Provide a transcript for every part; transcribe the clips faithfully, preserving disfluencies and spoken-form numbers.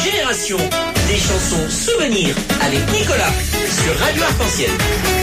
Génération, des chansons souvenirs avec Nicolas sur Radio Arc-en-Ciel.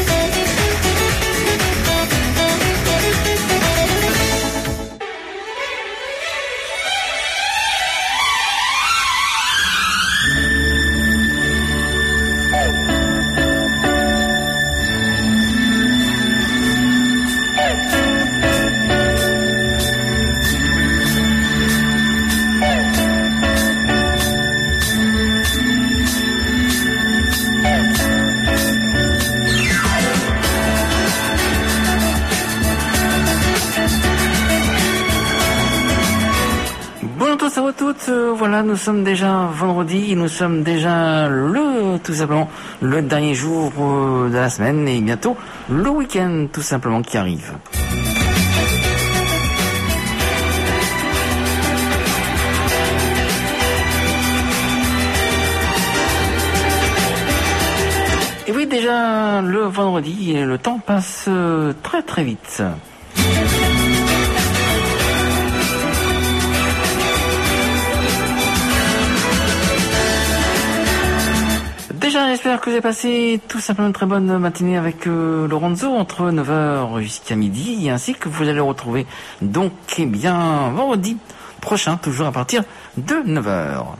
Bonjour à toutes, euh, voilà, nous sommes déjà vendredi, nous sommes déjà le, tout simplement, le dernier jour euh, de la semaine et bientôt le week-end, tout simplement, qui arrive. Et oui, déjà le vendredi, le temps passe euh, très très vite. Déjà, j'espère que vous avez passé tout simplement une très bonne matinée avec euh, Lorenzo entre neuf heures jusqu'à midi, ainsi que vous allez retrouver donc, eh bien, vendredi prochain, toujours à partir de neuf heures.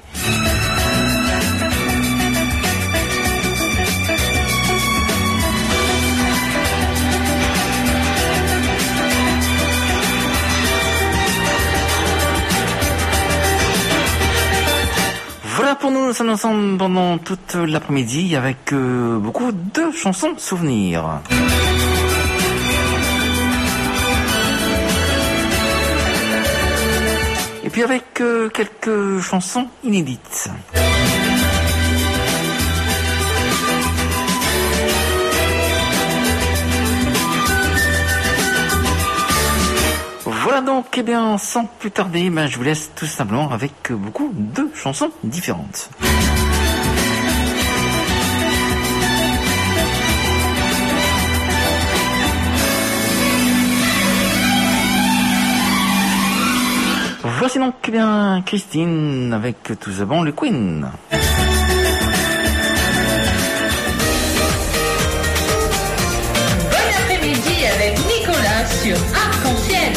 Voilà, pour nous, nous sommes ensemble pendant toute l'après-midi avec euh, beaucoup de chansons souvenirs. Et puis avec euh, quelques chansons inédites. Voilà donc, eh bien, sans plus tarder, ben, je vous laisse tout simplement avec beaucoup de chansons différentes. Voici donc, eh bien, Christine avec tout simplement le Queen. Bon après-midi avec Nicolas sur Arc-en-Ciel.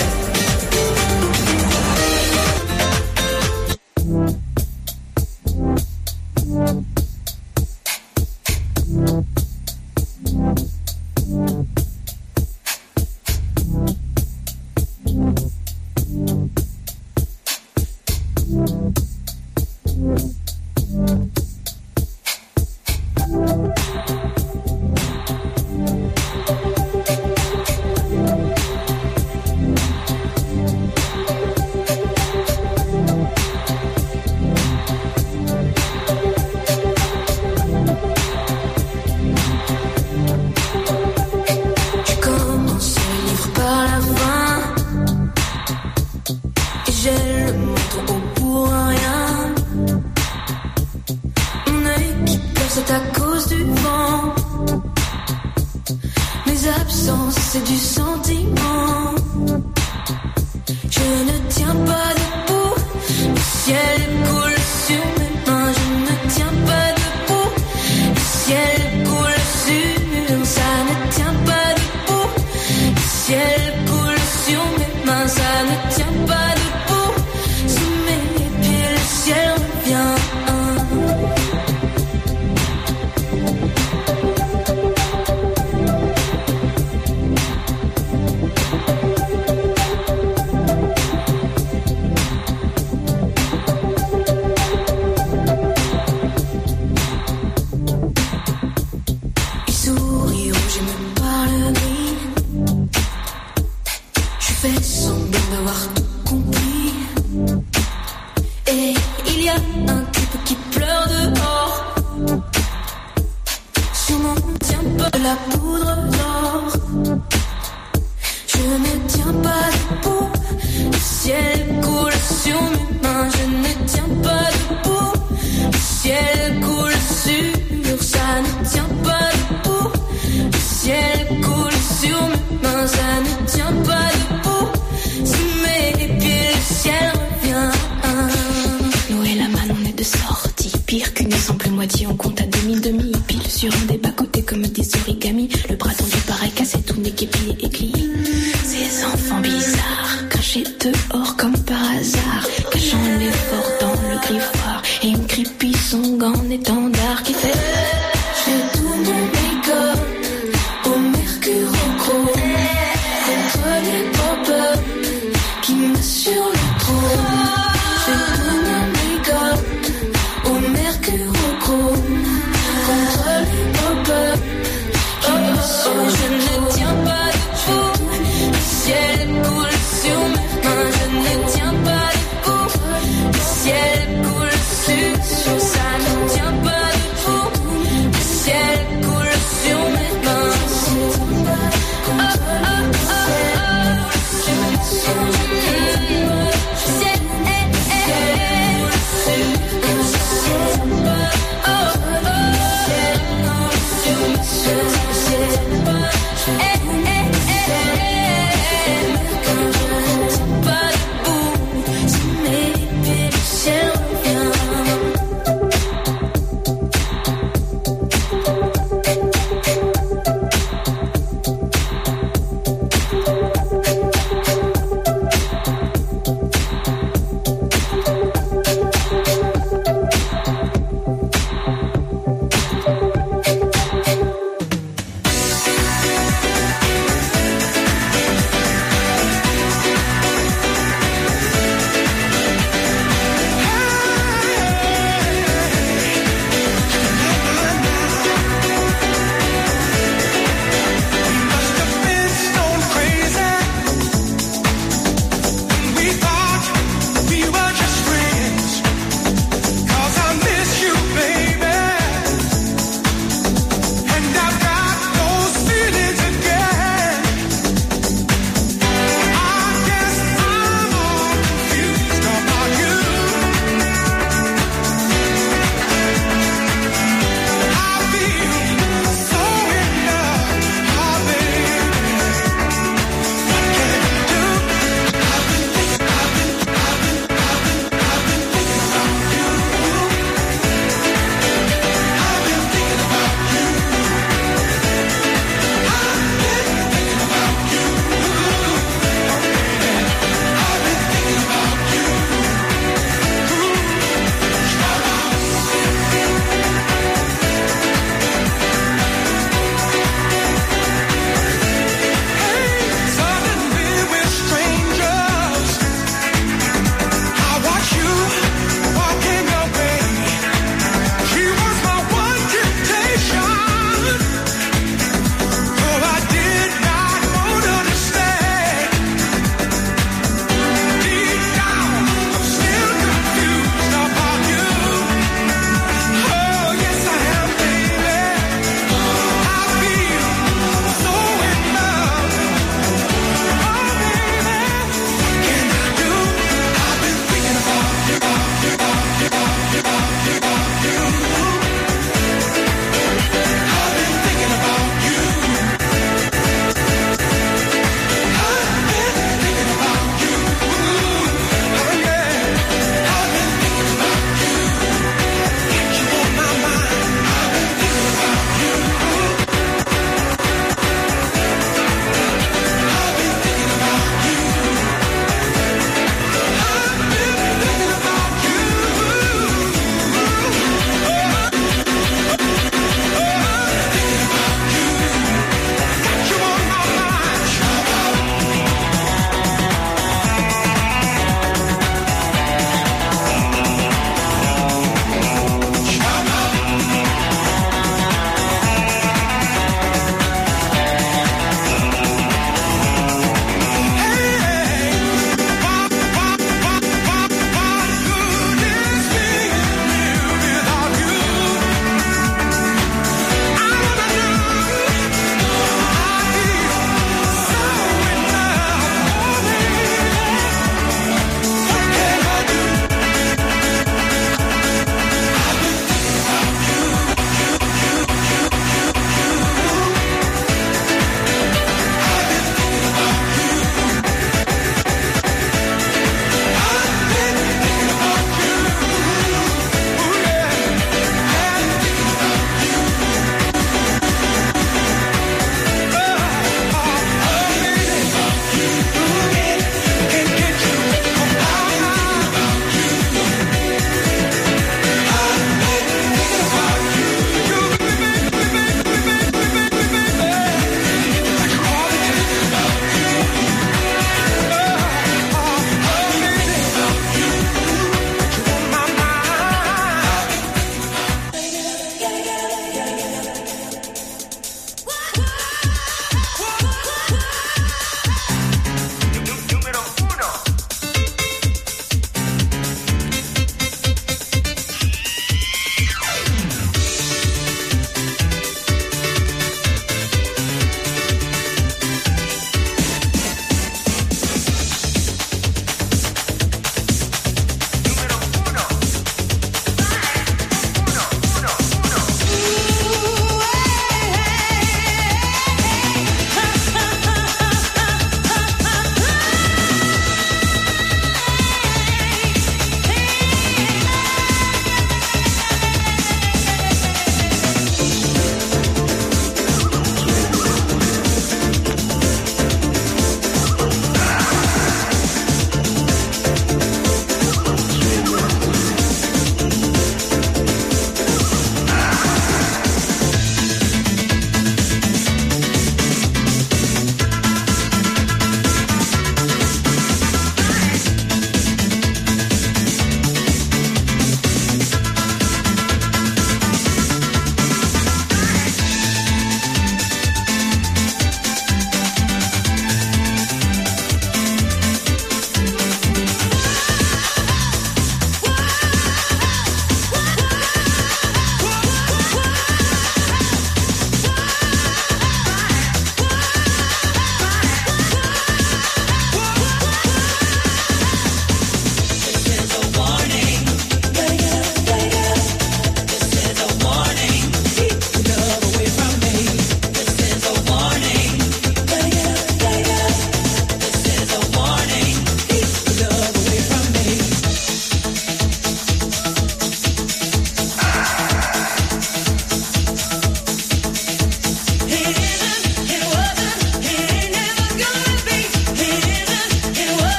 Nous et la main, on est de sortie. pire qu'une simple moitié. On compte à demi-demi, pile sur un des bas-côtés comme des origamis. Le bras tendu pareil cassé, tout n'est qu'épillé et plié. Ces enfants bizarres, cachés dehors comme par hasard, cachant l'effort dans le griffoir. Et une creepy song en étendard qui fait j'ai tout mon make-up au mercurochrome contre les pop-up qui m'assurent le trône. J'ai tout mon make-up au mercurochrome contre les pop-up qui m'assurent le trône. Je ne tiens pas debout, le ciel coule sur mes mains. Je ne tiens pas debout, le ciel coule sur, sur ça ne tient pas debout, le ciel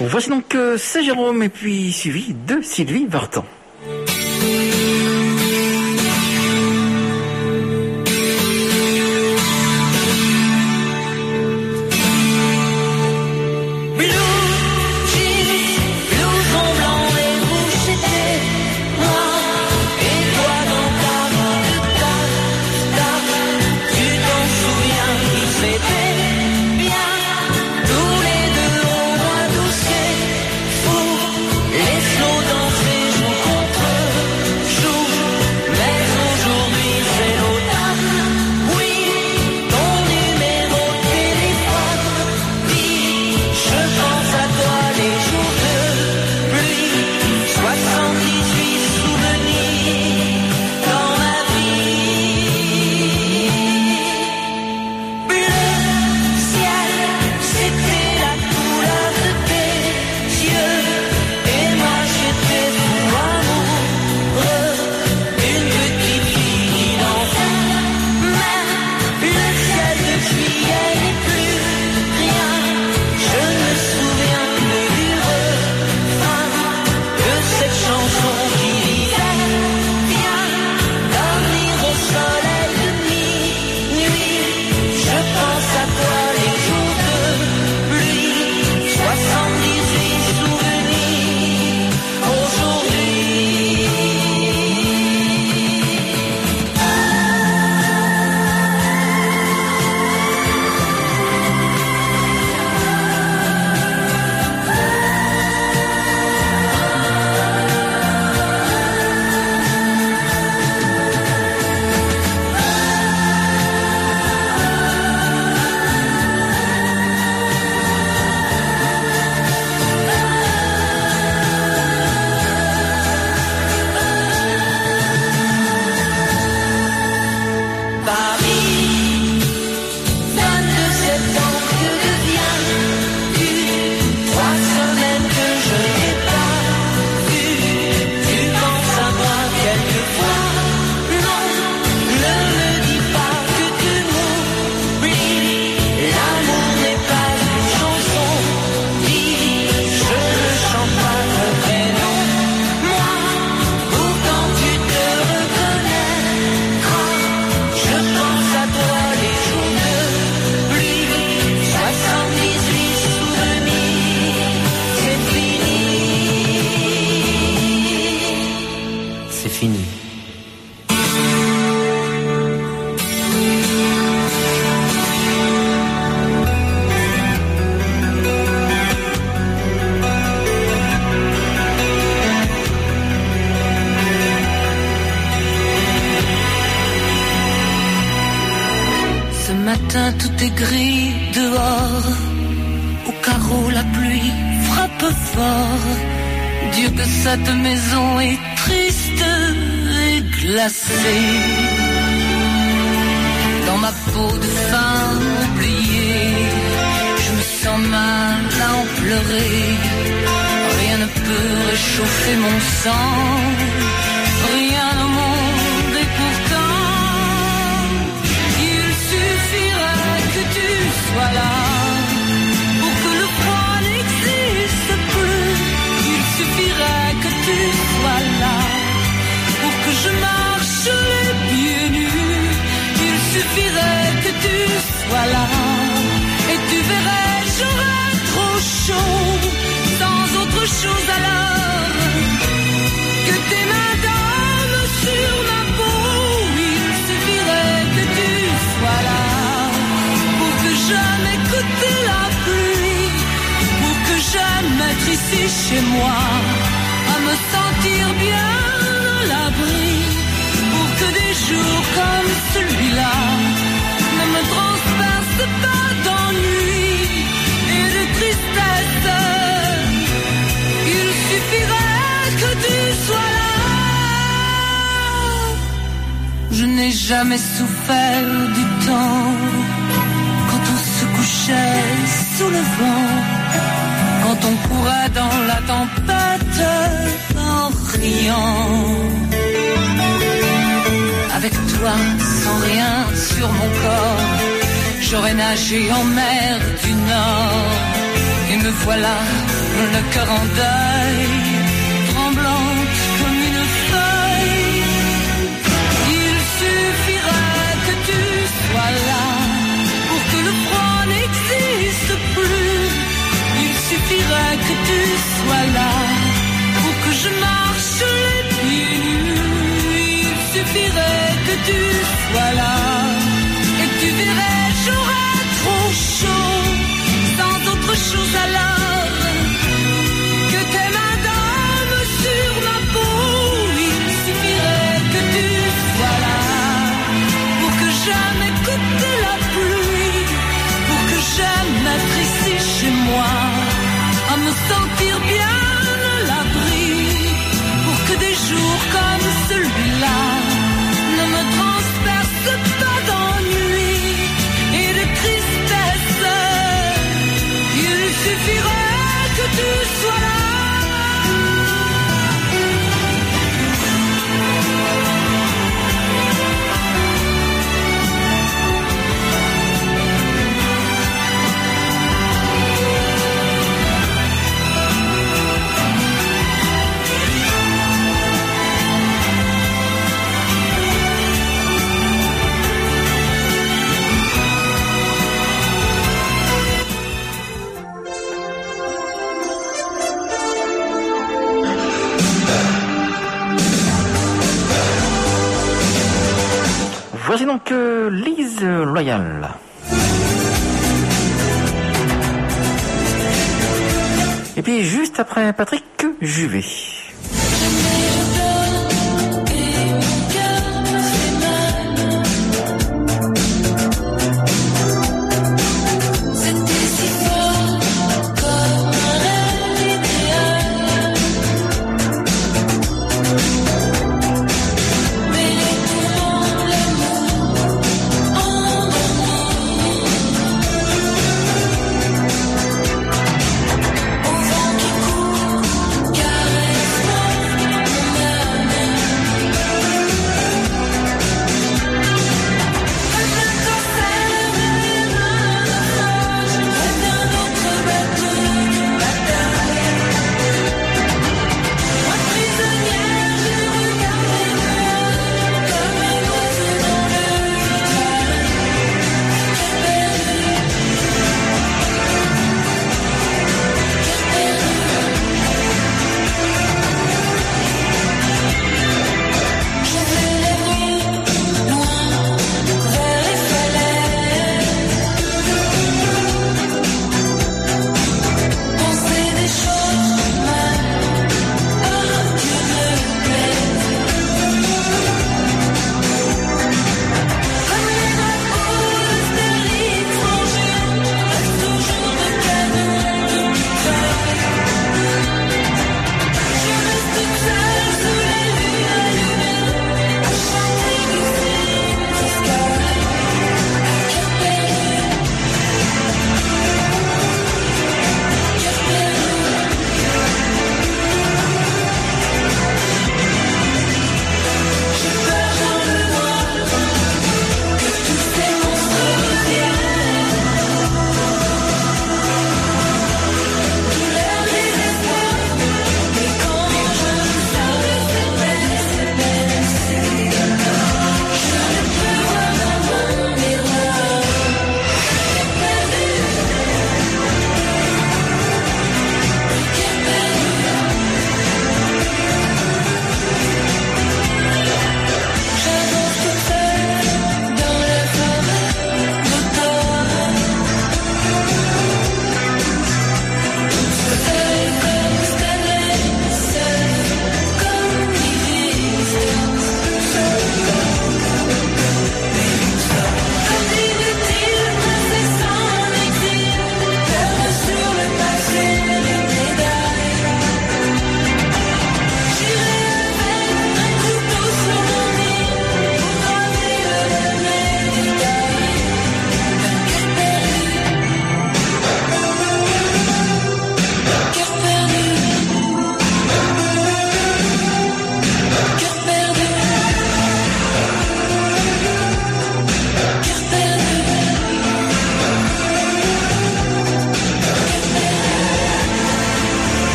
Voici donc euh, c'est Jérôme et puis suivi de Sylvie Vartan. Tout est gris dehors, au carreau la pluie frappe fort. Dieu que cette maison est triste et glacée. Dans ma peau de femme oubliée, je me sens mal à en pleurer. Rien ne peut réchauffer mon sang, rien au monde et pourtant il suffirait que tu sois là pour que le froid n'existe plus. Il suffirait que tu sois là pour que je marche les pieds nus. Il suffirait que tu sois là et tu verrais j'aurais trop chaud. Sans autre chose alors que tes mains d'homme sur ma peau. Il suffirait que tu sois là pour que j'aime écouter la pluie, pour que j'aime être ici chez moi, à me sentir bien à l'abri, pour que des jours comme celui-là ne me transpercent pas d'ennui et de tristesse. Il suffirait que tu sois là. Je n'ai jamais souffert du temps quand on se couchait sous le vent, quand on courait dans la tempête en riant. Avec toi, sans rien sur mon corps, j'aurais nagé en mer du Nord et me voilà, le cœur en deuil, tremblante comme une feuille. Il suffirait que tu sois là pour que le froid n'existe plus. Il suffirait que tu sois là pour que je marche les pieds nus. Il suffirait que tu sois là et tu verrais, j'aurais trop chaud. Sans autre chose alors que tes mains d'âme sur ma peau. Il suffirait que tu sois là pour que j'aime écouter la pluie, pour que j'aime être ici chez moi, à me sentir bien à l'abri, pour que des jours comme celui-là ne me transpercent pas d'ennui et de tristesse. Il suffirait que tu sois là. Voici donc euh, Lise Loyal. Et puis juste après Patrick Juvet. Caresse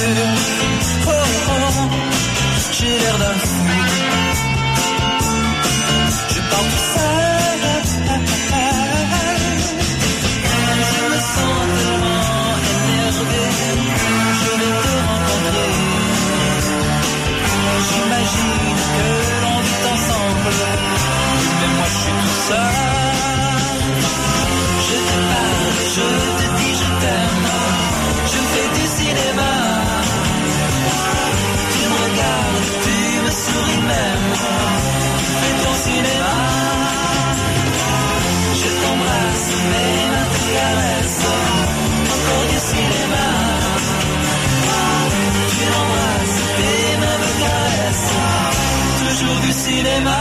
Oh, oh, j'ai l'air d'un fou. Je parle tout seul. Je me sens tellement énervé. Je vais te rencontrer. J'imagine que l'on vit ensemble. Mais moi je suis tout seul. Je te parle, je te dis je t'aime. Je fais du cinéma. Tu me regardes, tu me souris même. Fais ton cinéma. Je t'embrasse, mes mains te caressent. Encore du cinéma. Tu m'embrasses, tes mains me caressent. Toujours du cinéma.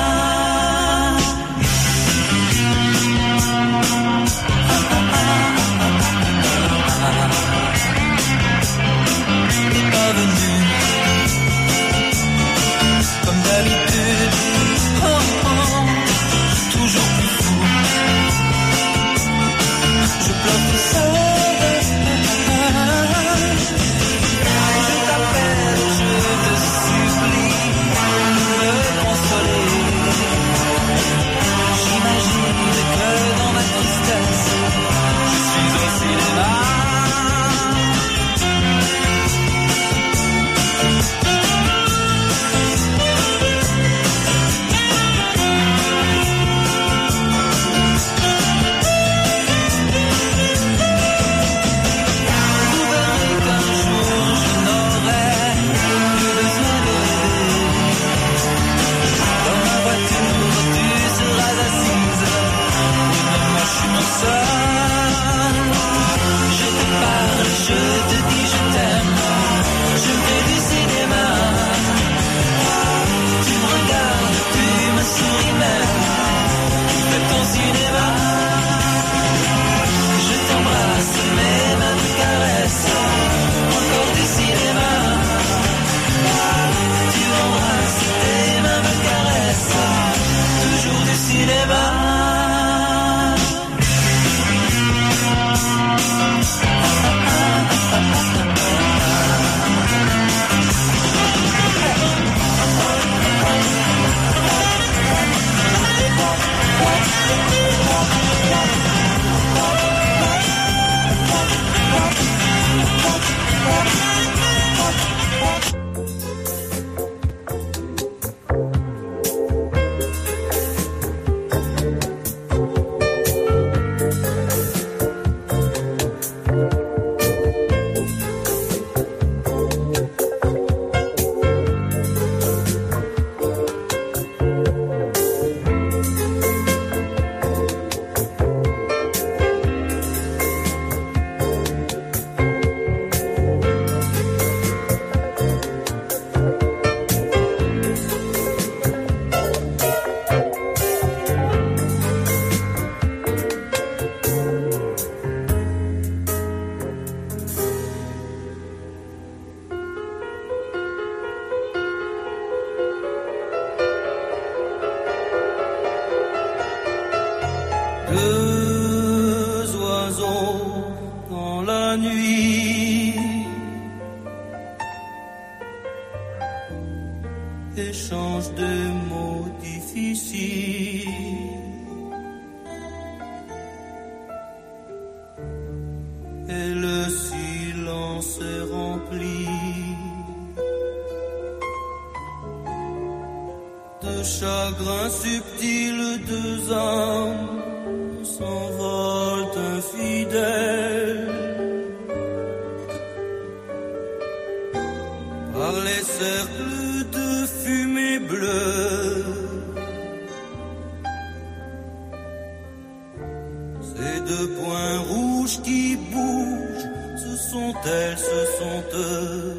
T'es pas venu comme d'habitude. Oh, oh, toujours plus fou. Je pleure tout seul. Je t'appelle, je te supplie de me consoler. J'imagine que dans ma tristesse, je suis au cinéma. Je te parle, je te dis je t'aime. Je fais du cinéma. Tu me regardes, tu me souris même. Fais ton cinéma. Je t'embrasse, mes mains me caressent. Encore du cinéma. Tu m'embrasses, tes mains me caressent. Toujours du cinéma. Deux oiseaux dans la nuit échangent des mots difficiles. Et le silence est rempli de chagrin subtil, deux âmes s'envolent infidèles par les cercles de fumée bleue. Ces deux points rouges qui bougent, ce sont elles, ce sont eux.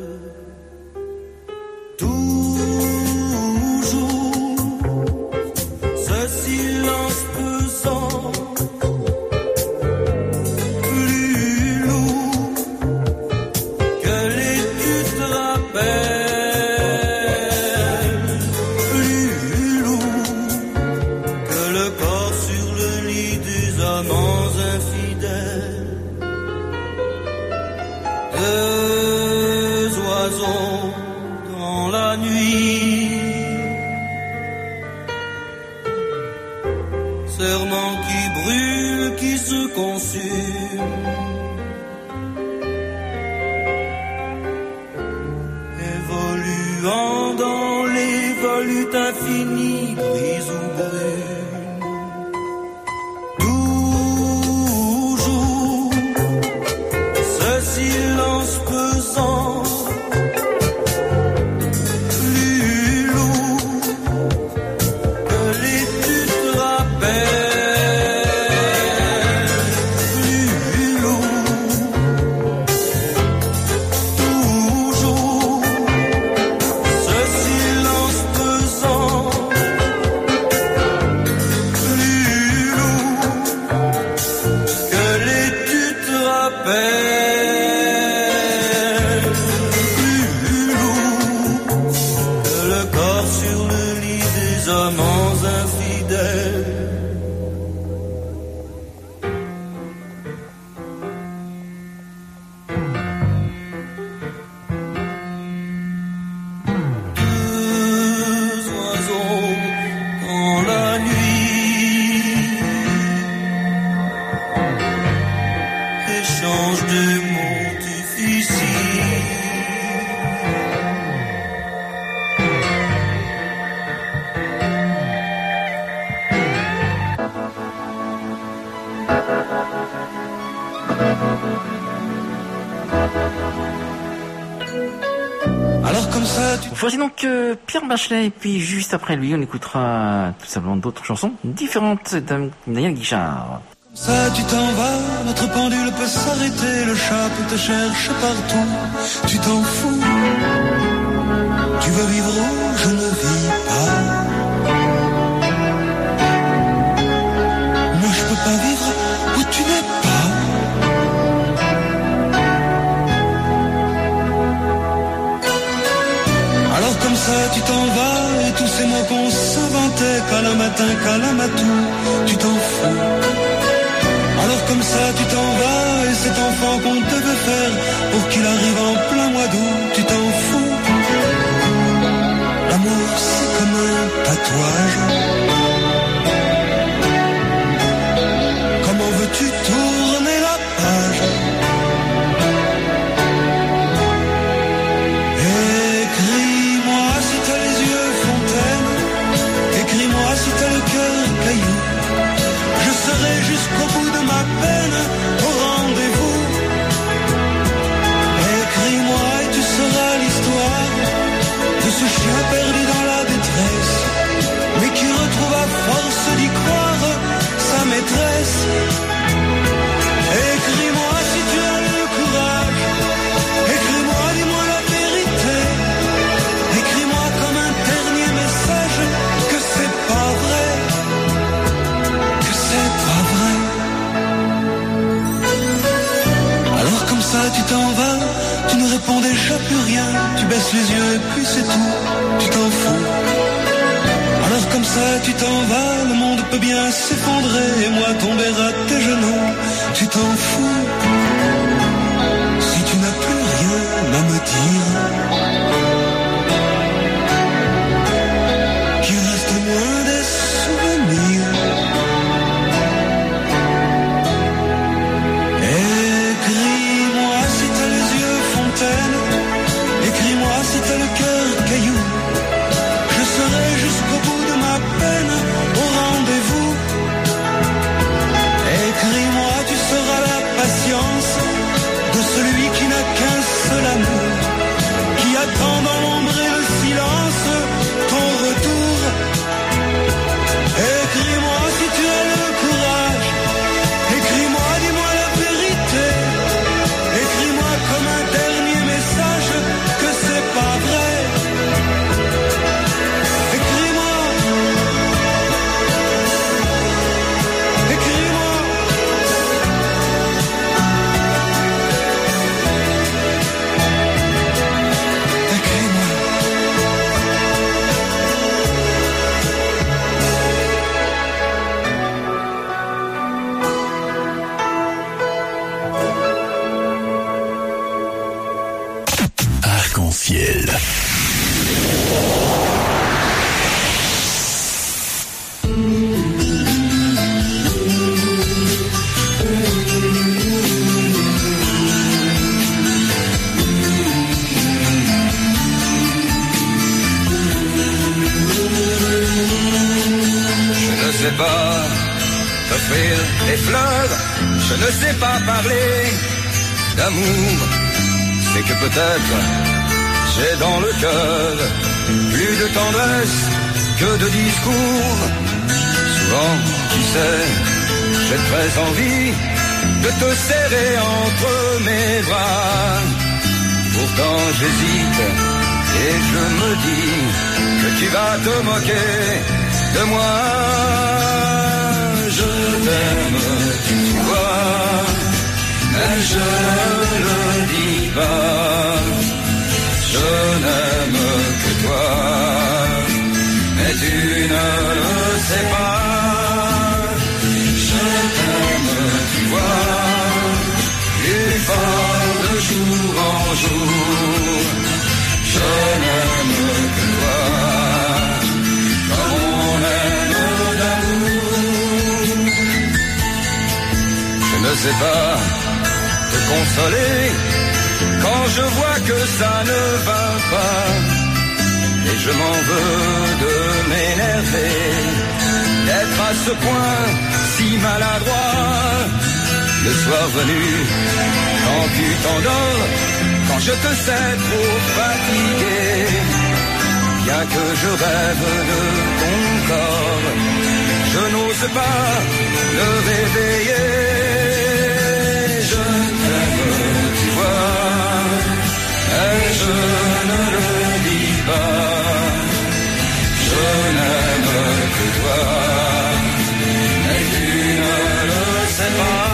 Infidèles, deux consume. Évoluant dans les volutes infinies, grises ou brunes. Toujours ce silence pesant, plus lourd que l'étude te rappelle, plus lourd. Toujours ce silence pesant, plus lourd que l'étude te rappelle, plus lourd que le corps sur le lit des amants infidèles. Deux oiseaux dans la nuit échange de mots difficiles. Alors comme ça, tu Voici donc euh, Pierre Bachelet, et puis juste après lui, on écoutera tout simplement d'autres chansons différentes de Daniel Guichard. Comme ça tu t'en vas, notre pendule peut s'arrêter, le chat peut te chercher partout, tu t'en fous. Tu veux vivre où je ne vis pas. Moi je peux pas vivre où tu n'es pas. Alors comme ça tu t'en vas, et tous ces mots qu'on s'inventait, calamatin, calamatou, tu t'en fous. Alors comme ça tu t'en vas, et cet enfant qu'on devait faire pour qu'il arrive en plein mois d'août, tu t'en fous. L'amour c'est comme un tatouage. Comment veux-tu tourner la page? Écris-moi si t'as les yeux fontaine, écris-moi si t'as le cœur caillou. Je serai jusqu'au bout de ma peine au rendez-vous. Écris-moi et tu sauras l'histoire de ce chien perdu dans la détresse, mais qui retrouve à force d'y croire sa maîtresse. Écris-moi si tu as le courage, écris-moi, dis-moi la vérité. Écris-moi comme un dernier message que c'est pas vrai, que c'est pas vrai. Alors comme ça tu t'en vas, tu ne réponds déjà plus rien, tu baisses les yeux et puis c'est tout, tu t'en fous. Alors comme ça tu t'en vas, le monde peut bien s'effondrer et moi tomber à tes genoux, tu t'en fous. Si tu n'as plus rien à me dire, qu'il reste moins des souvenirs. Écris-moi si t'as les yeux fontaine, écris-moi si t'as le cœur caillou. Je serai jusqu'au bout de ma peine au rendez-vous. Écris-moi, tu sauras la patience de celui qui n'a qu'un seul amour, qui attend dans l'ombre et le silence ton retour. Écris-moi si tu as le courage, écris-moi, dis-moi la vérité. Écris-moi comme un dernier message que c'est pas vrai. Écris-moi, écris-moi. je ne sais pas parler d'amour. C'est que peut-être j'ai dans le cœur plus de tendresse que de discours. Souvent, qui sait, j'ai très envie de te serrer entre mes bras. Pourtant j'hésite et je me dis que tu vas te moquer de moi. Je t'aime, tu vois, mais je ne le dis pas. Je n'aime que toi, mais tu ne le sais pas. Je t'aime, tu vois, plus fort de jour en jour. Je n'aime que toi, comme on aime d'amour. Je ne sais pas te consoler quand je vois que ça ne va pas. Et je m'en veux de m'énerver, d'être à ce point si maladroit. Le soir venu, quand tu t'endors, quand je te sais trop fatigué, bien que je rêve de ton corps, je n'ose pas le réveiller. Je t'aime, tu vois, et je ne le dis pas. Je n'aime que toi, mais tu ne le sais pas.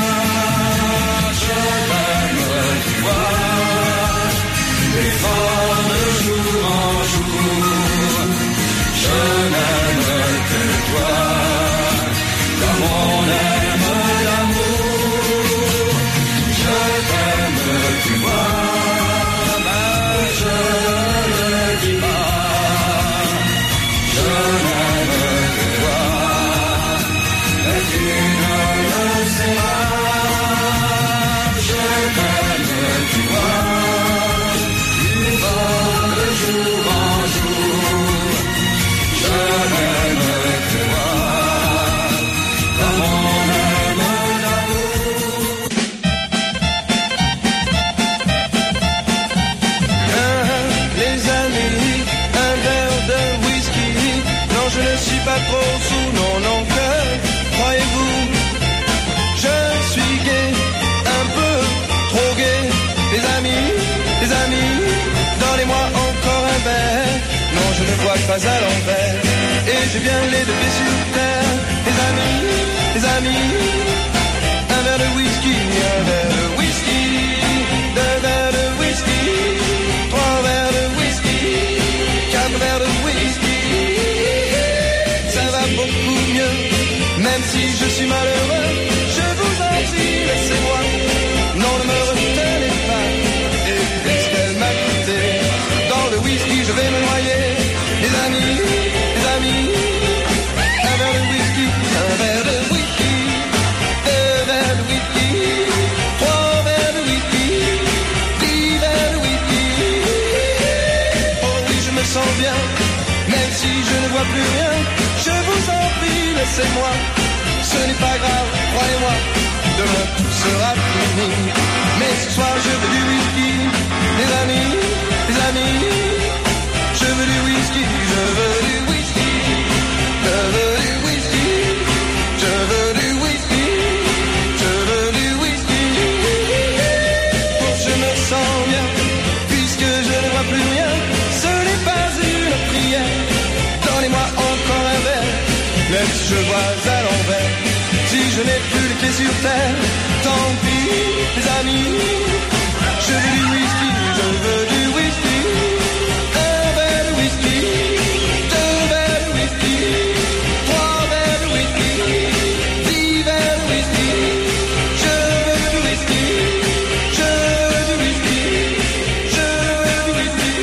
Je t'aime, tu vois, plus fort de jour en jour. Je n'aime que toi, comme on aime l'amour. Je t'aime, tu vois, mais je ne le dis pas. Je n'aime que toi, mais tu ne le sais pas. Je t'aime, tu vois, plus fort de jour en jour. Je n'aime que toi, comme on aime l'amour. Les amis, un verre de whisky. Non, je ne suis pas trop sous, non, non, que croyez-vous? Je suis gay, un peu trop gay. Les amis, les amis, donnez-moi encore un verre. Non, je ne vois pas à l'envers, et j'ai bien les deux pieds sur terre. Les amis, les amis, un verre de whisky, un verre de whisky, deux verres de whisky, trois verres de whisky, quatre verres de whisky. Ça va beaucoup mieux, même si je suis malheureux. Je vous en prie, laissez-moi. Non, ne me retenez pas. Et puisqu'elle m'a quitté, dans le whisky je vais me noyer. Les amis, les amis, un verre de whisky, un verre de whisky, deux verres de whisky, trois verres de whisky, dix verres de whisky. Oh oui, je me sens bien, même si je ne vois plus rien. Je vous en prie, laissez-moi. Ce n'est pas grave, croyez-moi, demain tout sera fini. Mais ce soir je veux du whisky. Les amis, les amis, je veux du whisky, je veux du whisky, je veux du whisky, je veux du whisky, je veux du whisky. Oh, je me sens bien, puisque je ne vois plus rien. Ce n'est pas une prière, donnez-moi encore un verre, même si je vois à l'envers. Si je n'ai plus les pieds sur terre, tant pis, les amis. Je veux du whisky, je veux du whisky. Un verre de whisky, deux verres de whisky, trois verres de whisky, dix verres de whisky. Je veux du whisky, je veux du whisky, je veux du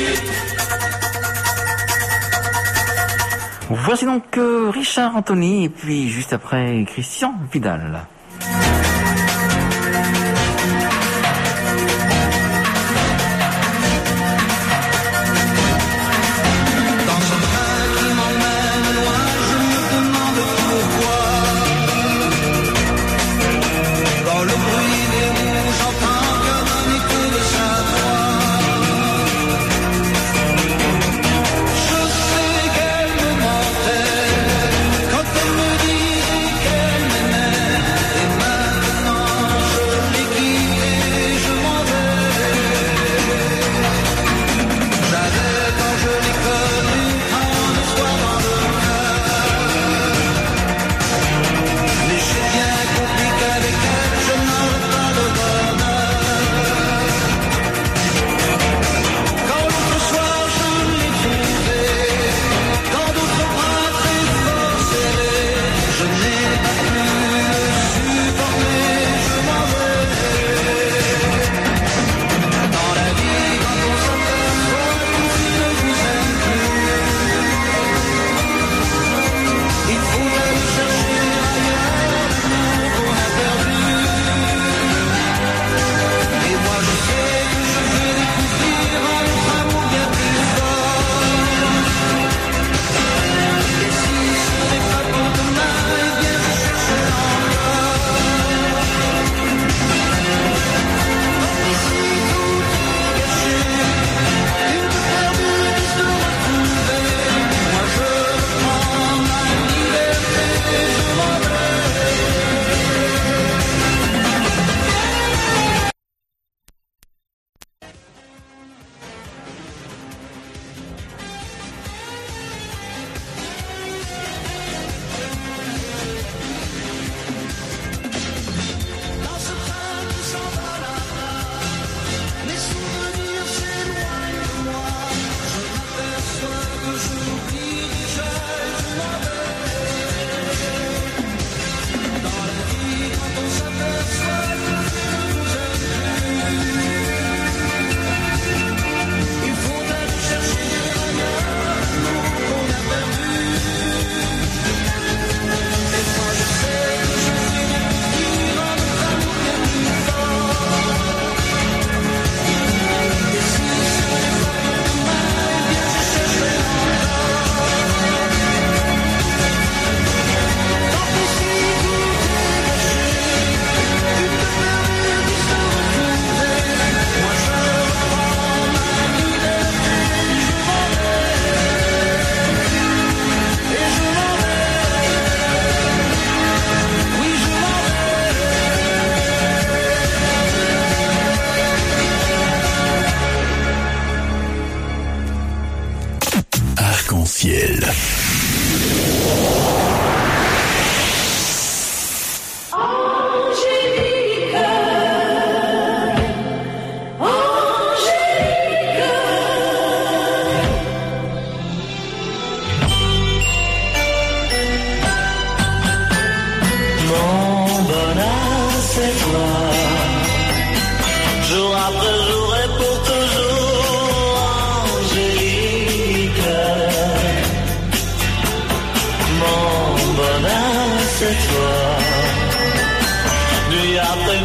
whisky. Voici donc euh, Richard Anthony et puis juste après Christian Vidal. Dans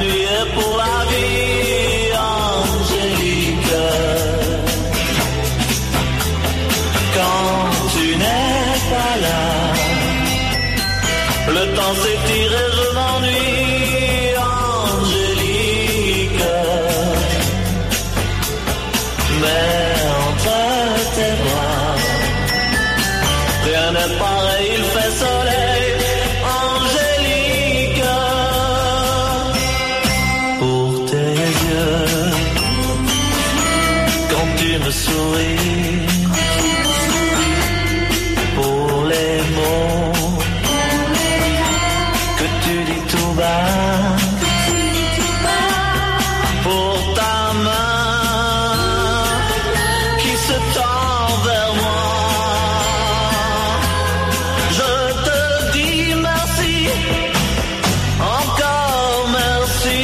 nuit et pour la vie, Angélique. Quand tu n'es pas là, le temps s'étire et je m'ennuie, Angélique. Mais entre tes bras, rien n'est pareil, il fait soleil, Angélique. Pour tes yeux, quand tu me souris, pour les mots que tu dis tout bas, pour ta main qui se tend vers moi, je te dis merci, encore merci.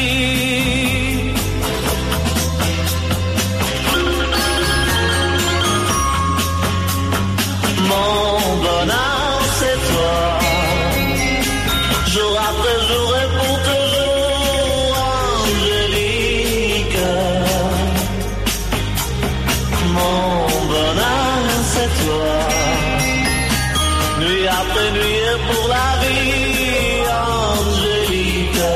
Mon bonheur c'est toi, jour après jour et pour toujours, Angélique. Mon bonheur c'est toi, nuit après nuit et pour la vie, Angélique.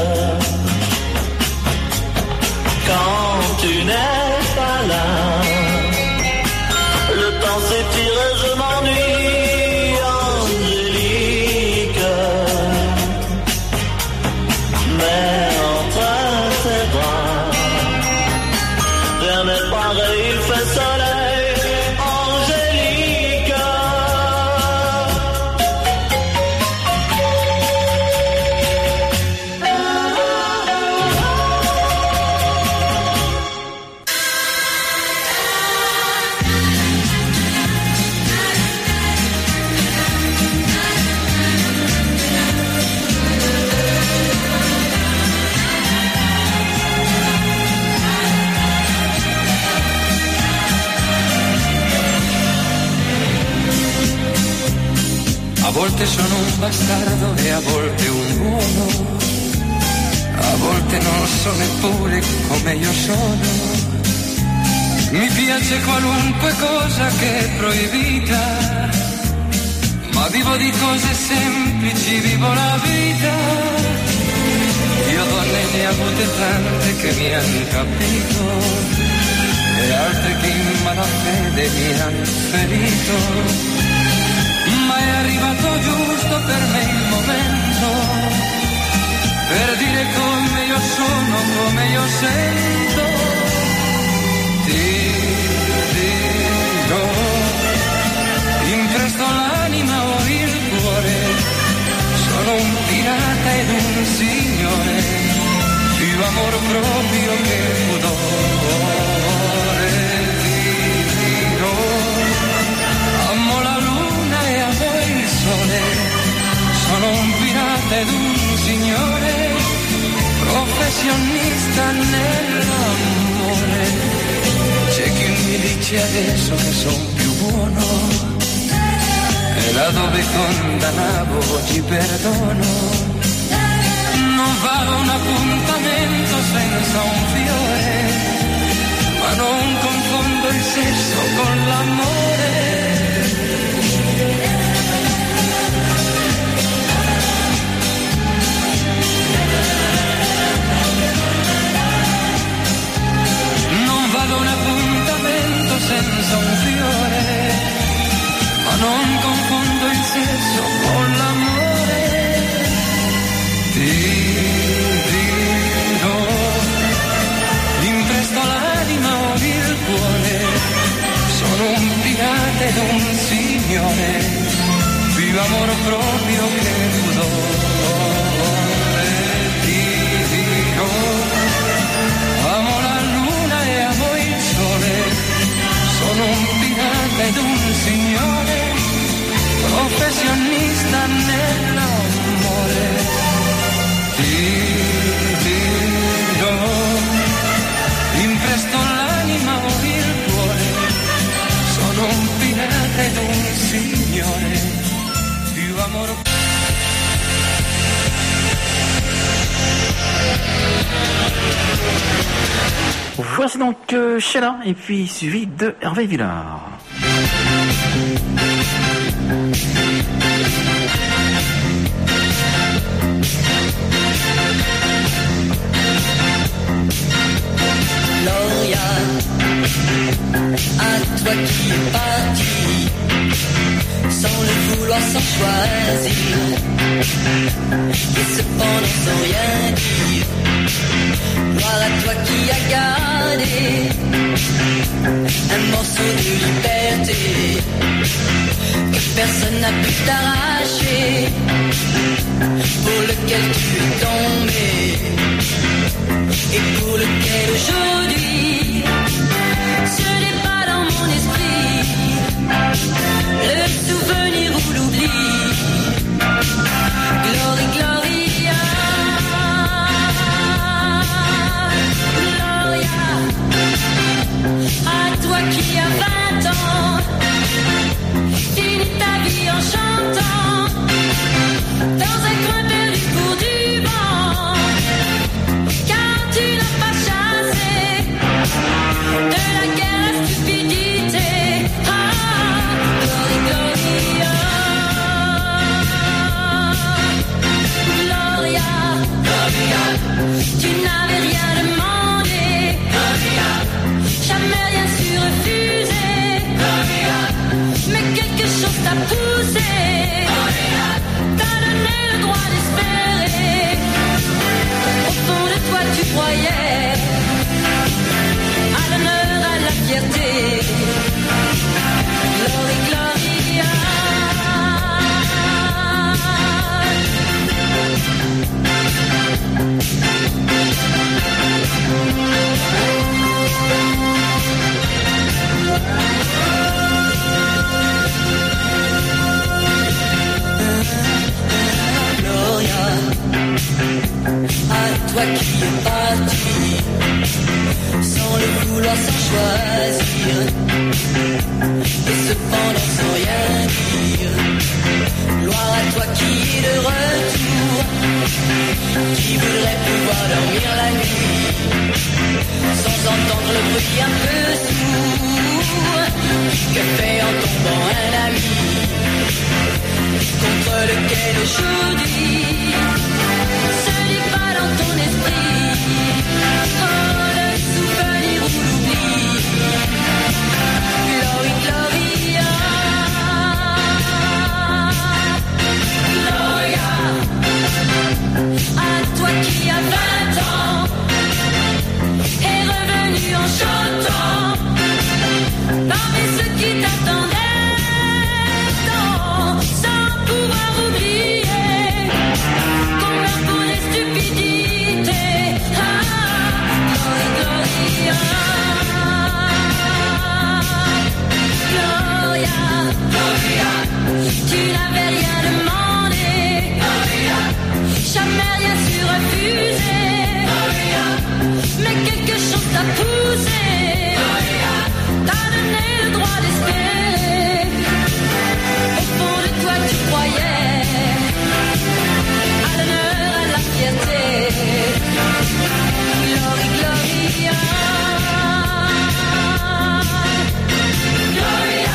Quand tu n'es pas là, le temps s'étire et je m'ennuie, Angélique. Mais entre tes bras, rien n'est pareil, il fait soleil, Angélique. A volte sono un bastardo e a volte un buono, a volte non so neppure come io sono. Mi piace qualunque cosa che è proibita, ma vivo di cose semplici, vivo la vita. Io donne ne ho avute tante che mi hanno capito e altre che in malafede mi hanno ferito. Ma è arrivato giusto per me il momento, per dire come io sono, come io sento. Ti dirò, impresto l'anima o il cuore, sono un pirata ed un signore, più amor proprio che pudore. Ti dirò, amo la luna e amo il sole, sono un pirata ed un signore, professionista nell'amore. C'è chi mi dice adesso che son più buono, e là dove condannavo oggi perdono. Non vado a un appuntamento senza un fiore, ma non confondo il sesso con l'amore. Vado a un appuntamento senza un fiore, ma non confondo il sesso con l'amore. Ti dirò, impresto l'anima o il cuore, sono un pirata ed un signore, più amor proprio che pudore. Ti dirò, amo la luna e amo il sole, sono un pirata ed un signore, professionista nell'amore. Ti dirò, impresto l'anima o il cuore, sono un pirata ed un signore, più amore. Voici donc euh, Sheila, et puis suivi de Hervé Villard. Gloria, à toi qui es parti, sans le vouloir, sans choisir, et cependant sans rien dire. Gloire à toi qui as gardé un morceau de liberté que personne n'a pu t'arracher, pour lequel tu es tombé et pour lequel aujourd'hui ce n'est pas dans mon esprit le souvenir ou l'oubli. Glory, Gloria, Gloria, à toi qui as vingt ans, finis ta vie en chantant dans un coin perdu pour du vent, car tu n'as pas chassé de la guerre à stupidité. Ah, Glory, Gloria, Gloria, Gloria, tu n'avais rien demandé, Gloria, jamais rien su refuser, Gloria, mais quelque chose t'a poussé, Gloria, t'a donné le droit d'espérer. Au fond de toi tu croyais à l'honneur, à la fierté. Glory, Gloria, Gloria, à toi qui es parti, sans le vouloir, sans choisir, et cependant sans rien dire. Gloire à toi qui es de retour, qui voudrait pouvoir dormir la nuit, sans entendre le bruit un peu sourd que fait en tombant un ami, contre lequel aujourd'hui ce n'est pas dans ton esprit, oh, le souvenir ou l'oubli. Glory, Gloria, Gloria, à toi qui as vingt ans, est revenu en chantant parmi ceux qui t'attendaient, sans pouvoir oublier qu'on meurt pour les stupidités. Ah, Glory, Gloria, Gloria, tu n'avais rien demandé, Gloria, jamais rien su refuser, Gloria, mais quelque chose t'a poussé, Gloria, t'a donné le droit d'espérer. Au fond de toi tu croyais à l'honneur, à la fierté. Glory, Gloria, Gloria,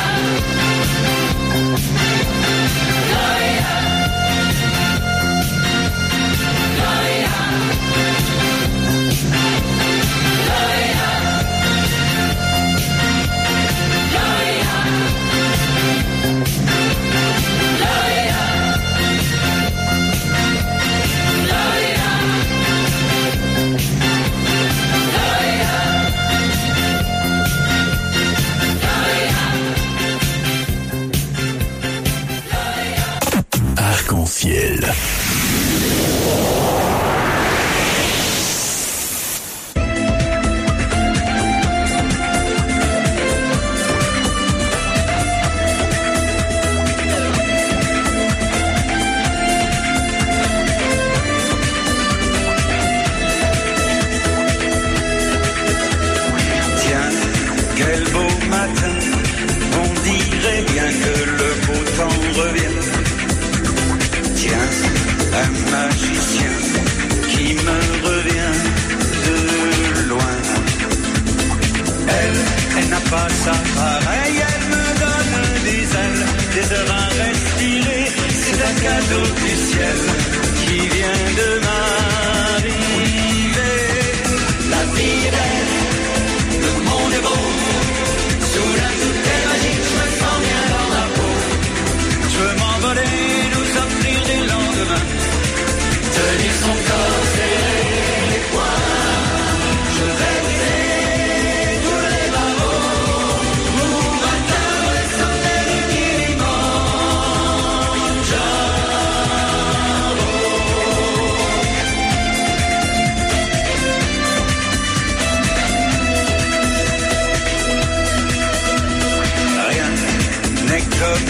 Gloria, Gloria, Gloria.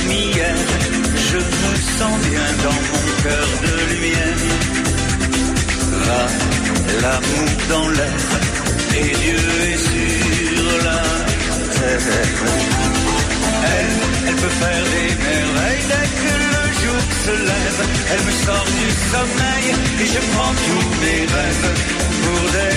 comme hier. Je me sens bien dans mon cœur de lumière. Va, l'amour dans l'air, et Dieu est sur la terre. Elle, elle peut faire des merveilles dès que le jour se lève. Elle me sort du sommeil et je prends tous mes rêves pour des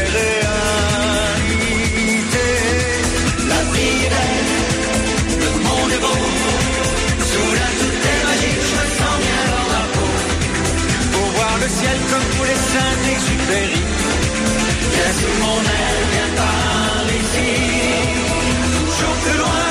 réalités. La vie est belle, le monde est beau. Soudain tout est magique, je me sens bien dans la peau. Pour voir le ciel comme tous les Saint-Exupéry. Viens sous mon aile, viens par ici. Toujours plus loin.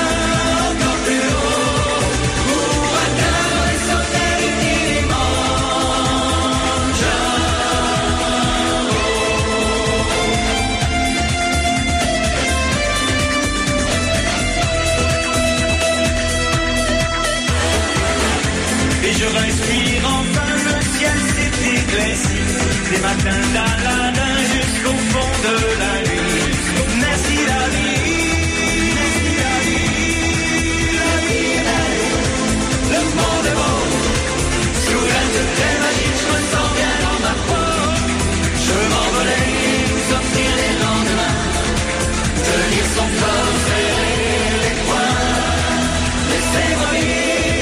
Je respire enfin, le ciel s'est éclairci. Des matins d'Aladin jusqu'au fond de la nuit. Merci la vie, merci la vie. La vie est belle, le monde est beau. Soudain tout est magique, je me sens bien dans ma peau. Je m'envolais, nous offrir les lendemains. Tenir son corps, serrer les poings. Laissez-moi vivre.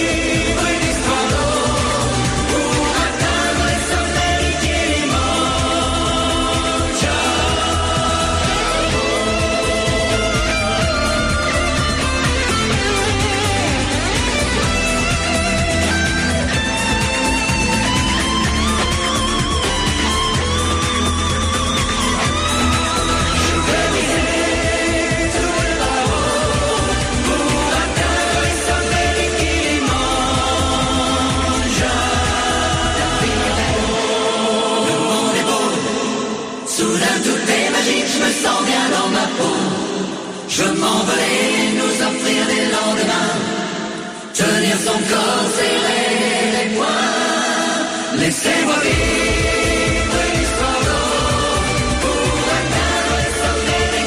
Je m'envolais, nous offrir des lendemains. Tenir son corps, serrer les poings. Laissez-moi vivre une histoire d'eau pour atteindre les sommets des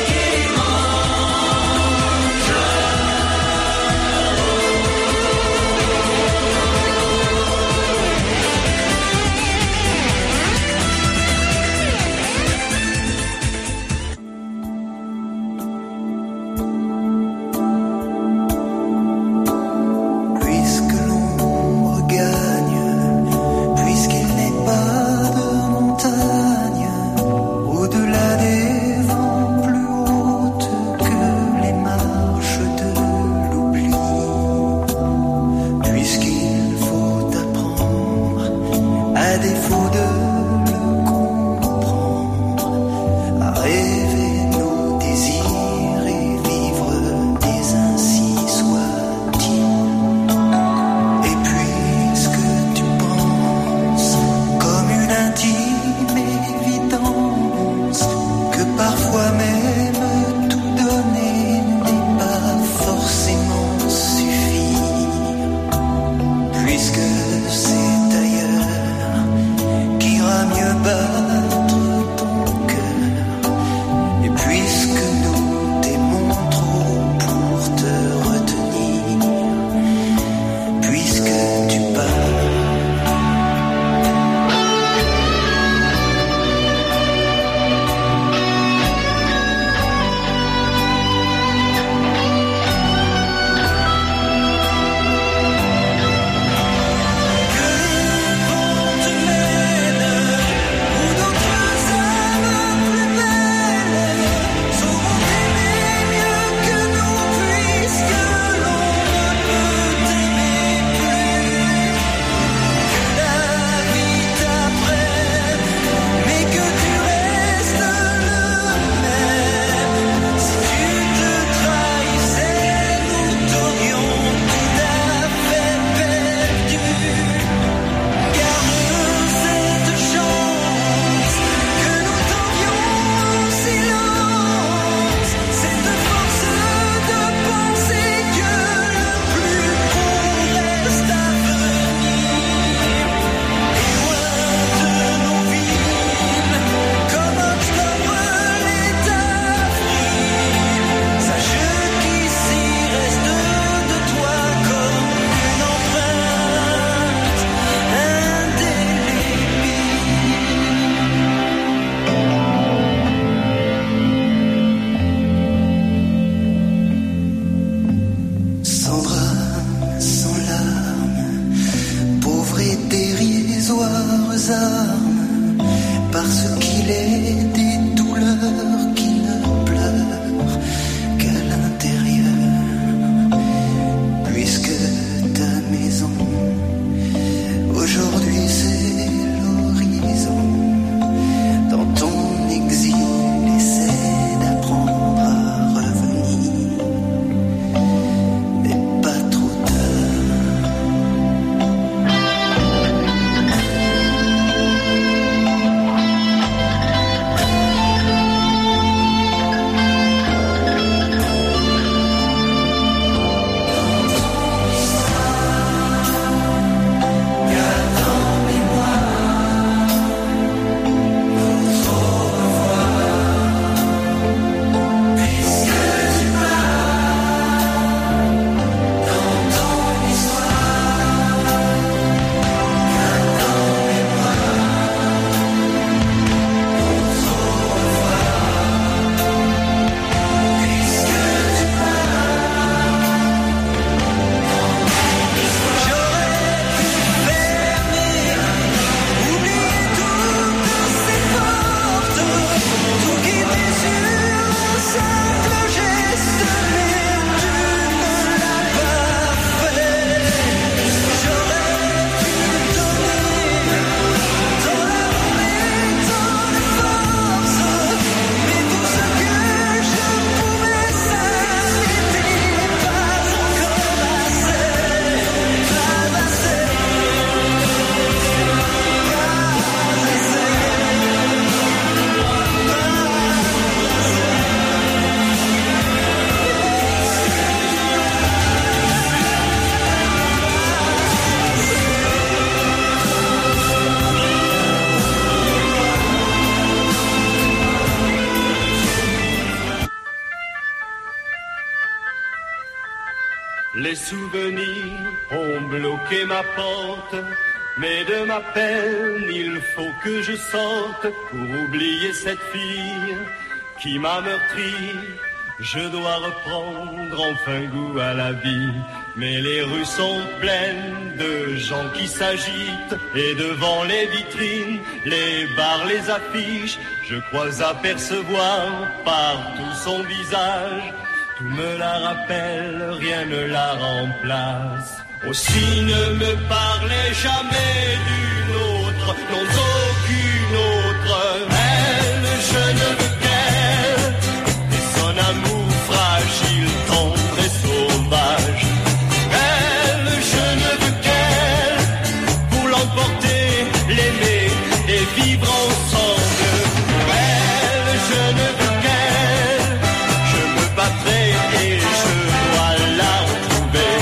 Les souvenirs ont bloqué ma porte, mais de ma peine il faut que je sorte pour oublier cette fille qui m'a meurtri. Je dois reprendre enfin goût à la vie, mais les rues sont pleines de gens qui s'agitent, et devant les vitrines, les bars, les affiches, je crois apercevoir partout son visage. Tout me la rappelle, rien ne la remplace. Aussi ne me parlez jamais d'une autre, non d'aucune autre. Elle, je ne veux qu'elle, et son amour fragile, tendre et sauvage. Elle, je ne veux qu'elle, pour l'emporter, l'aimer et vivre ensemble. Elle, je ne veux qu'elle, je me battrai et je dois la retrouver.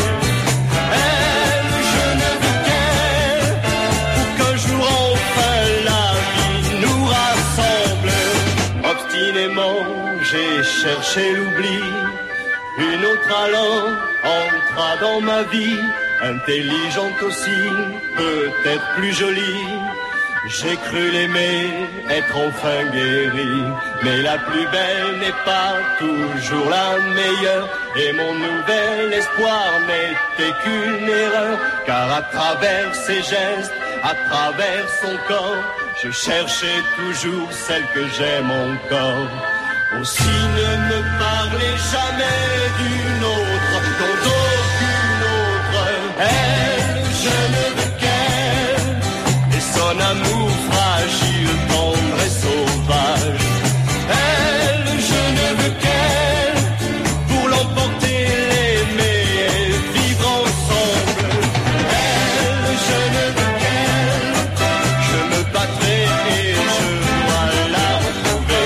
Elle, je ne veux qu'elle, pour qu'un jour enfin la vie nous rassemble. Obstinément, j'ai cherché l'oubli. Une autre alors entra dans ma vie, intelligente aussi, peut-être plus jolie. J'ai cru l'aimer, être enfin guéri, mais la plus belle n'est pas toujours la meilleure, et mon nouvel espoir n'était qu'une erreur, car à travers ses gestes, à travers son corps, je cherchais toujours celle que j'aime encore. Aussi ne me parlez jamais d'une autre, dont aucune autre. Elle, je ne veux qu'elle, et son amour fragile, tendre et sauvage. Elle, je ne veux qu'elle, pour l'emporter, l'aimer et vivre ensemble. Elle, je ne veux qu'elle, je me battrai et je dois la retrouver.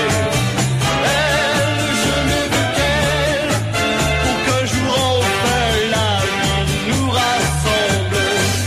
Elle, je ne veux qu'elle, pour qu'un jour enfin la vie nous rassemble.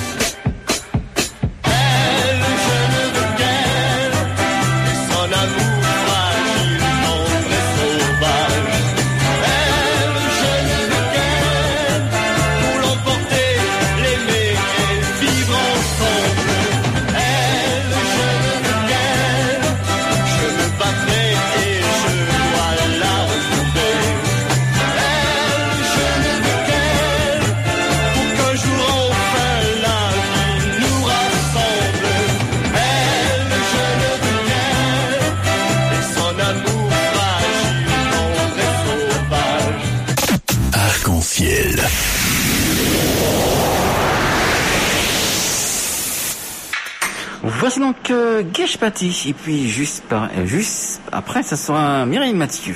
Elle, je ne veux qu'elle, et son amour fragile, tendre et sauvage. Elle, je ne veux qu'elle, pour l'emporter, l'aimer et vivre ensemble. Elle, je ne veux qu'elle, je me battrai et je dois la retrouver. Elle, je ne veux qu'elle, pour qu'un jour enfin la vie nous rassemble. Elle, je ne veux qu'elle, et son amour fragile, tendre et sauvage. Arc-en-ciel. Voici donc euh, Gage Paty, et puis juste, par, euh, juste après, ça sera Mireille Mathieu.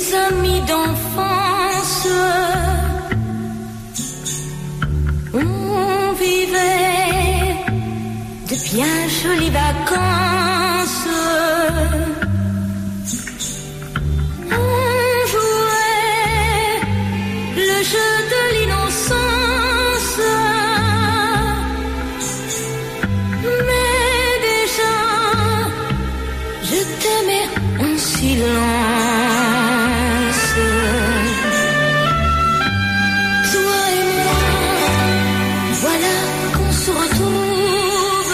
amis d'enfance. On vivait de bien jolies vacances. On jouait le jeu de l'innocence. Mais déjà, je t'aimais en silence. Toi et moi, voilà qu'on se retrouve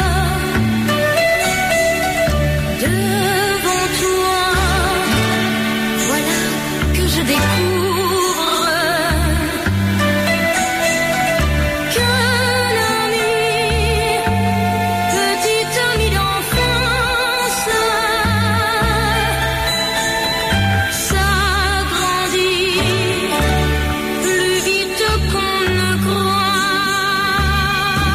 devant toi. Voilà que je découvre qu'un ami, petit ami d'enfance, ça grandit plus vite qu'on ne croit.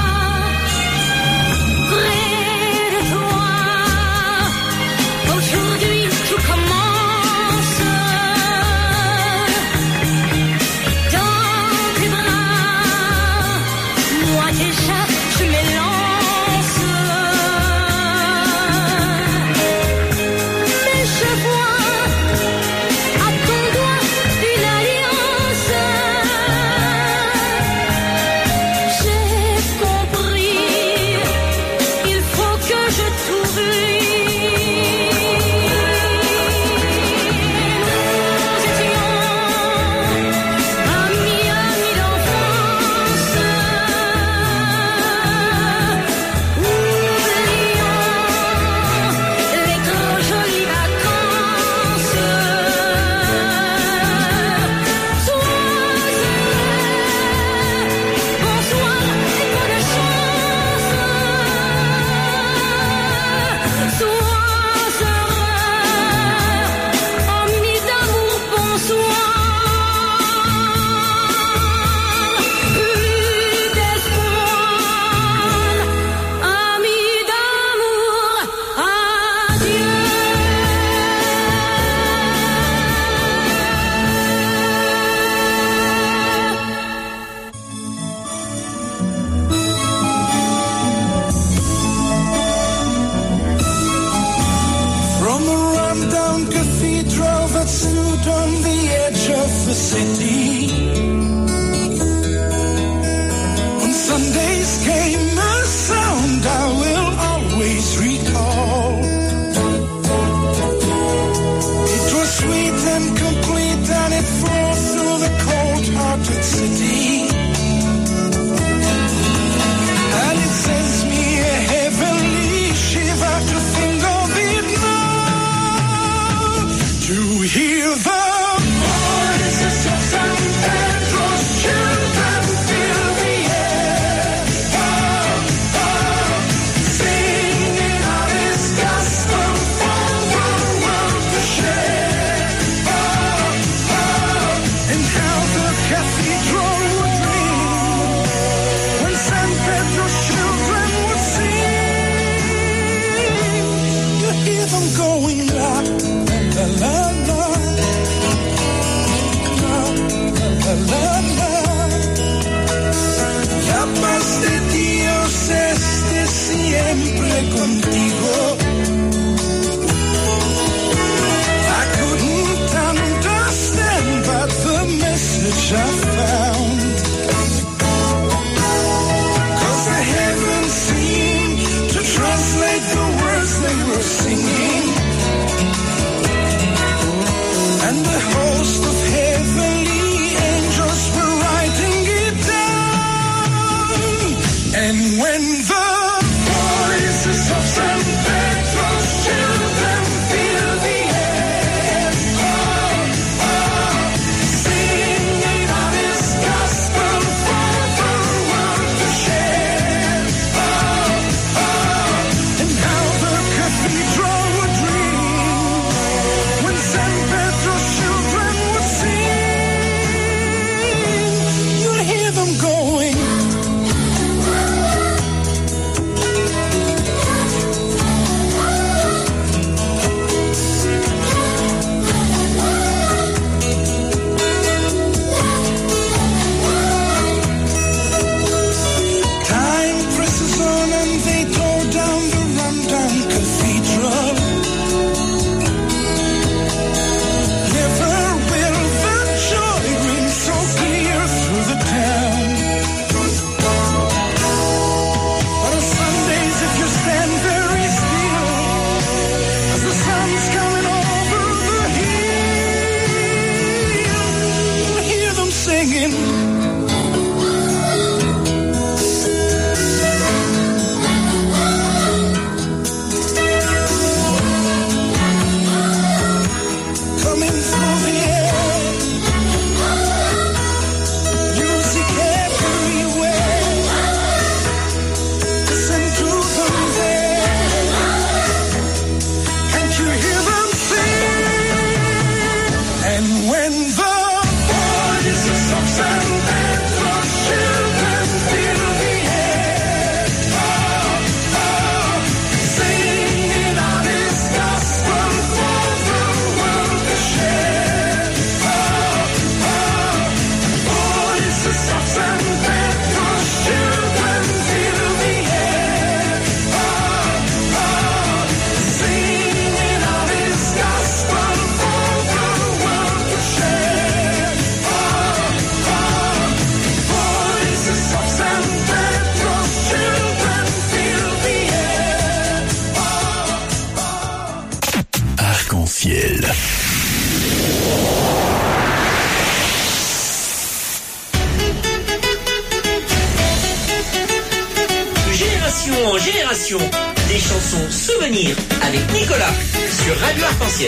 Près de toi, aujourd'hui tout commence. Dans tes bras, moi déjà je m'élance. Mais je vois à ton doigt une alliance. J'ai compris, il faut que je t'oublie. Nous étions amis, amis d'enfance. Oublions les trop jolies vacances. Sois heureux, bonsoir et bonne chance. Sois heureux, amis d'amour, bonsoir. Plus d'espoir, amis d'amour, adieu. From a rundown cathedral that stood on the edge of the city, on Sundays came a sound I will always recall. It was sweet and complete, and it flowed through the cold-hearted city, and it sends me a heavenly shiver to think of it now. To hear the voices of San Pedro's children fill the air. Oh, oh, singing out His gospel for the world to share. Oh, oh, and how the cathedral would ring when San Pedro's children would sing. You hear them going la la la la la la la la. La paz de Dios esté siempre contigo. I couldn't understand, but the message I found, 'cause the heavens seemed to translate the words they were singing, and the host of heavenly angels were writing it down. And when the voices of San Pedro Arc-en-Ciel. Génération en génération, des chansons souvenirs avec Nicolas sur Radio Arc-en-Ciel.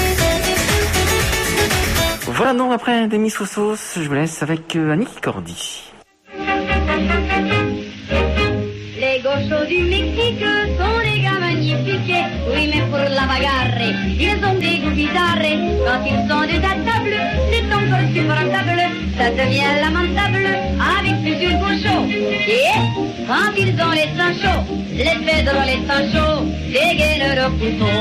Voilà, donc après des mises aux sauces, je vous laisse avec euh, Annie Cordy. Les gauchos du Mexique sont des gars magnifiques. Oui, mais pour la bagarre, ils ont des goûts bizarres. Quand ils sont de ta table, c'est encore supportable. Ça devient lamentable avec plusieurs gauchos. Et quand ils ont les seins chauds, les pédros, les seins chauds, dégainent le couteau.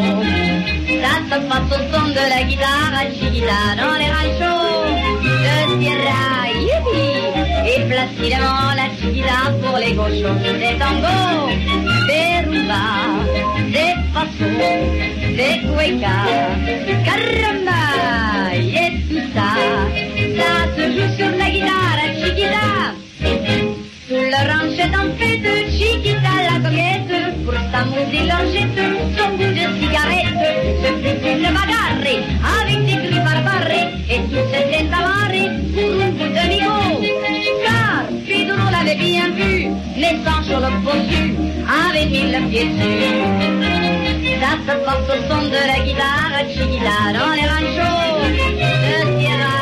Ça se passe au son de la guitare chiquita dans les ranchos de Sierra, youpi. Et placidement la chiquita pour les gauchos. Des tangos, des rumbas, des fasos, des cuecas, caramba, et tout ça, ça se joue sur la guitare chiquita. Tout le ranch est en fête, chiquita la coquette, pour s'amuser leur jette, son goût de cigarette, ce fut une bagarre, avec des cris barbares, et tout se s'entamarre, pour un bout de migo, car Pedro l'avait bien vu, mais Sancho le bossu, avait mis le pied dessus. Ça se passe au son de la guitare, chiquita, dans les ranchos de Sierra.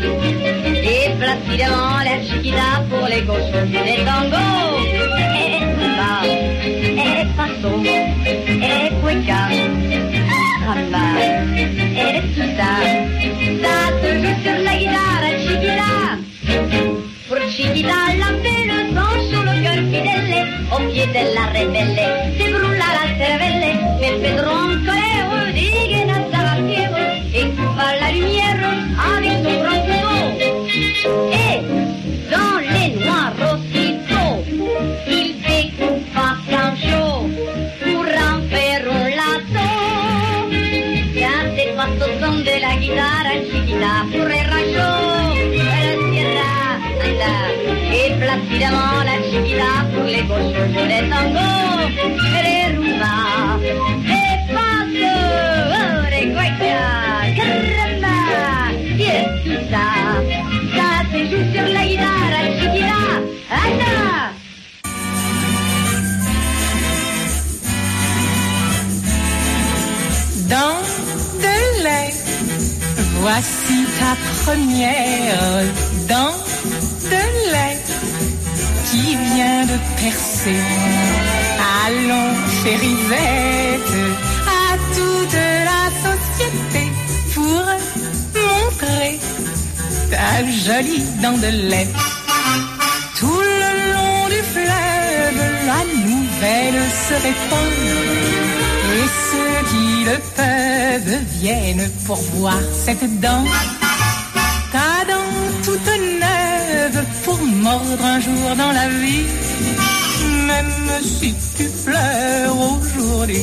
Et placidement la chiquita pour les gauchos, des tangos, et rumba, et paso, et cueca, ramba, et tout ça, ça se joue sur la guitare, chiquita. Pour chiquita la belle, Sancho le cœur fidèle, au pied de la rebelle, débrûla la cervelle, mais Pedro en colère, dégaina sa fièvre, et coupa la lumière avec son grand couteau. Et dans les noirs aussitôt, il découpa Sancho pour en faire un lasso. Quand c'est pas au son de la guitare chiquita pour les ranchos, la sierra, anda. Et placidement la chiquita pour les gauchos, les tangos, les rumbas, les pasos, les cuecas, caramba, et tout ça. Se joue sur la guitare, chiquita, anda. Dans de lait, voici ta première dent de lait qui vient de percer. Allons, chérisette, à toute la société pour montrer ta jolie dent de lait. Tout le long du fleuve, la nouvelle se répand. Et ceux qui le peuvent viennent pour voir cette dent. Ta dent toute neuve pour mordre un jour dans la vie. Même si tu pleures aujourd'hui.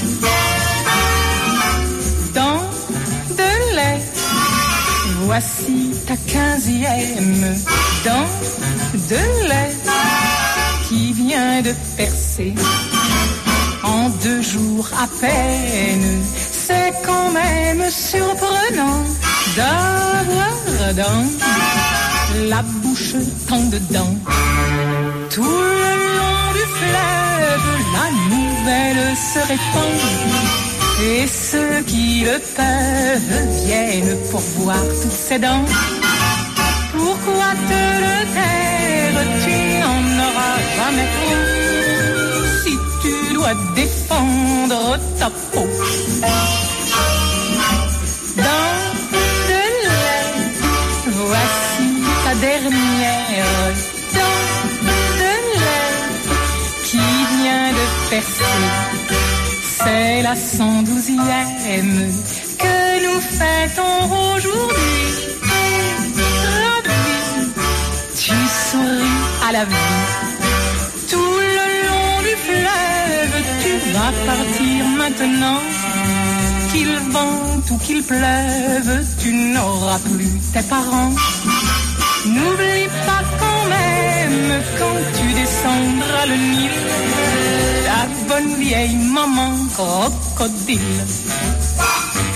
Dent de lait. Voici ta quinzième dent de lait qui vient de percer. En deux jours à peine, c'est quand même surprenant d'avoir dans la bouche tant de dents. Tout le long du fleuve, la nouvelle se répand. Et ceux qui le peuvent viennent pour voir toutes ces dents. Pourquoi te le taire, tu n'en auras jamais trop. Si tu dois défendre ta peau. Dent de lait, voici ta dernière dent de lait qui vient de percer. C'est la cent douzième que nous fêtons aujourd'hui. Ravi, tu souris à la vie. Tout le long du fleuve, tu vas partir maintenant. Qu'il vente ou qu'il pleuve, tu n'auras plus tes parents. N'oublie pas quand même, quand tu descendras le Nil, ta bonne vieille maman crocodile.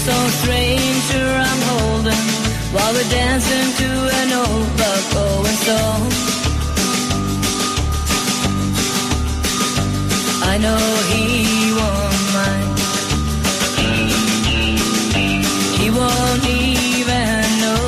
this old stranger I'm holding while we're dancing to an old Buck Owens song. I know he won't mind. He won't even know.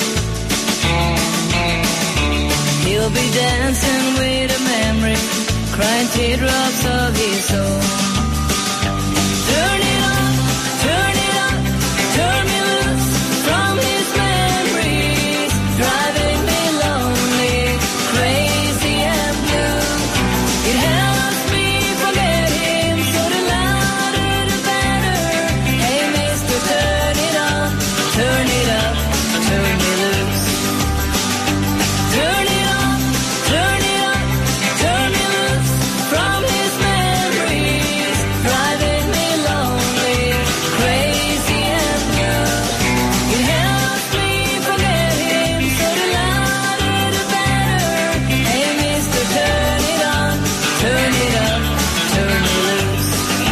He'll be dancing with a memory, crying teardrops of his own. Turn it on, turn it up, turn me loose from his memories, driving me lonely, crazy and blue. It helps me forget him, so the louder the better. Hey mister, turn it on, turn it up, turn me loose. Turn it on, turn it up, turn me loose from his memories, driving me lonely, crazy and blue. It helps me forget him, so the louder the better. Hey mister, turn it on, turn it up, turn me loose.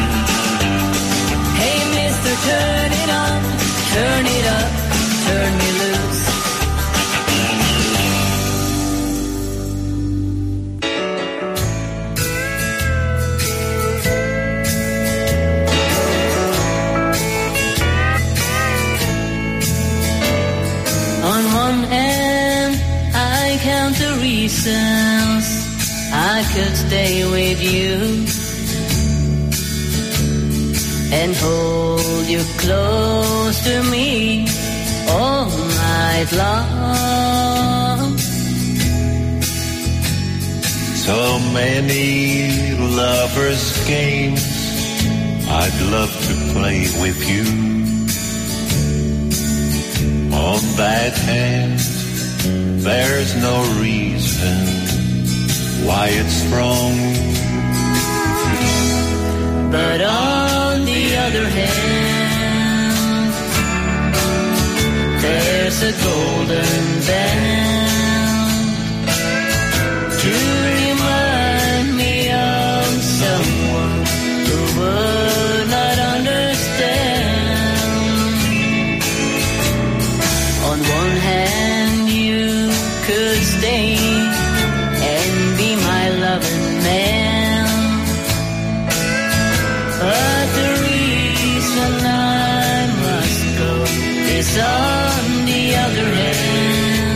Hey mister, turn it on, turn it up, turn me loose. On one hand, I count the reasons I could stay with you and hold you close to me all night long. So many lovers' games I'd love to play with you. On that hand, there's no reason why it's wrong. But on the other hand, there's a golden band to remind me of someone who would not understand. On one hand, you could stay and be my loving man, but the reason I must go is on the other hand.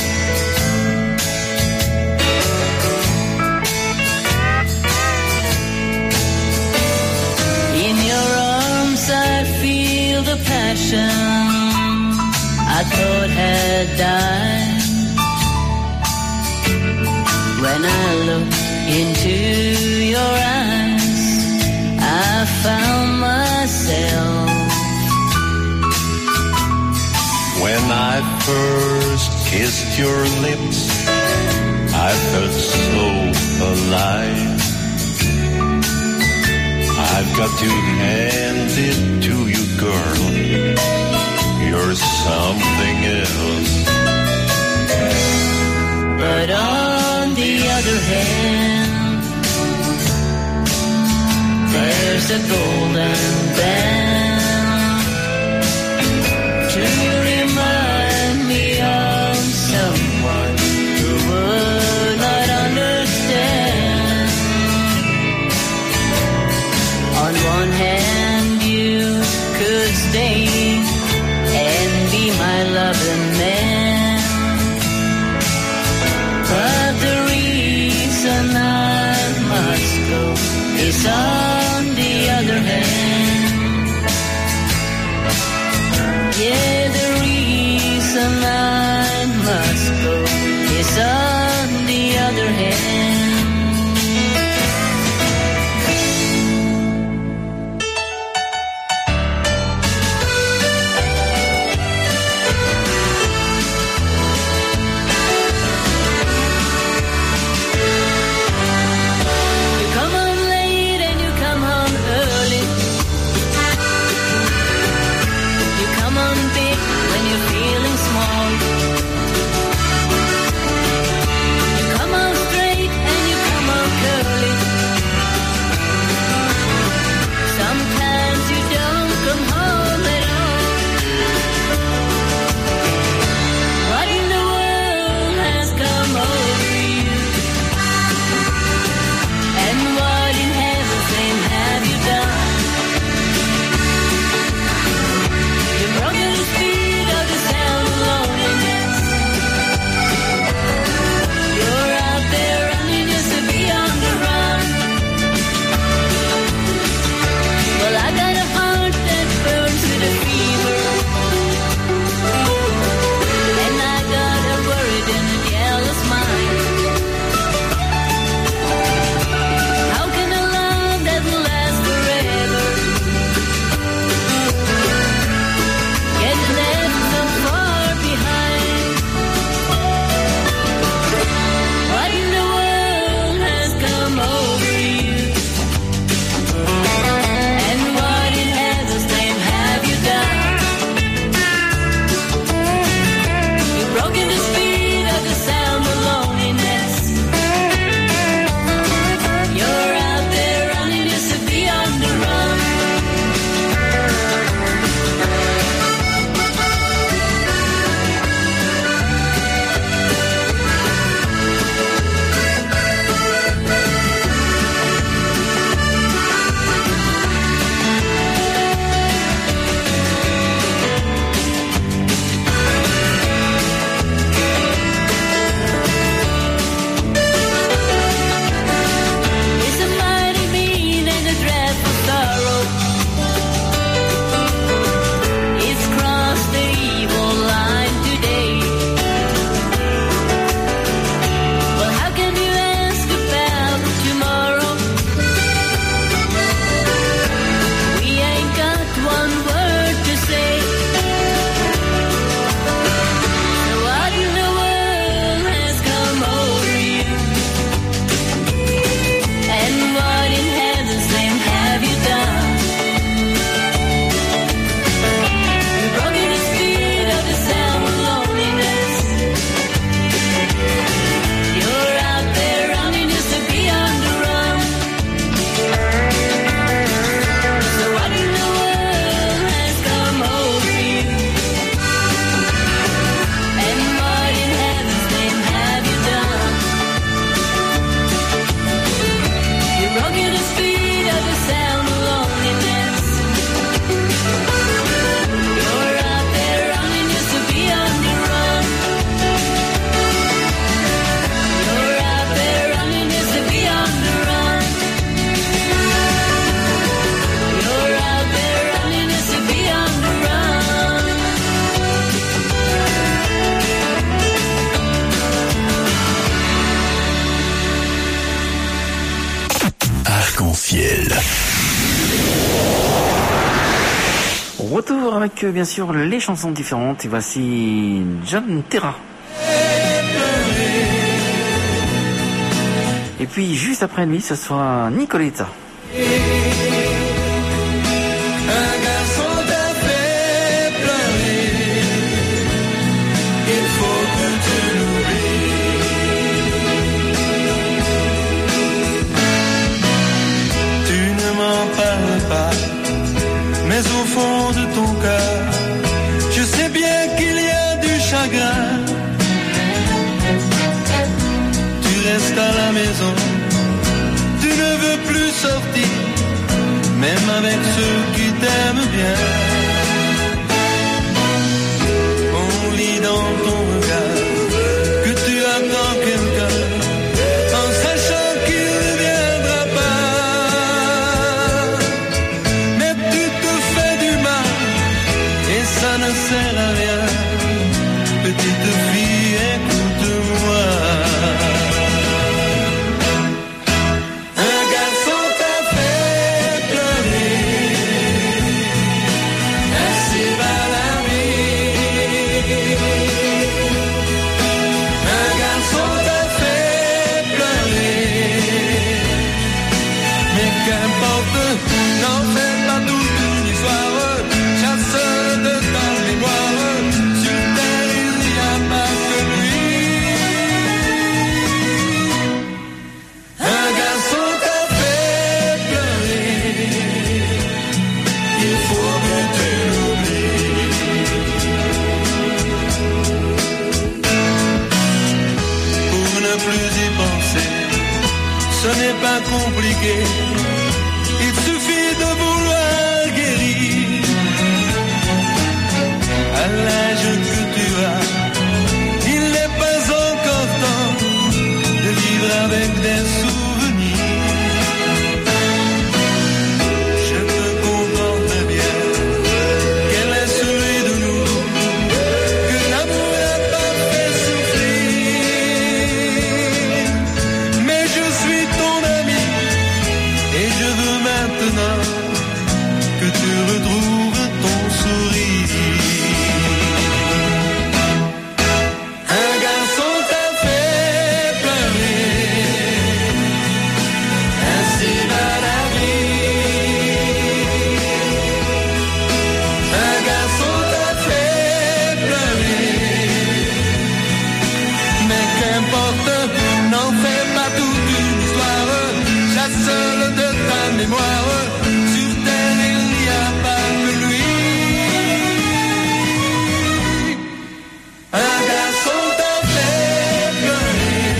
In your arms I feel the passion I thought had died. When I look into your eyes, I found myself. When I first kissed your lips, I felt so alive. I've got to hand it to you, girl, you're something else. But on the other hand, there's a golden band to remind me of someone who would not understand. On one hand, you could stay and be my loving man, but the reason I must go is on the other hand. Yeah, the reason I must go is on the other hand. Retour avec euh, bien sûr les chansons différentes et voici John Terra. Et puis juste après lui ce sera Nicoletta. Mais au fond de ton cœur, je sais bien qu'il y a du chagrin. Tu restes à la maison, tu ne veux plus sortir, même avec ceux qui t'aiment bien. On lit dans ton regard que tu attends quelqu'un, en sachant qu'il ne viendra pas. Mais tu te fais du mal, et ça ne sert à rien. Petite fille, écoute-moi. Un garçon t'a fait pleurer, ainsi va la vie. Un garçon t'a fait pleurer, mais qu'importe, n'en fais pas toute une histoire. Chasse de ta mémoire, sur terre il n'y a pas que lui. Un garçon t'a fait pleurer, il faut que tu l'oublies. Pour ne plus y penser, ce n'est pas compliqué, il suffit de vouloir guérir. À l'âge que tu as, il n'est pas encore temps de vivre avec des souvenirs. Je te comprends très bien, quel est celui de nous que l'amour n'a pas fait souffrir. Mais je suis ton ami et je veux maintenant que tu retrouves ton sourire. Un garçon t'a fait pleurer, ainsi va la vie. Un garçon t'a fait pleurer, mais qu'importe, n'en fais pas toute une histoire. Chasse-le de ta mémoire, sur terre il n'y a pas que lui. Un garçon t'a fait pleurer,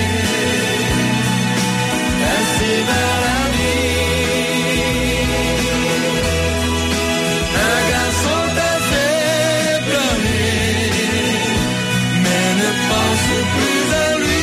ainsi va la vie. Un garçon t'a fait pleurer, mais ne pense plus à lui.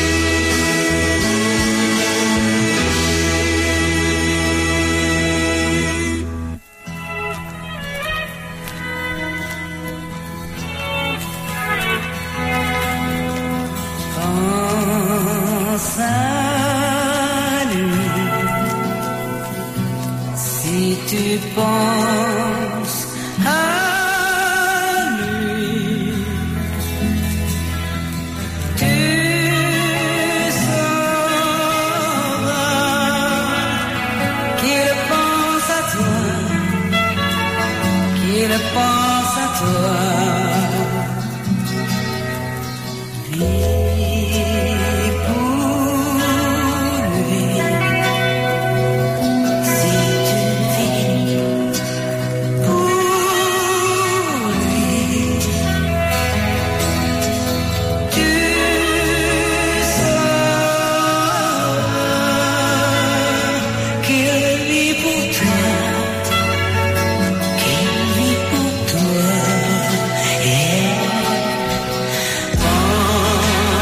Pense à lui, si tu penses à lui, tu sauras qu'il pense à toi, qu'il pense à toi. Vis pour lui, si tu vis pour lui, tu sauras qu'il vit pour toi, qu'il vit pour toi. Yeah. Pense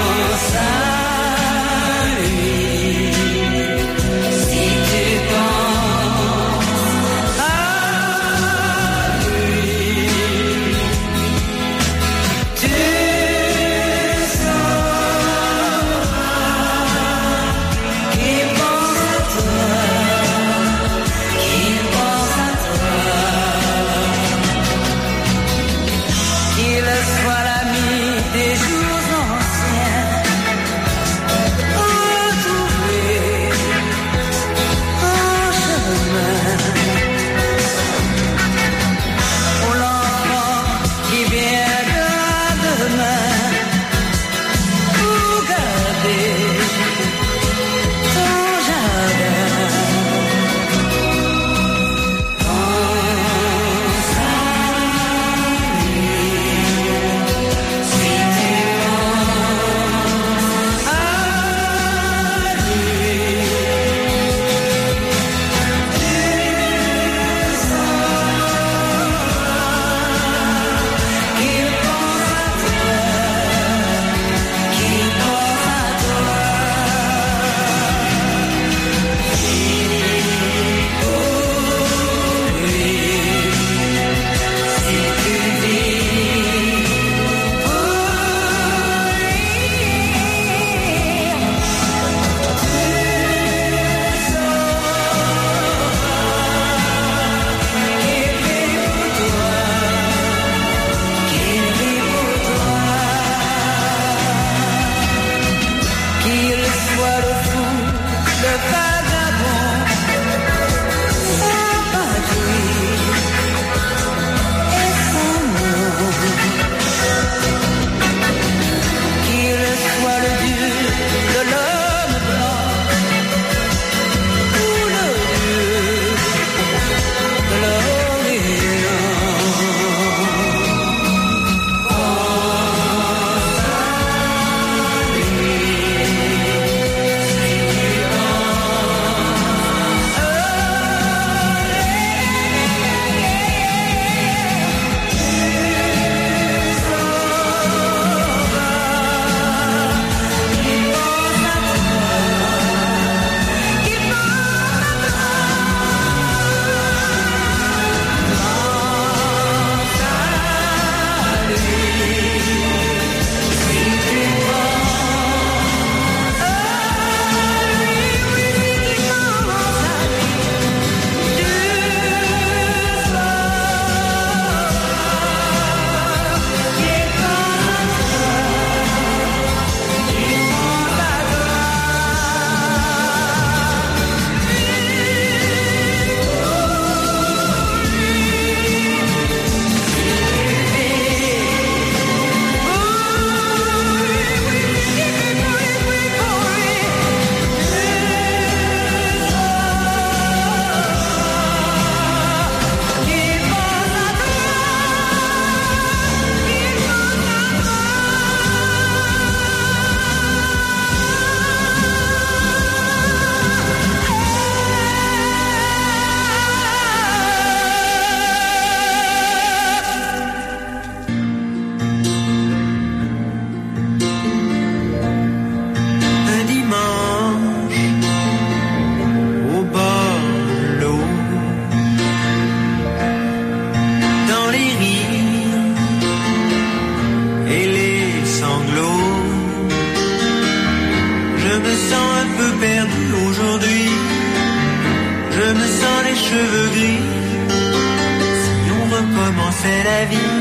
aujourd'hui, si on recommençait la vie,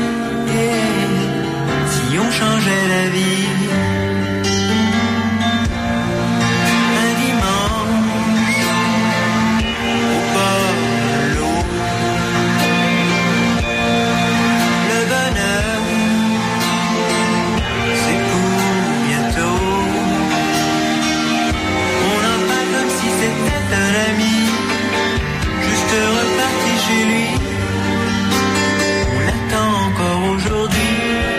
si on changeait la vie. Un dimanche, au bord de l'eau, le bonheur, c'est pour bientôt. On en parle comme si c'était un ami, juste reparti chez lui. On l'attend encore aujourd'hui.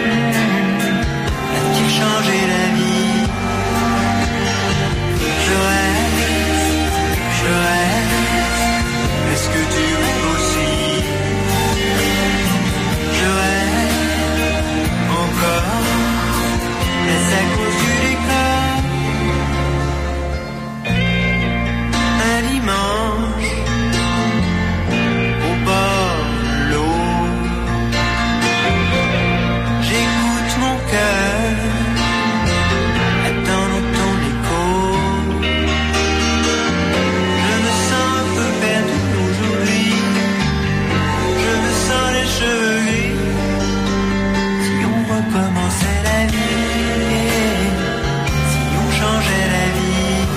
A-t-il changé la vie? Je rêve, je rêve. Est-ce que tu rêves aussi? Je rêve encore. Est-ce à cause du décor? Un dimanche, au bord de l'eau, j'écoute mon cœur, attendant ton écho. Je me sens un peu perdu aujourd'hui, je me sens les cheveux gris. Si on recommençait la vie, si on changeait la vie.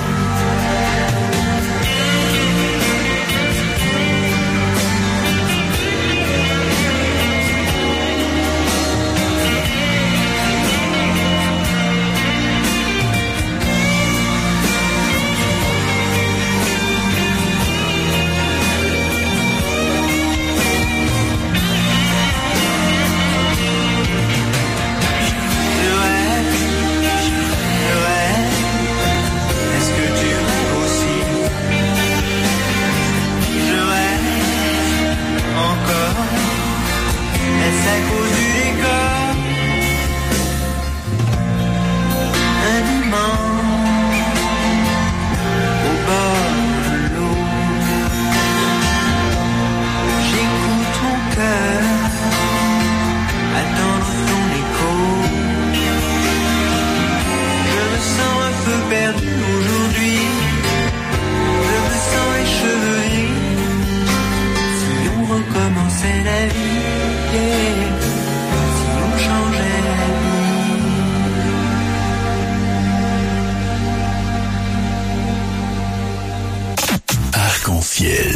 Je rêve, je rêve. Est-ce que tu rêves aussi? Je rêve encore. Est-ce à cause du décor? Un dimanche, au bord de l'eau, j'écoute mon cœur, attendant ton écho. Je me sens un peu perdu aujourd'hui, je me sens les cheveux gris. Si on recommençait la vie, si on changeait la vie. Arc-en-ciel.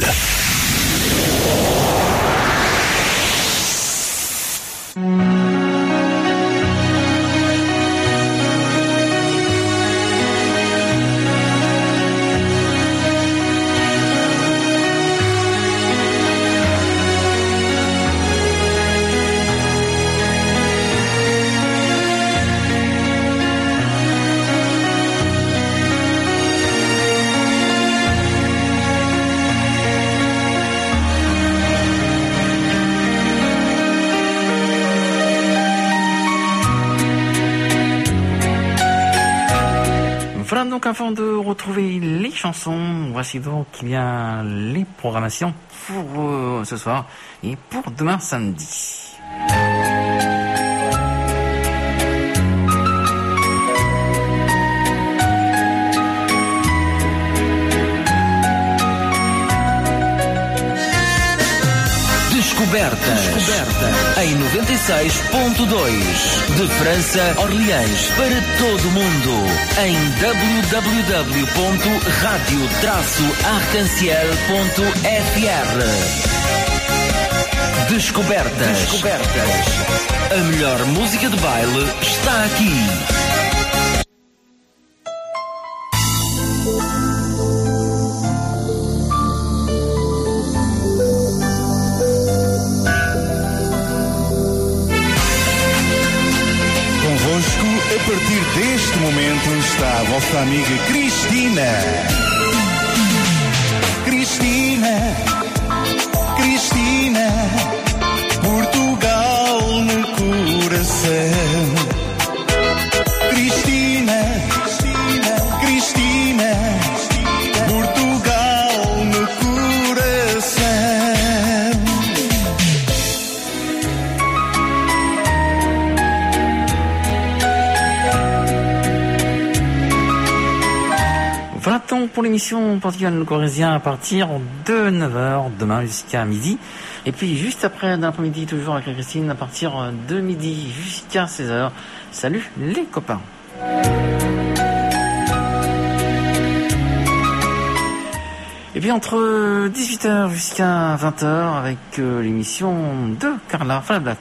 Voilà donc avant de retrouver les chansons, voici donc il y a les programmations pour euh, ce soir et pour demain samedi. Descoberta, Descoberta em noventa e seis ponto dois de França, Orleans, para todo o mundo em w w w ponto radio traço arc-en-ciel ponto f r. Descobertas. Descobertas. A melhor música de baile está aqui. A partir deste momento está a vossa amiga Cristina. Cristina, Cristina, Portugal no coração. Cristina, Cristina, Cristina, Portugal no coração. Voilà donc pour les l'émission Portugal Corésien à partir de neuf heures, demain jusqu'à midi. Et puis juste après, dans l'après-midi, toujours avec Christine, à partir de midi jusqu'à seize heures. Salut les copains. Et puis entre dix-huit heures jusqu'à vingt heures avec euh, l'émission de Carla Falablac.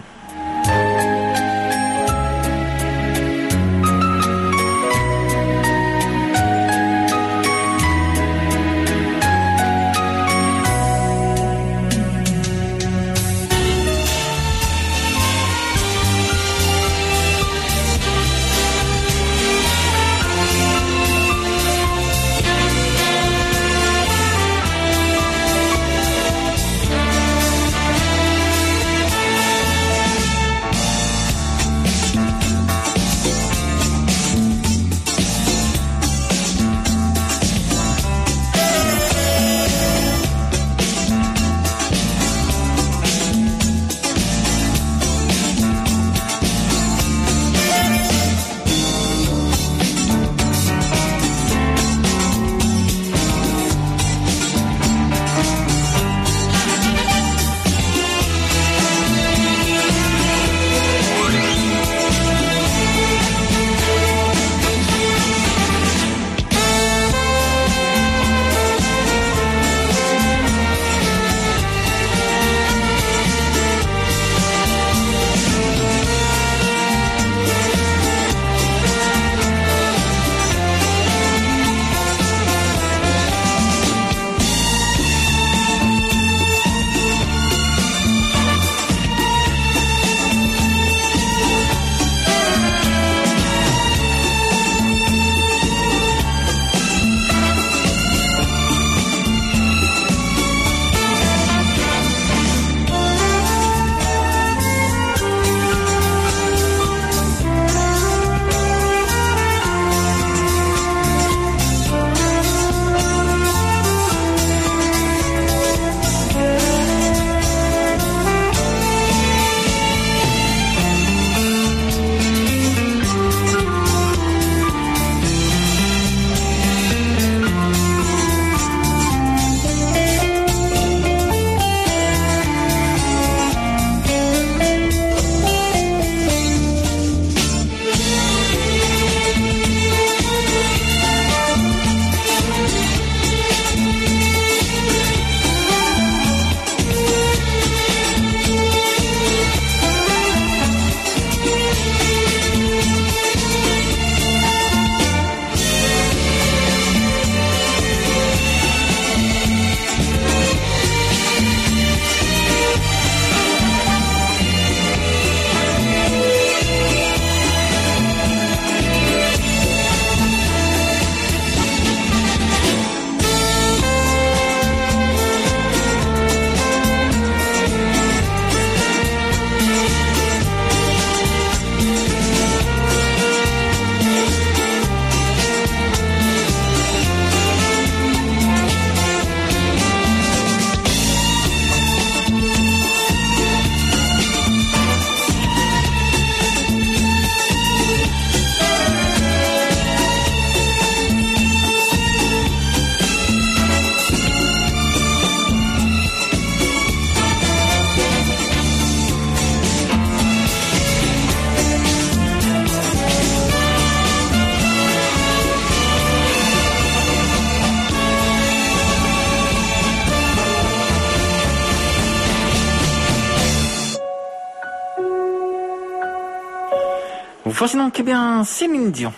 Voici donc eh bien Céline Dion.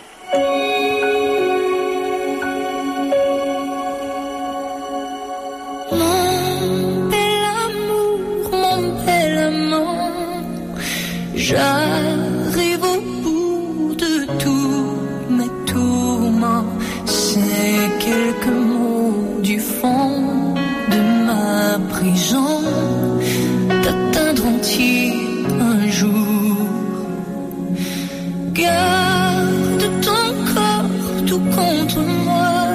Mon bel amour, mon bel amant, j'arrive au bout de tous mes tourments. Ces quelques mots du fond de ma prison t'atteindront-ils un jour? Garde ton corps tout contre moi,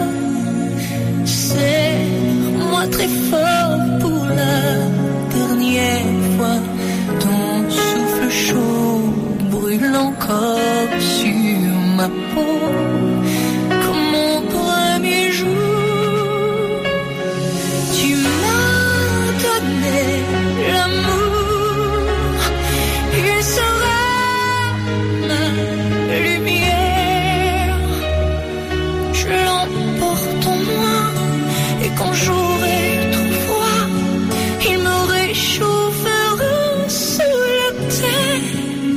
serre-moi très fort pour la dernière fois. Ton souffle chaud brûle encore sur ma peau, comme mon premier jour. c'est l'amour. Il sera ma lumière. Je l'emporte en moi et quand j'aurai trop froid, il me réchauffera sous la terre.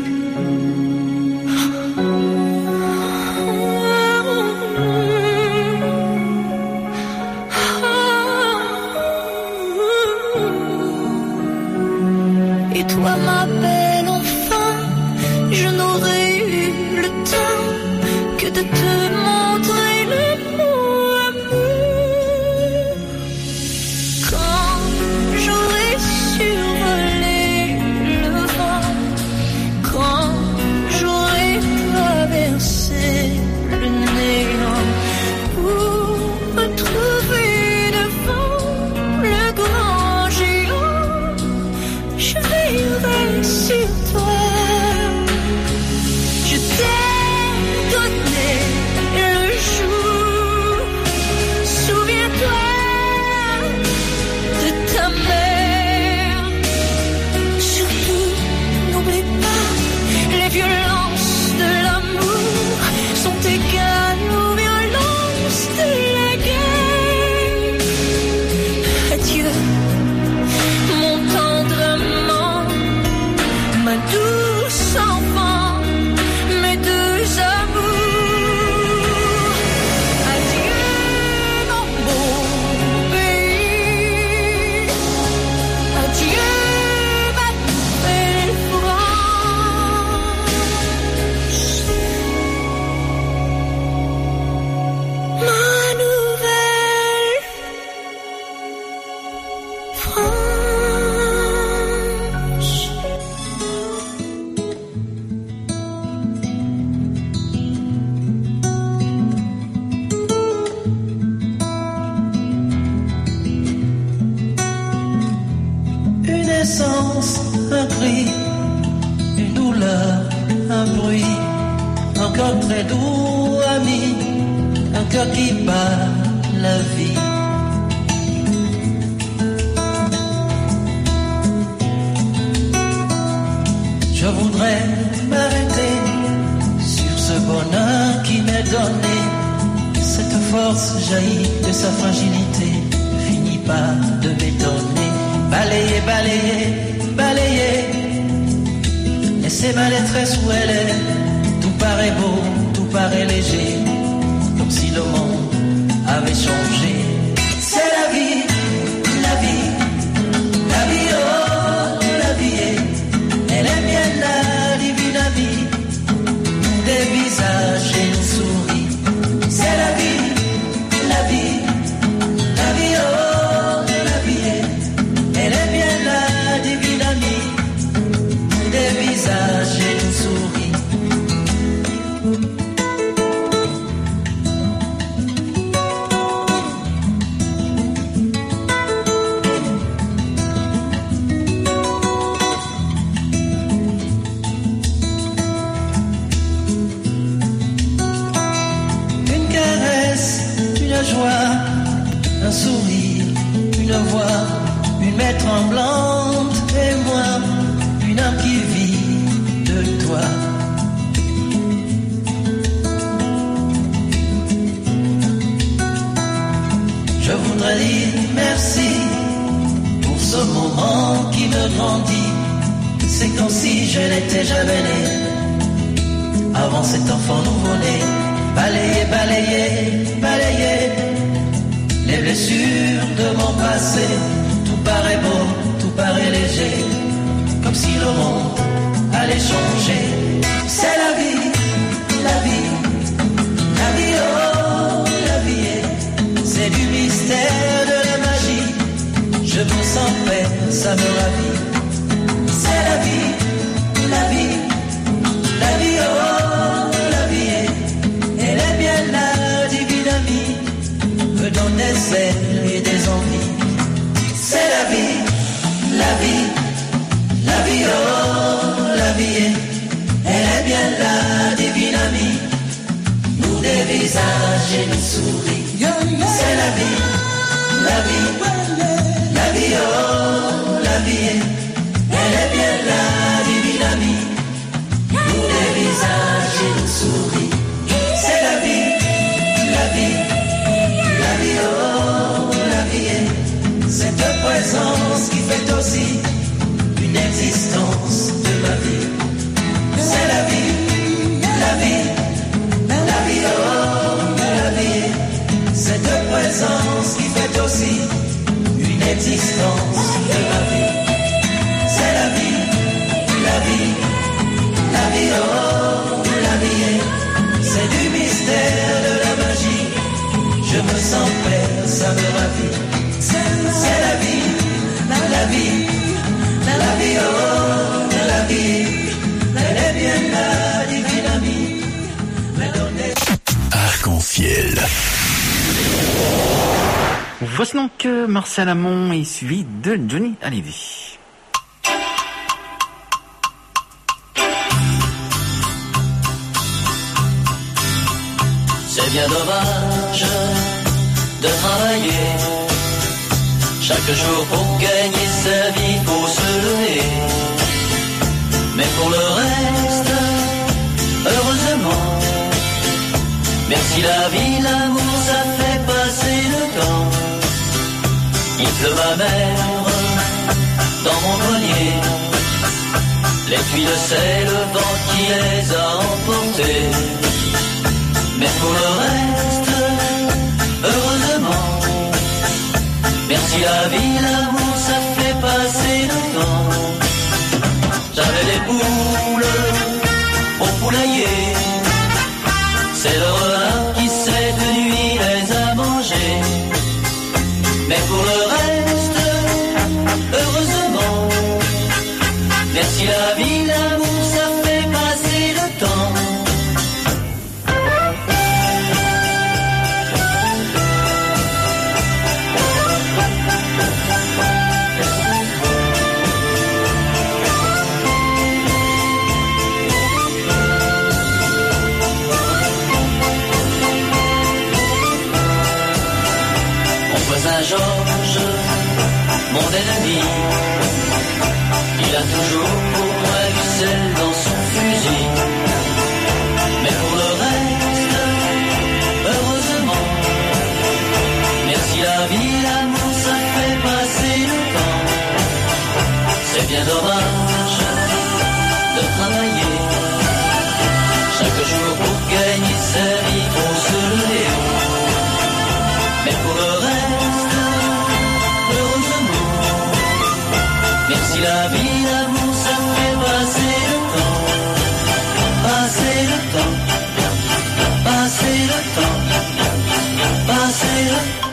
Et toi, ma belle enfant, je n'aurai eu le temps que de te montrer le mot amour. Quand j'aurai survolé le vent, quand j'aurai traversé le néant pour me trouver devant le grand géant, je veillerai sur toi. Je t'ai donné le jour. Souviens-toi de ta mère. Surtout, n'oublie pas, les violences de l'amour sont égales aux violences de la guerre. Adieu, mon tendre amant, ma douce enfant, mes deux amours. Adieu, mon beau pays. Adieu, ma belle France. Ma nouvelle France. Une essence, un cri, une douleur, un bruit, encore très doux, ami, un cœur qui bat la vie. Je voudrais m'arrêter sur ce bonheur qui m'est donné. Cette force jaillit de sa fragilité, finit par de m'étonner. Balayer, balayer, balayer. Laissez ma détresse où elle est. Tout paraît beau, tout paraît léger, comme si le monde avait changé. C'est la vie, la vie, la vie, oh, la vie est. Elle est bien la divine amie, des visages et nous souris. C'est la vie, la vie, la vie, oh, la vie est. Elle est bien la divine amie, des visages et nous souris. Une caresse, une joie, un sourire, une voix, une main tremblante et moi, une âme qui vit de toi. Je voudrais dire merci pour ce moment qui me grandit. C'est comme si je n'étais jamais né. Avant cet enfant nouveau-né, balayer, balayer, balayer les blessures de mon passé. Tout paraît beau, tout paraît léger, comme si le monde allait changer. C'est la vie, la vie, la vie, oh, la vie est. C'est du mystère, de la magie. Je me sens paix, ça me ravit. C'est la vie, la vie, la vie, oh, la vie est. Elle est bien la divine amie, me donne des ailes et des envies. C'est la vie, la vie, la vie, oh, la vie est. Elle est bien la divine amie, nous des visages et nous souris. C'est la vie, la vie, la vie, oh, la vie, la vie, oh, la vie, elle est bien la divine amie, me donner. Arc-en-ciel. Voici donc euh, Marcel Amont et suivi de Johnny Hallyday. C'est bien dommage de travailler chaque jour pour gagner sa vie, faut se lever. Mais pour le reste, heureusement, merci la vie, l'amour, ça fait passer le temps. Il pleut ma mère dans mon grenier, les tuiles c'est le vent qui les a emportées. Mais pour le reste, heureusement, merci la vie, l'amour, ça fait passer le temps. J'avais des poules au poulailler, c'est le renard qui cette nuit les a mangées. Mais pour le reste, heureusement, merci la vie, l'amour, ça fait passer le temps. Georges, mon ennemi, il a toujours pour moi du sel dans son fusil. Mais pour le reste, heureusement, merci la vie, l'amour, ça fait passer le temps. C'est bien dommage de travailler chaque jour pour gagner sa vie, pour se lever. Mais pour le reste, merci la vie, l'amour, ça fait passer le temps, passer le temps, passer le temps, passer le temps.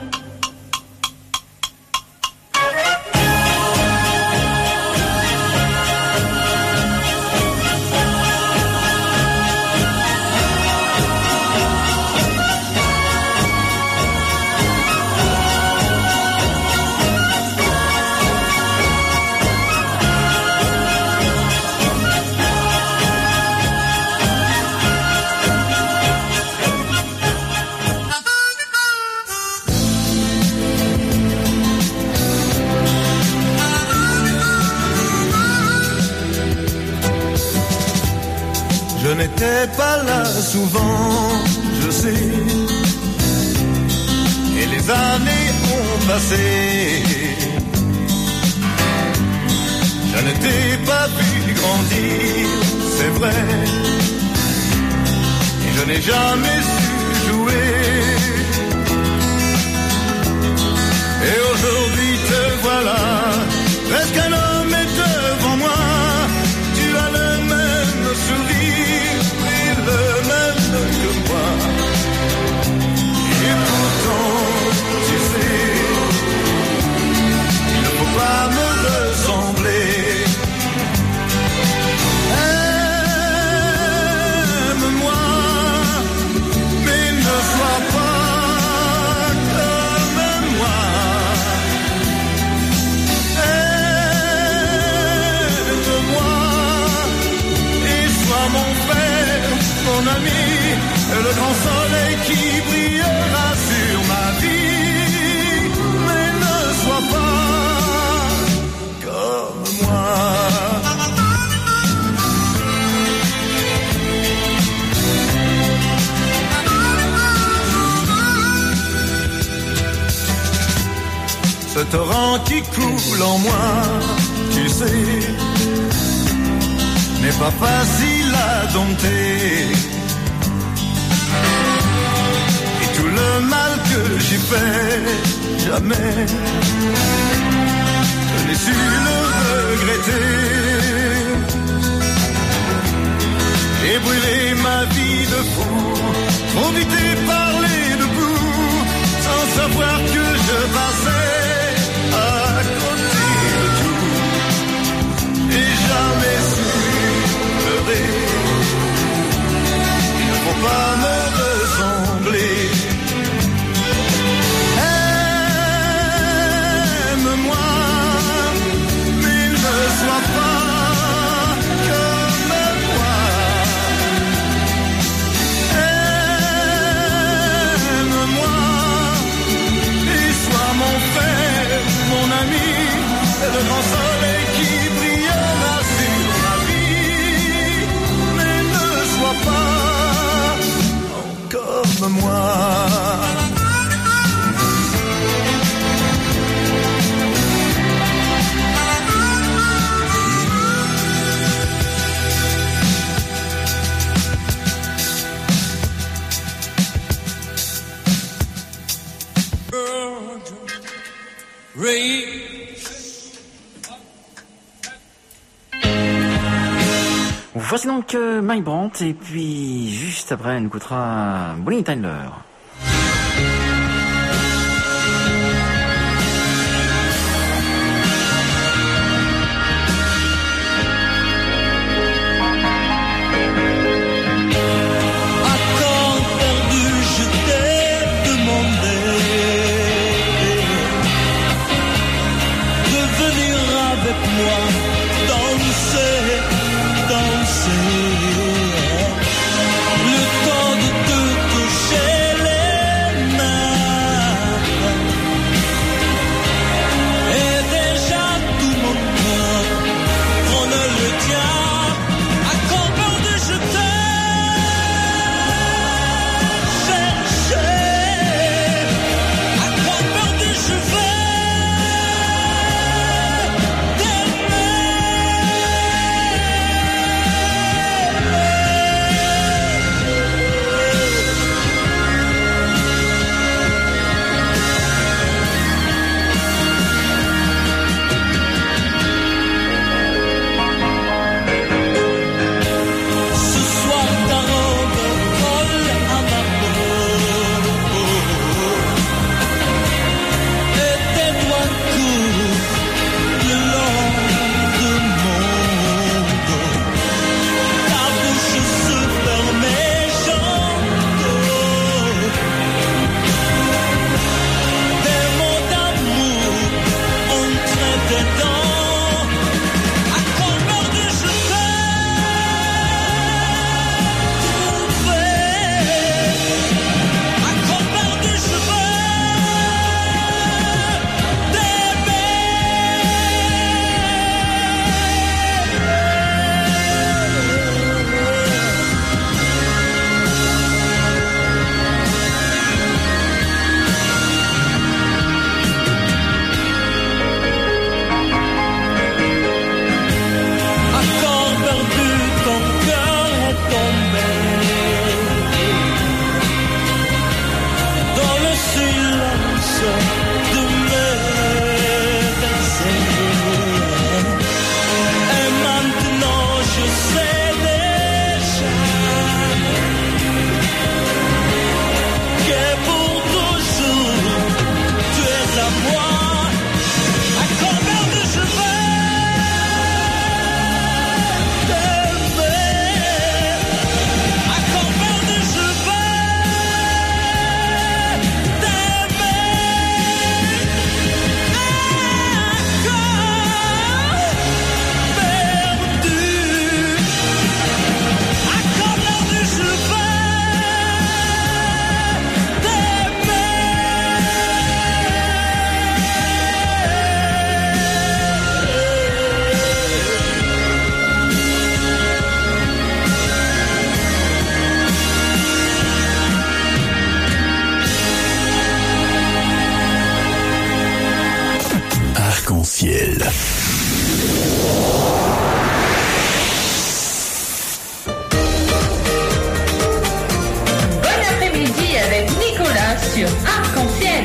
Je n'étais pas là souvent, je sais, et les années ont passé. Je ne t'ai pas vu grandir, c'est vrai, et je n'ai jamais su jouer. Et aujourd'hui te voilà, presque un homme est devant moi. Tu as le même sourire, oui, le même que moi. Et pourtant, tu sais, il ne faut pas me ressembler. Aime-moi, mais ne sois pas comme moi. Aime-moi et sois mon frère, mon ami, le grand soleil qui brillera sur ma vie. Mais ne sois pas comme moi. Ce torrent qui coule en moi, tu sais, n'est pas facile à dompter. Et tout le mal que j'ai fait, jamais je n'ai su le regretter. J'ai brûlé ma vie de fou, trop vite et parlé debout, sans savoir que je passais à côté Voici donc euh, Mike Brandt, et puis juste après, on écoutera Bonnie Tyler. sur Arc-en-Ciel.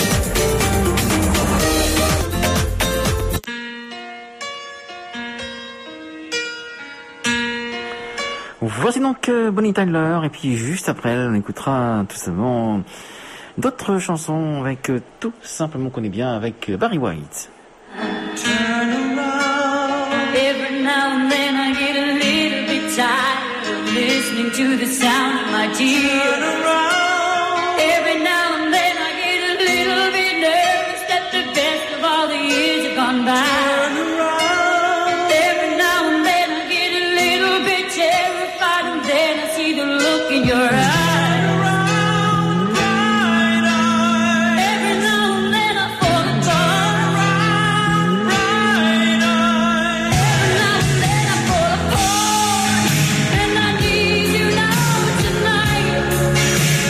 Voici donc euh, Bonnie Tyler, et puis juste après, on écoutera tout simplement d'autres chansons avec euh, tout simplement qu'on est bien avec euh, Barry White. Turn around. Every now and then I get a little bit tired of listening to the sound of my tears. Turn around. Every now and then I get a little bit nervous that the best of all the years have gone by. Turn around. Every now and then I get a little bit terrified, and then I see the look in your eyes. Tonight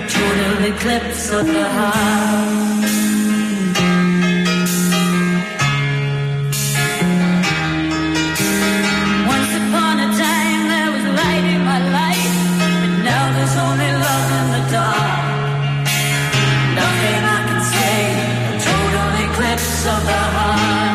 total eclipse of the heart. Once upon a time there was light in my life, but now there's only love in the dark. Nothing I can say, a total eclipse of the heart.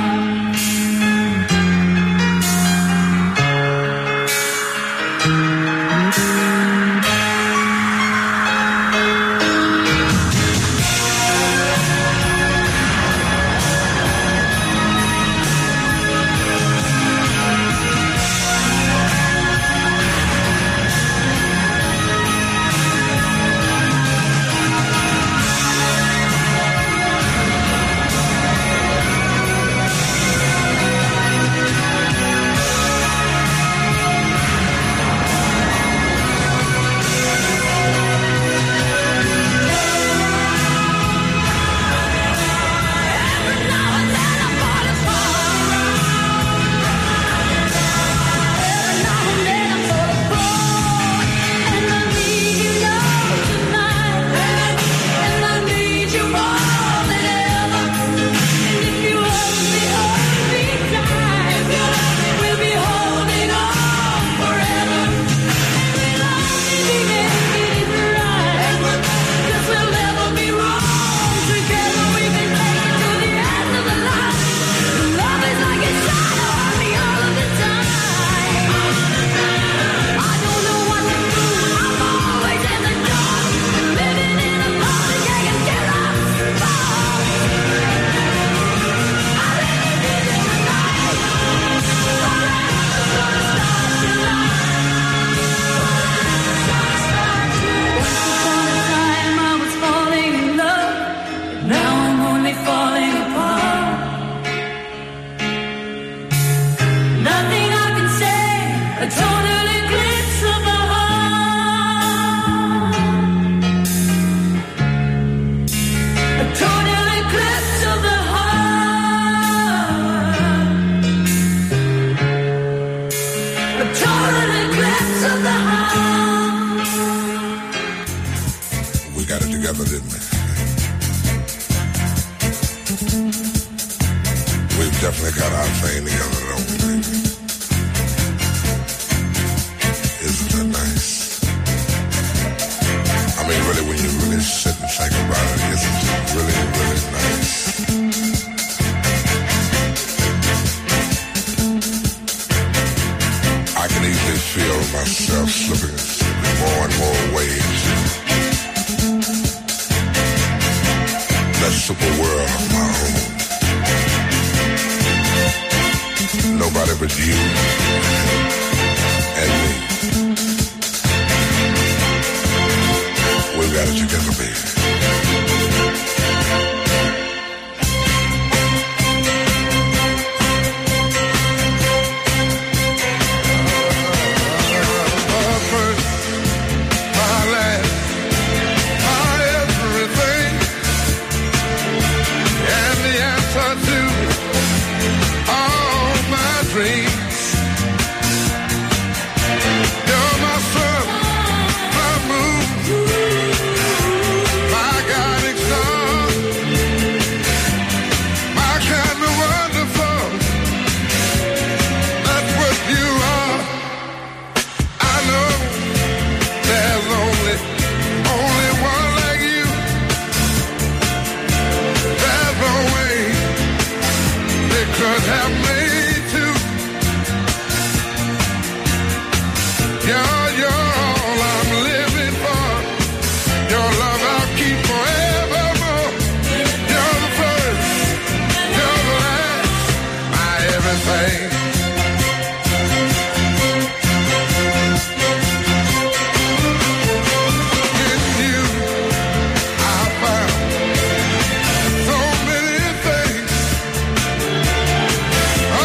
So many things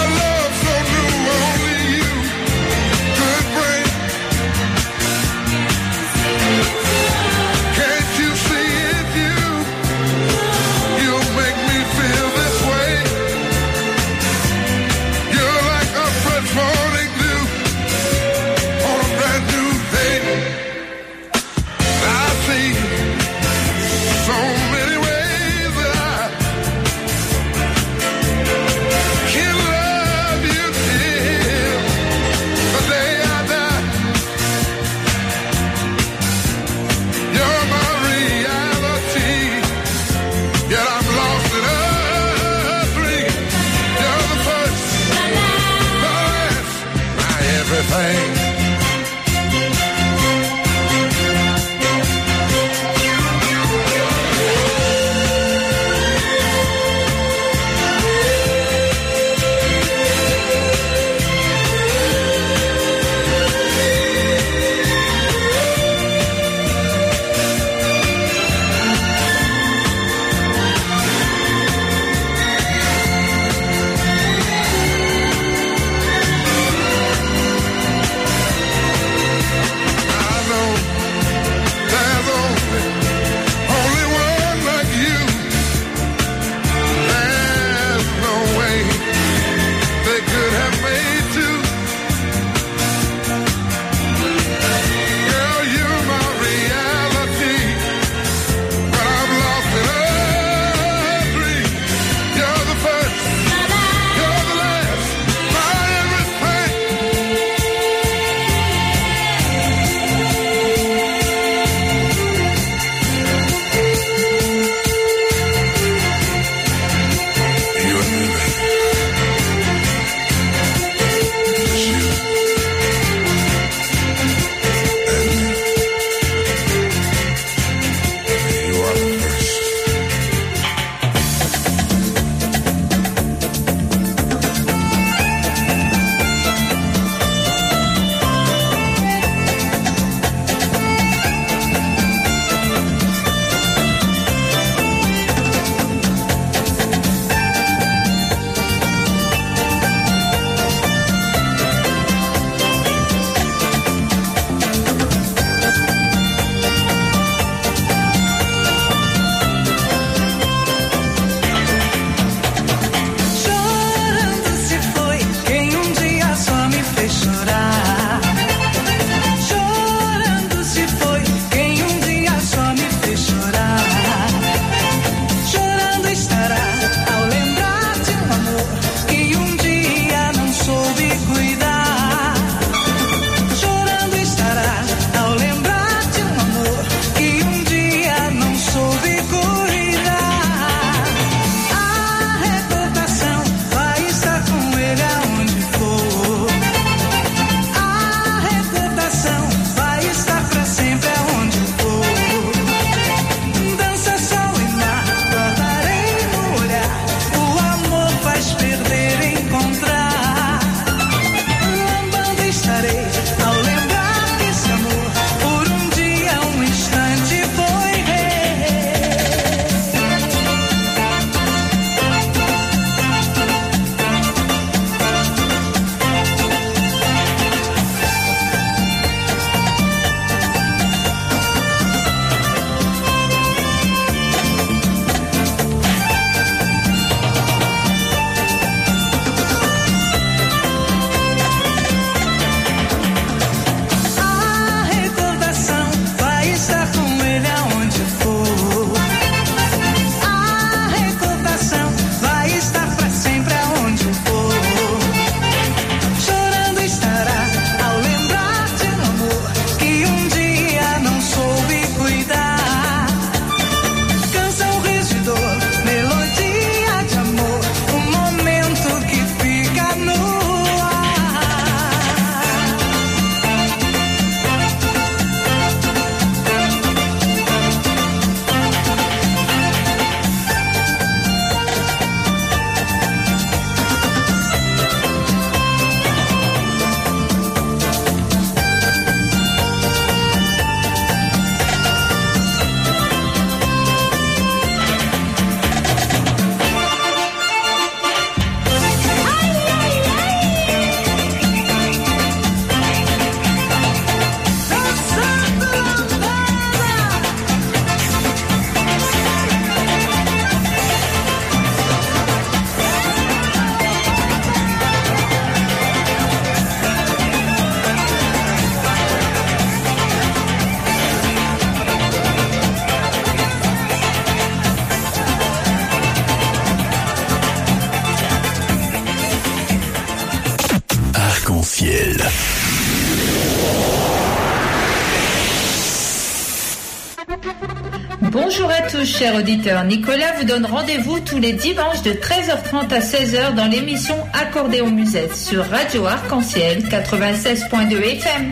Bonjour à tous, chers auditeurs. Nicolas vous donne rendez-vous tous les dimanches de treize heures trente à seize heures dans l'émission Accordéon Musette sur Radio Arc-en-Ciel quatre-vingt-seize point deux F M.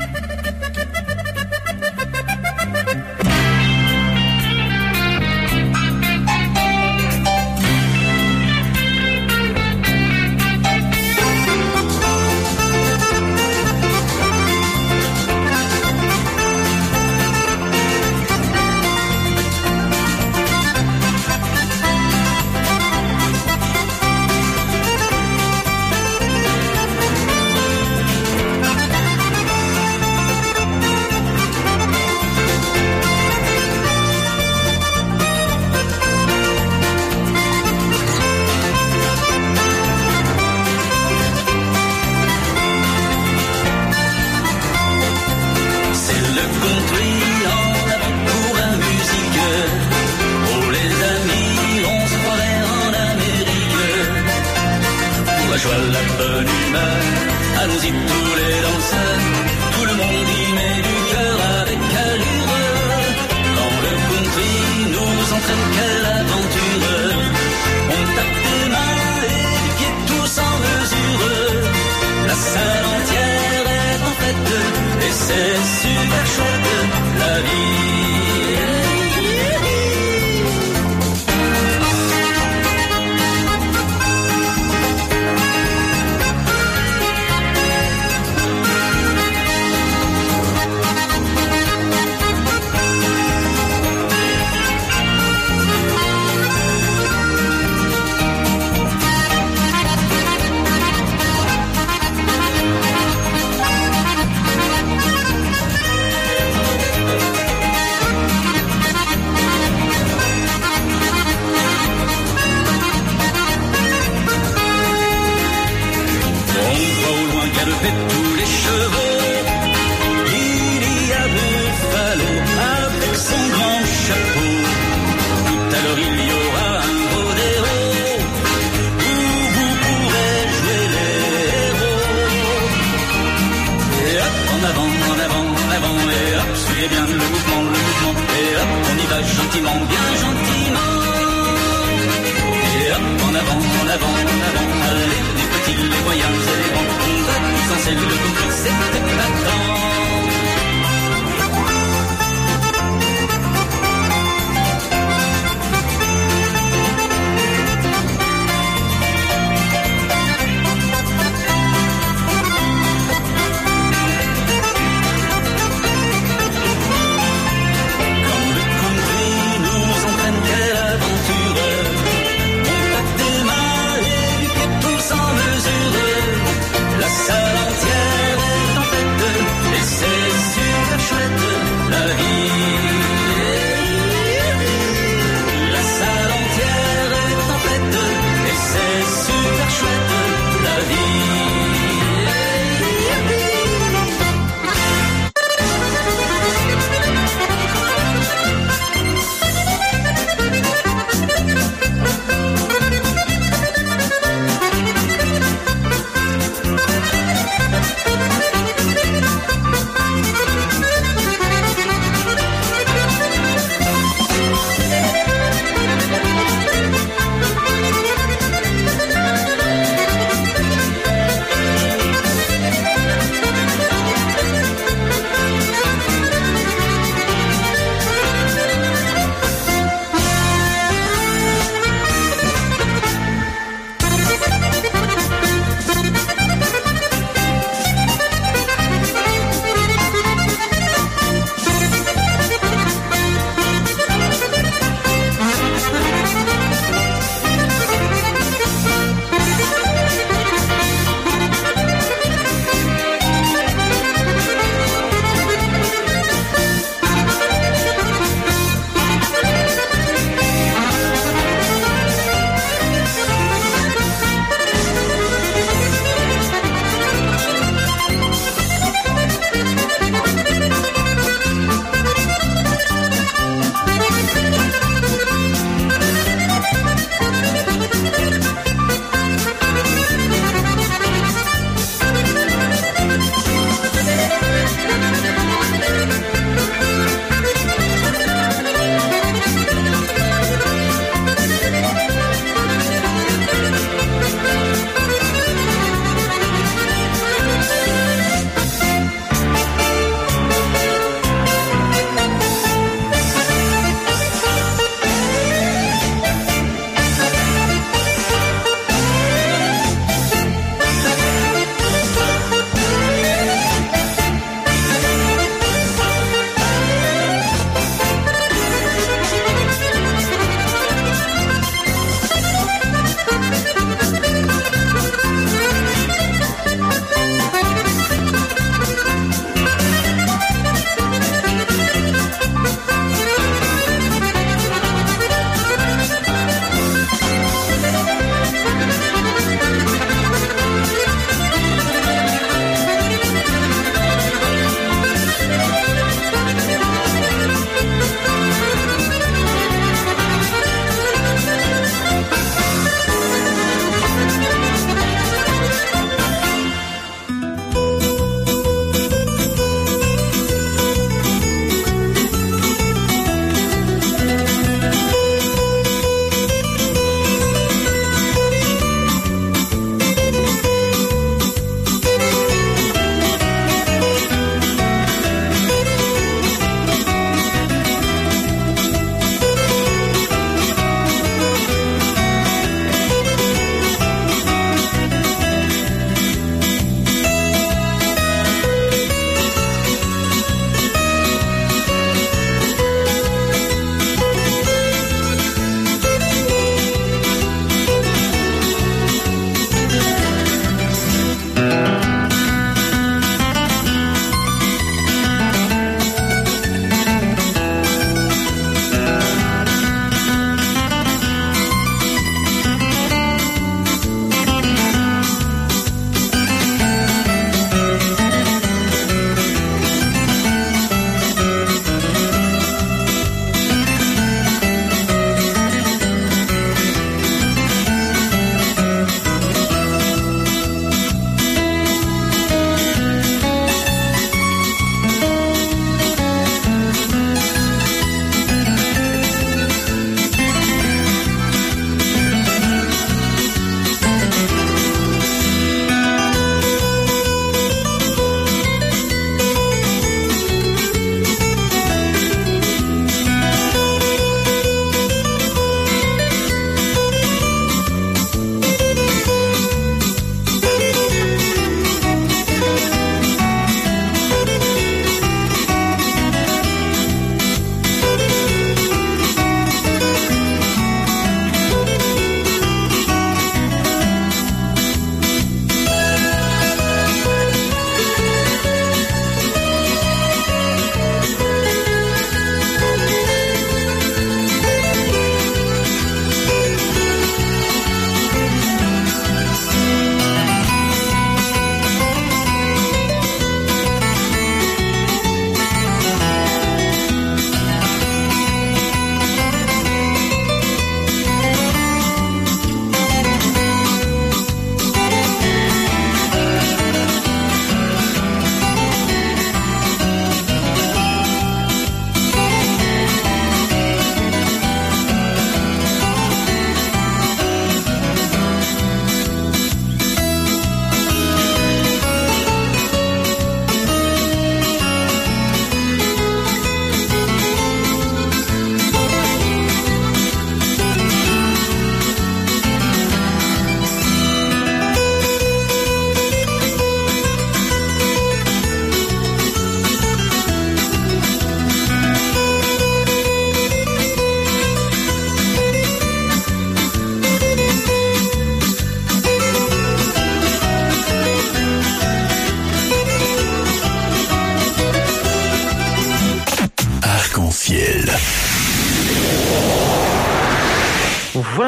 Sans mesure,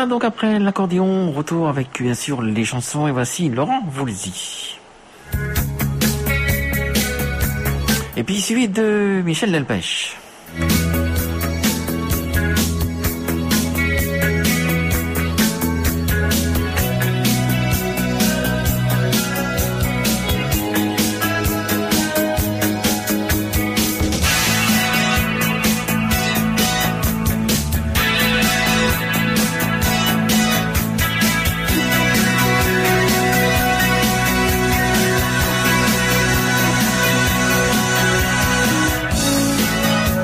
Voilà, donc après l'accordéon, retour avec bien sûr les chansons. Et voici Laurent Voulzy. Et puis suivi de Michel Delpech. Thank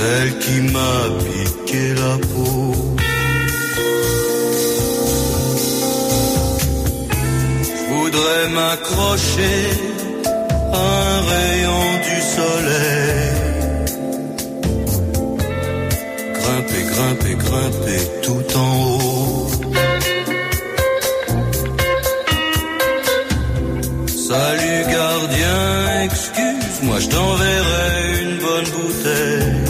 celle qui m'a piqué la peau. Je voudrais m'accrocher à un rayon du soleil, grimper, grimper, grimper tout en haut. Salut gardien, excuse-moi, je t'enverrai une bonne bouteille.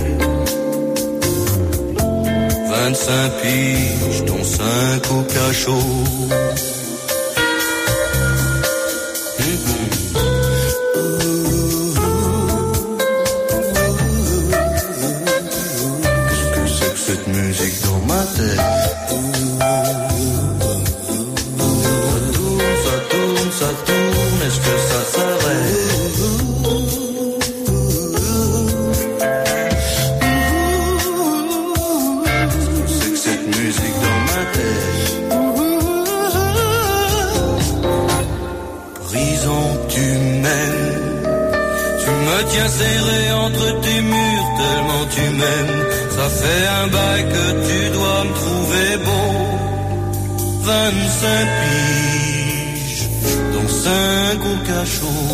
Vingt-cinq piges, dont cinq au cachot. Qu'est-ce que c'est que cette musique dans ma tête? Ça tourne, ça tourne, est-ce que ça s'arrête? Qu'est-ce que c'est que cette musique dans ma tête? Prison, tu m'aimes, tu me tiens serré entre tes murs tellement tu m'aimes. Ça fait un bail que tu dois me trouver beau. Vingt-cinq piges, dont cinq au cachot.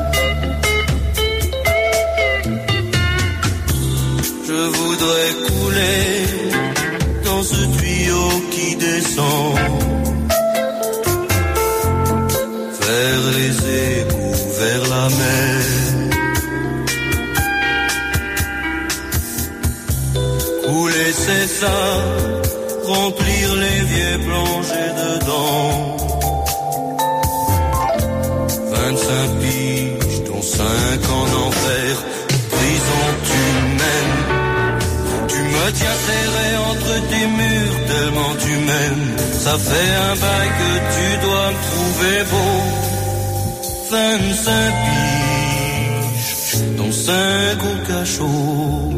Je voudrais couler dans ce tuyau qui descend vers les égouts, vers la mer. Couler c'est ça, remplir l'évier, plonger dedans. Vingt-cinq piges, dont cinq en enfer. Prison, tu m'aimes, tu me tiens serré entre tes murs tellement tu m'aimes. Ça fait un bail que tu dois me trouver beau. Vingt-cinq piges, dont cinq au cachot.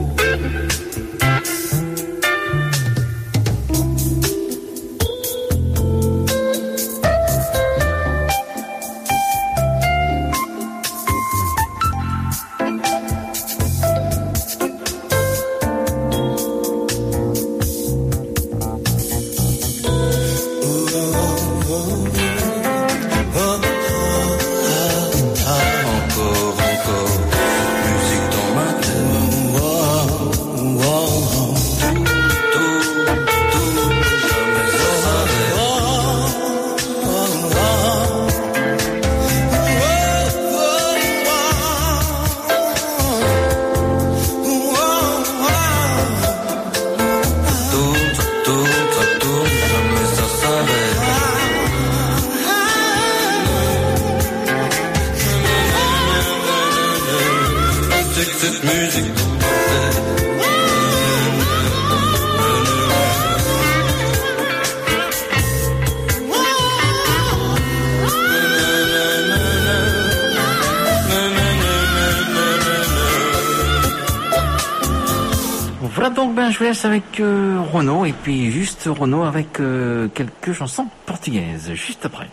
Voilà donc, ben je vous laisse avec euh, Renaud, et puis juste Renaud avec euh, quelques chansons portugaises, juste après.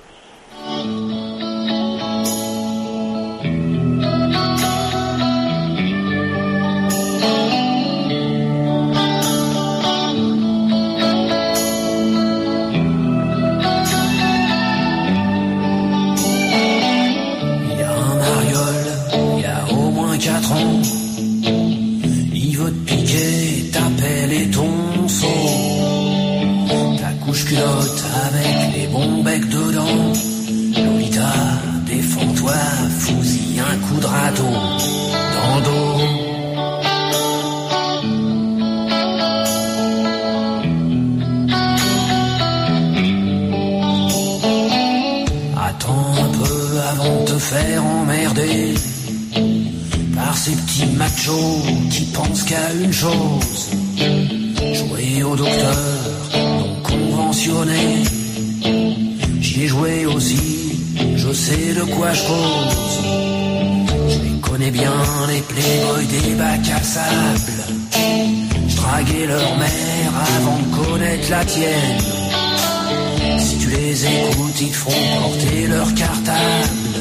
Avec les bons becs dedans, Lolita, défends-toi, fous-y un coup de râteau dans le dos. Attends un peu avant de te faire emmerder par ces petits machos qui pensent qu'à une chose, jouer au docteur conventionné. J'y ai joué aussi, je sais de quoi je cause. Je les connais bien, les playboys des bacs à sable. Je draguais leur mère avant de connaître la tienne. Si tu les écoutes, ils te feront porter leur cartable.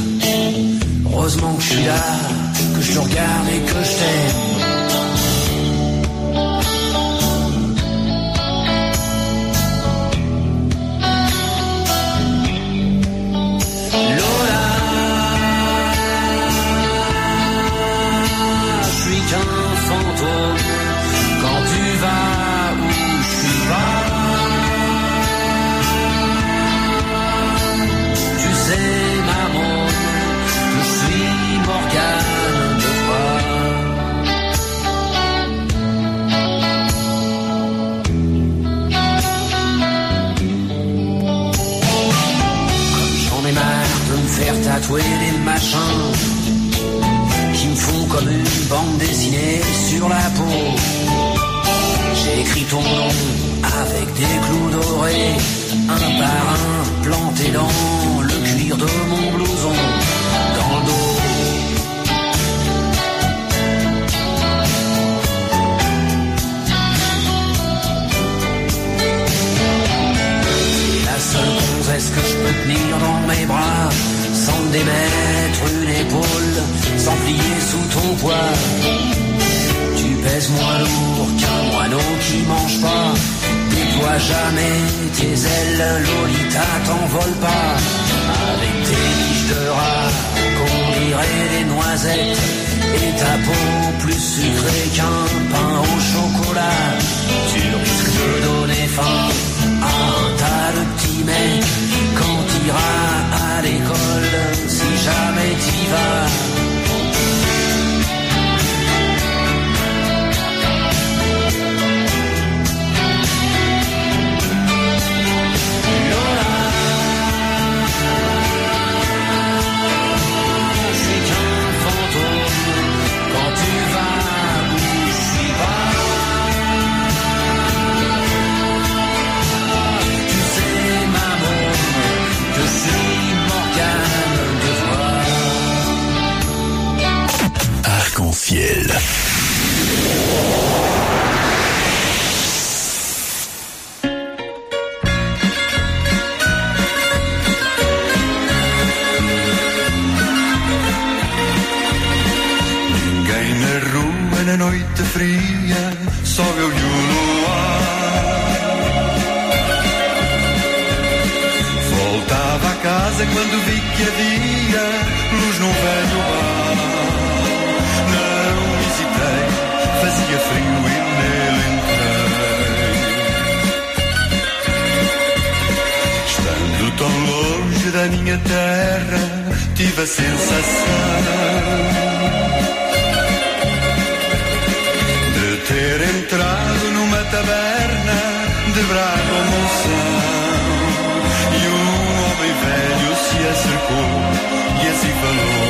Heureusement que je suis là, que je te regarde et que je t'aime. dessiné sur la peau. J'ai écrit ton nom avec des clous dorés, un par un planté dans le cuir de mon blouson, dans le dos. La seule gonzesse que je peux tenir dans mes bras, sans te démettre une épaule, sans plier sous ton poids. Tu pèses moins lourd qu'un moineau qui mange pas. Déploie jamais tes ailes, Lolita, t'envole pas. Avec tes tiges de rat, qu'on dirait des noisettes, et ta peau plus sucrée qu'un pain au chocolat. Tu risques de donner faim à un tas de petits mecs quand t'iras à l'école, si jamais t'y vas. Arc-en-ciel. Ninguém na rua na noite fria, só eu e o luar. Voltava a casa quando vi que havia luz num velho bar. Fazia frio e nele entrei. Estando tão longe da minha terra, tive a sensação de ter entrado numa taberna de brava emoção. E um homem velho se acercou e assim falou: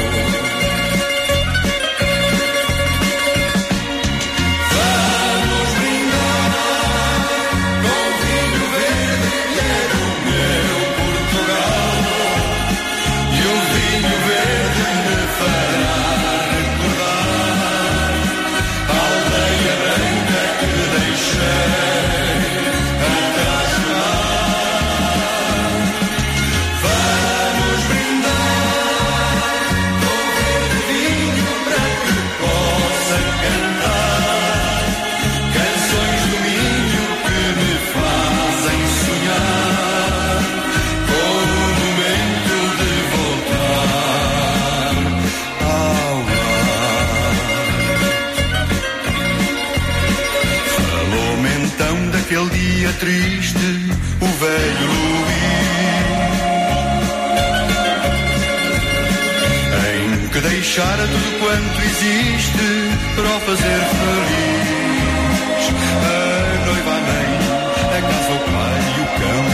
aquele dia triste, o velho Luís, em que deixara tudo quanto existe para o fazer feliz. A noiva, a mãe, a casa, o pai e o cão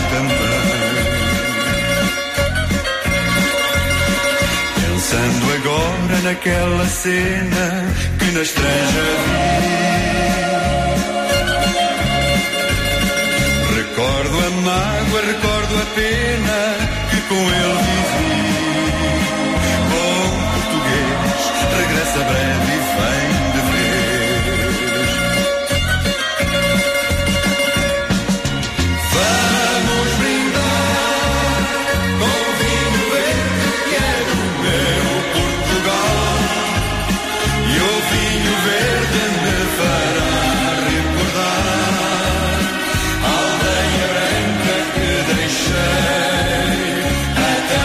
também. Pensando agora naquela cena que na estranja vi, recordo a mágoa, recordo a pena que com ele vivi. Bom português, regressa breve e vem de vez. Vamos brindar com vinho verde que é do meu Portugal. E o vinho verde me fará recordar a aldeia branca que deixei, a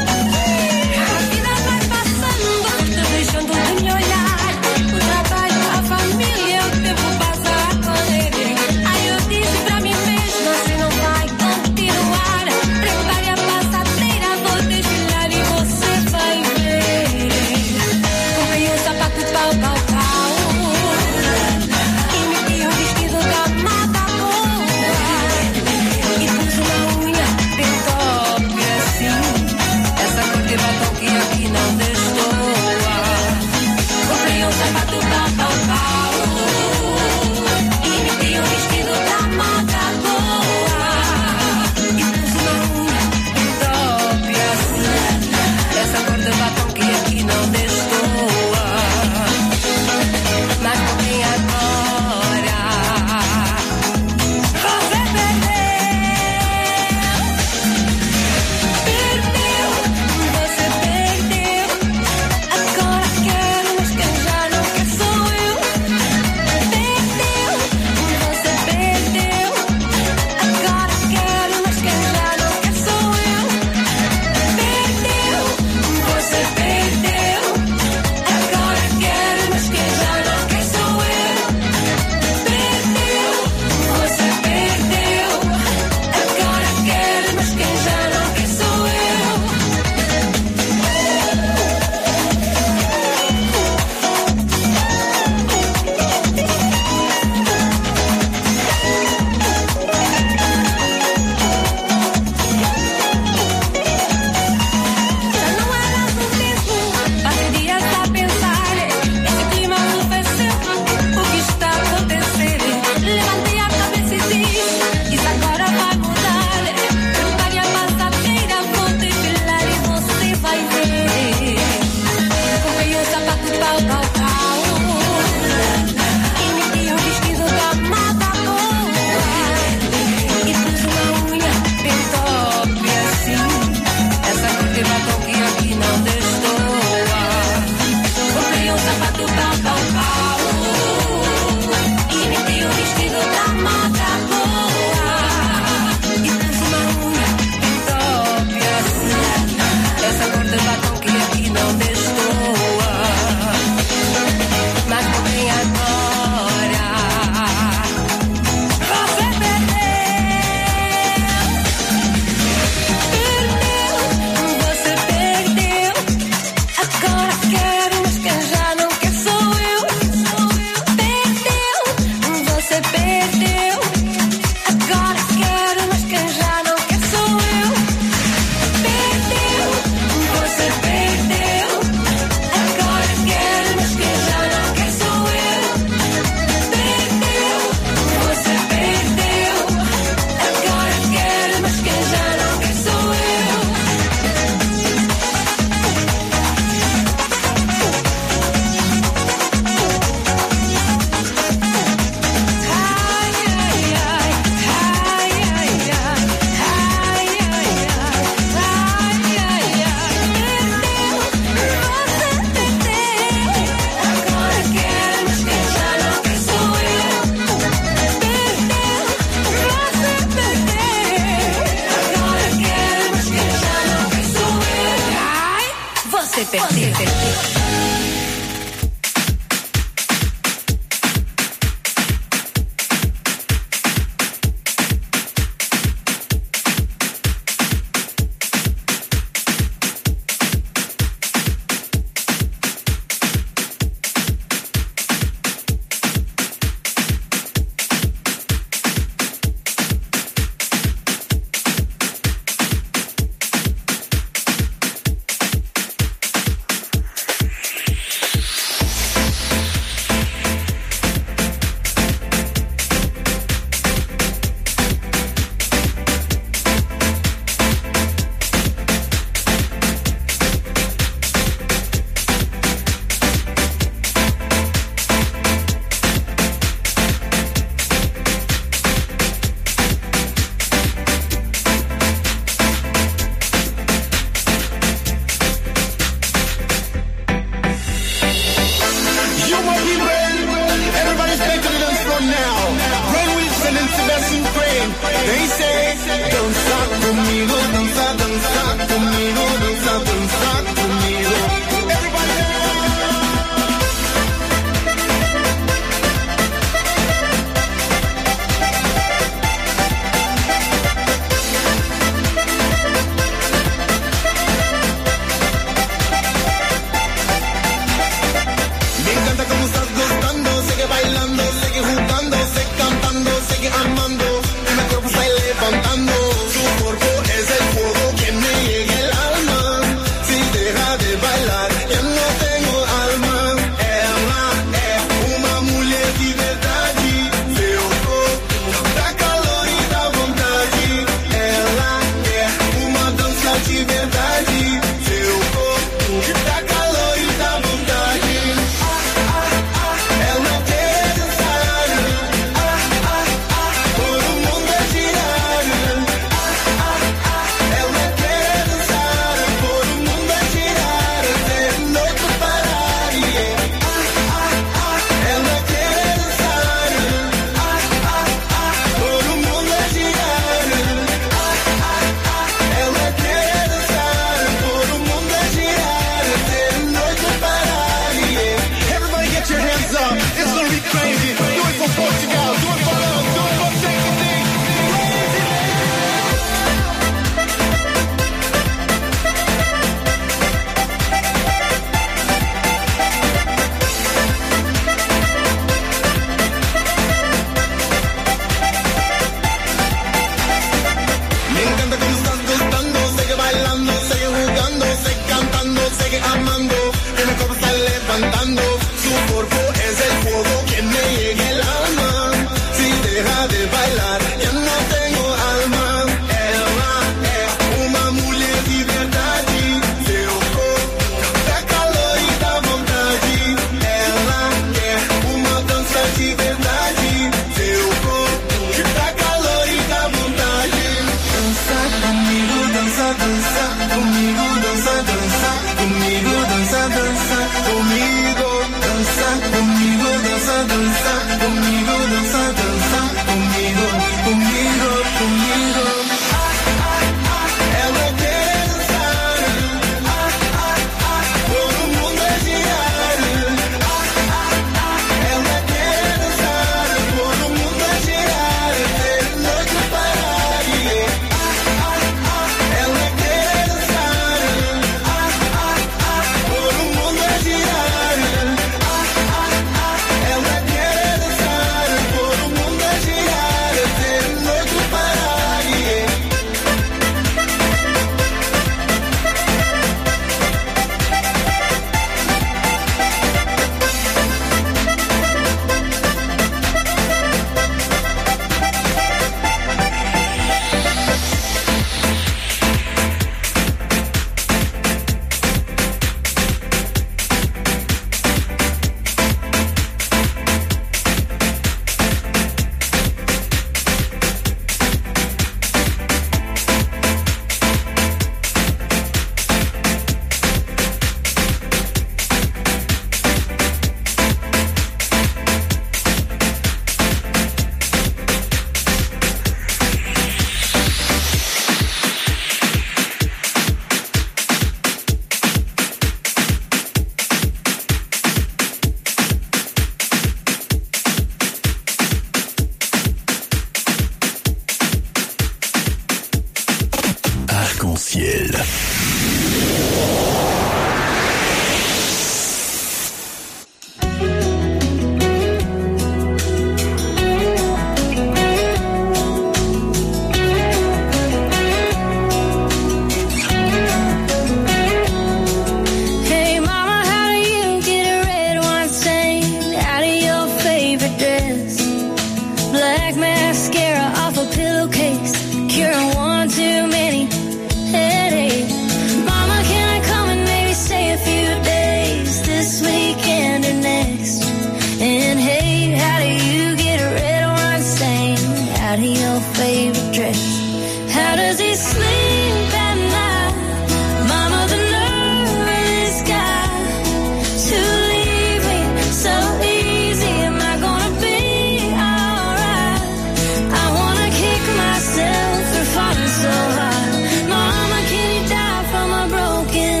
out of your favorite dress. How does he sleep at night? Mama, the nerve of this guy to leave me so easy. Am I gonna be alright? I wanna kick myself for falling so hard. Mama, can you die from a broken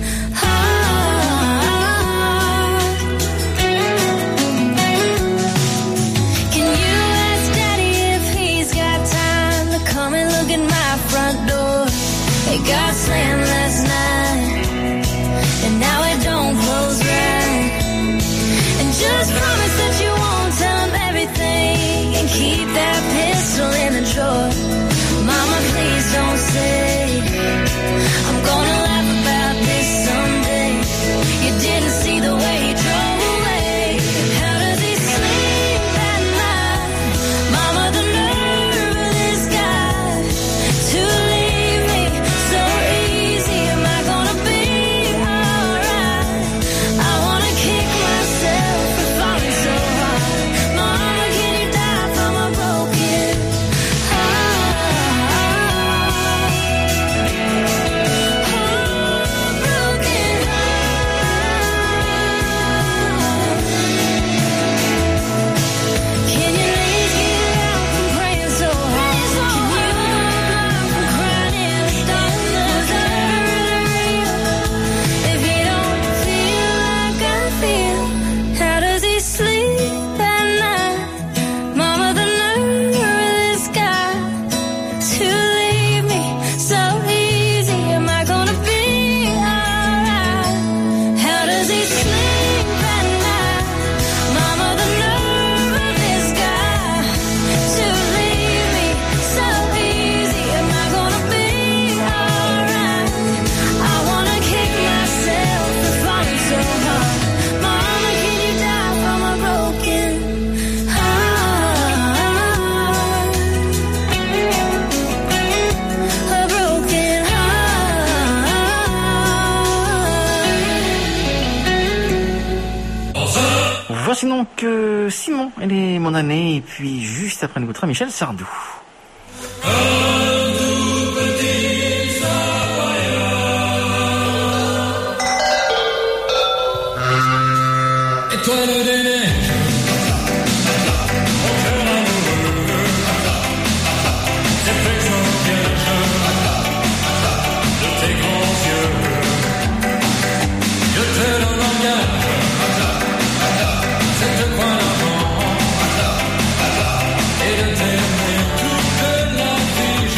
heart? Can you ask Daddy if he's got time to come and look at my front door? It got slammed last night, and now it don't close right. And just promise that you won't tell him everything, and keep that pistol in the drawer. Mama, please don't say I'm gonna laugh about this someday. You didn't see the way he drove away. How does he sleep at night? Mama, the nerve of this guy to leave me so easy. Am I gonna be alright? I wanna kick myself for falling so hard. Mama, can you die from a broken heart? Broken heart. Can you please get out from praying so hard? Can you come from crying in the dark? Was I real? If you don't feel like I feel, how does he sleep at night? Mama, the nerve of this guy to leave me so easy. Am I gonna be alright? How does he sleep at night? Mama, the nerve of this guy to leave me so easy. Am I gonna be alright? I wanna kick myself for falling so hard. Mama, can you die from a broken heart? A broken heart. Voici donc euh, Simon, elle est mon année, et puis juste après nous écoutera Michel Sardou. Étoile des neiges, mon cœur amoureux, c'est fait en piège de tes grands yeux. Je te donne en gage cette coin d'avant et de t'aimer toute la vie.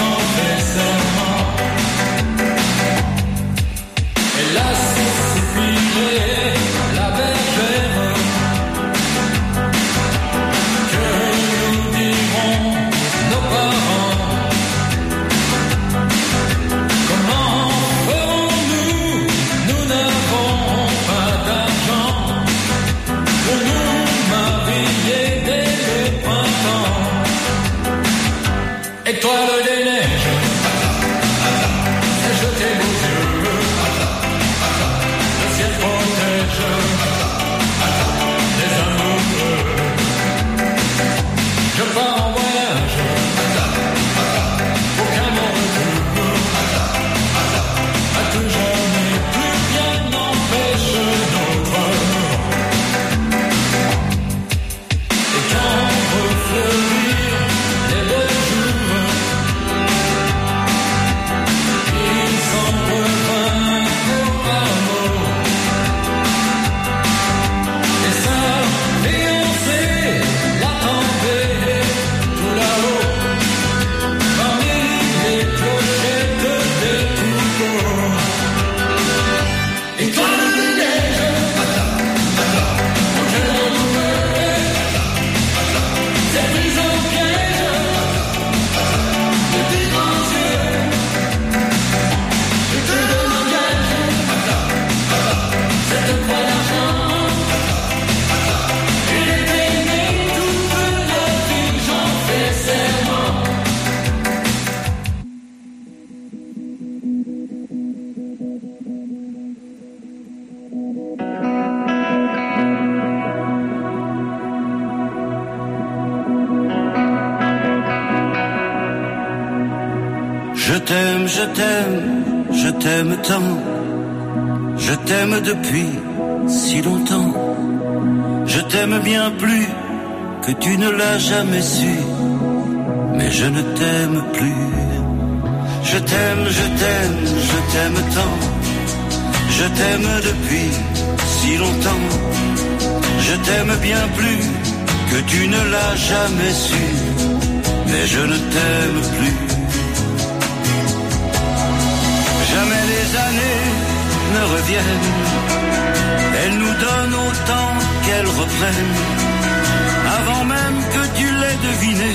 Je t'aime, je t'aime, je t'aime tant. Je t'aime depuis si longtemps. Je t'aime bien plus que tu ne l'as jamais su. Mais je ne t'aime plus. Je t'aime, je t'aime, je t'aime tant. Je t'aime depuis si longtemps. Je t'aime bien plus que tu ne l'as jamais su. Mais je ne t'aime plus. Jamais les années ne reviennent. Elles nous donnent autant qu'elles reprennent. Avant même que tu l'aies deviné,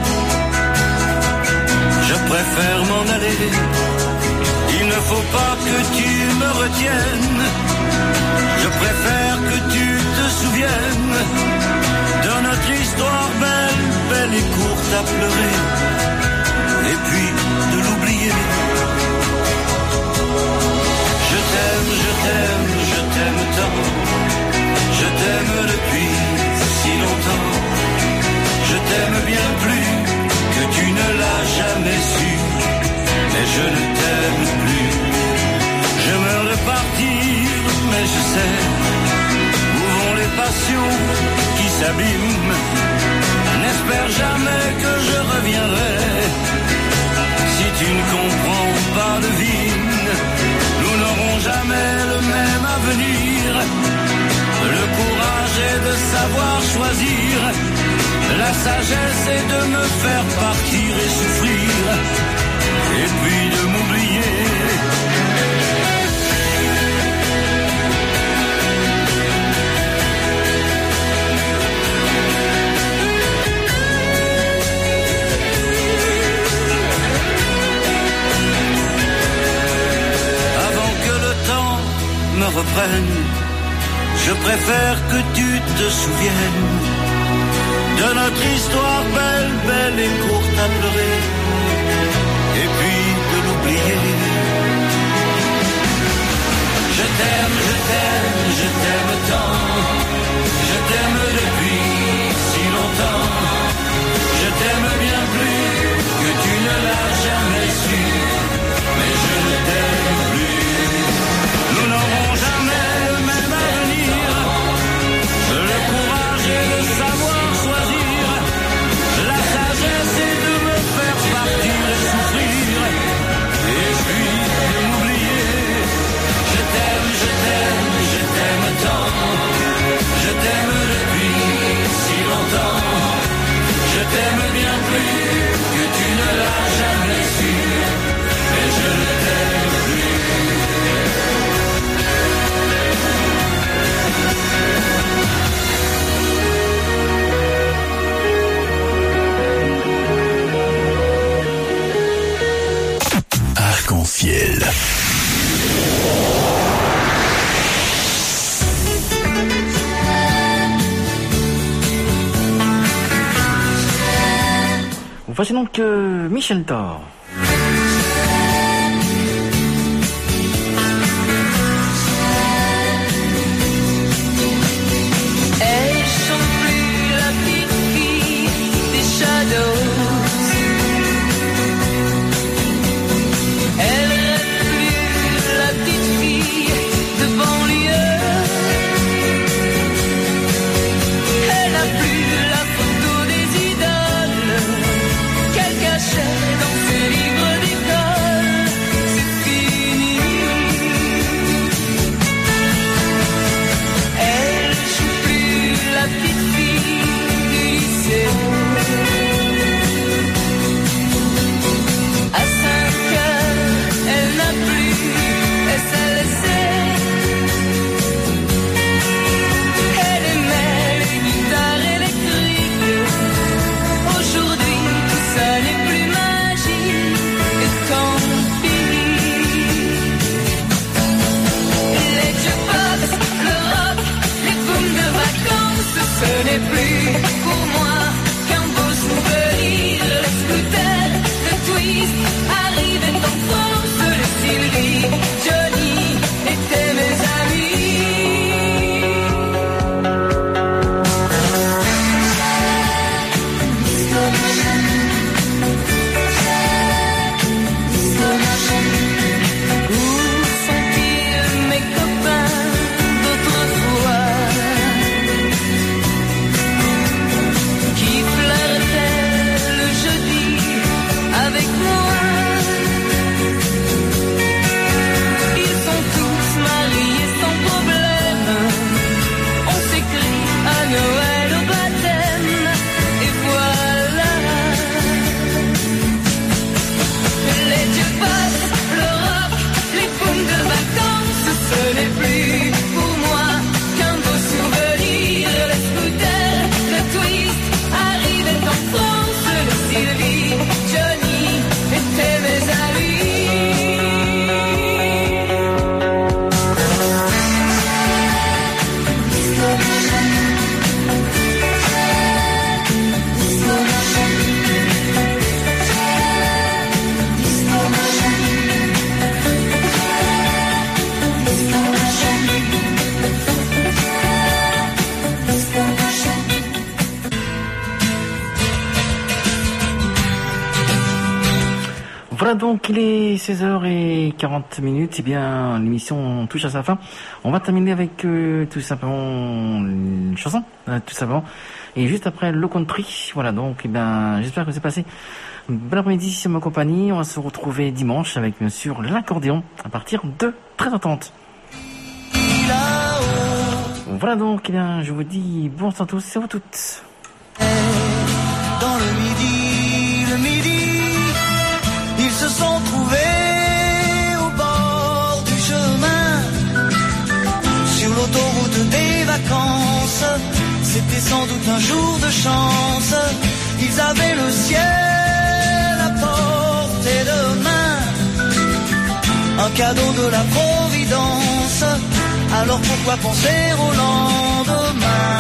je préfère m'en aller. Il ne faut pas que tu me retiennes. Je préfère que tu te souviennes de notre histoire belle, belle et courte à pleurer. Et puis de l'oublier. Je t'aime, je t'aime, je t'aime tant. Je t'aime depuis si longtemps. Je t'aime bien plus que tu ne l'as jamais su. Mais je ne t'aime plus. Je meurs de partir, mais je sais où vont les passions qui s'abîment. N'espère jamais que je reviendrai. Si tu ne comprends pas, devine, nous n'aurons jamais le même avenir. Le courage est de savoir choisir. La sagesse est de me faire partir et souffrir. Et puis de m'oublier. Avant que le temps me reprenne, je préfère que tu te souviennes de notre histoire belle, belle et courte à pleurer. Et puis de l'oublier. Je t'aime, je t'aime, je t'aime tant. Je t'aime depuis si longtemps. Je t'aime bien plus que tu ne l'as jamais su. Mais je ne t'aime plus. Nous n'aurons jamais le même avenir. Le courage est de savoir choisir. La sagesse est de me faire partir et souffrir. Et puis de m'oublier. Je t'aime, je t'aime, je t'aime tant. Je t'aime depuis si longtemps. Je t'aime bien plus que tu ne l'as jamais su. Mais je ne t'aime plus. Arc-en-ciel. Voici donc euh, Michel Thor. Elles sont plus la petite fille des Shadows. Elle n'est plus la petite fille de banlieue. Elle n'a plus la photo des idoles qu'elle cachait dans ses livres d'école. C'est fini. Elle joue plus la petite fille du lycée. À cinq heures, elle n'a plus S L C. Elle aimait les guitares électriques. Aujourd'hui, tout ça n'est plus magique. Et tant pis. Les jukebox, le rock, les booms de vacances, ce n'est plus pour moi qu'un beau souvenir. Le scooter, le twist, arrivait en France, le Sylvie, Johnny étaient mes amis. Voilà donc, il est seize heures quarante minutes, eh bien l'émission touche à sa fin. On va terminer avec euh, tout simplement une chanson, euh, tout simplement. Et juste après le country, voilà donc, eh bien j'espère que c'est passé. Bon après-midi sur ma compagnie, on va se retrouver dimanche avec bien sûr l'accordéon à partir de treize heures trente. Voilà donc, eh bien je vous dis bonsoir à tous et à vous toutes. Dans le midi, le midi, ils se sont trouvés au bord du chemin, sur l'autoroute des vacances. C'était sans doute un jour de chance. Ils avaient le ciel à portée de main, un cadeau de la Providence. Alors pourquoi penser au lendemain?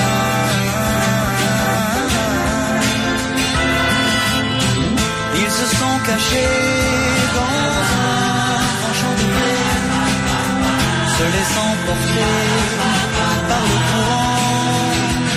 Ils se sont cachés dans un grand champ de blé, se laissant porter par le courant,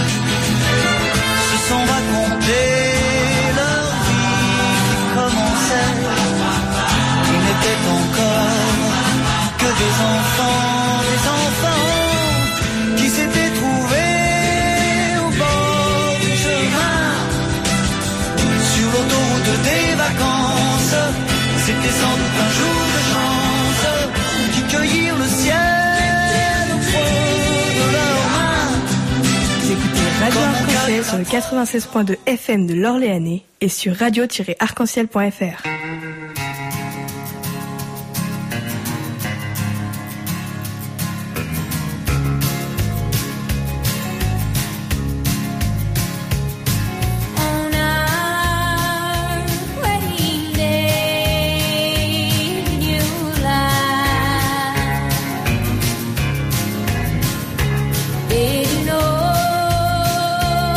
se sont racontés leur vie qui commençait. Ils n'étaient encore que des enfants, des enfants qui s'étaient trouvés au bord du chemin, sur l'autoroute des vacances. C'était sans doute un jour de chance, qui cueillirent le ciel au creux de leurs mains. Vous écoutez Radio Arc-en-Ciel sur le quatre-vingt-seize point deux F M de l'Orléanais et sur radio tiret arc en ciel point f r.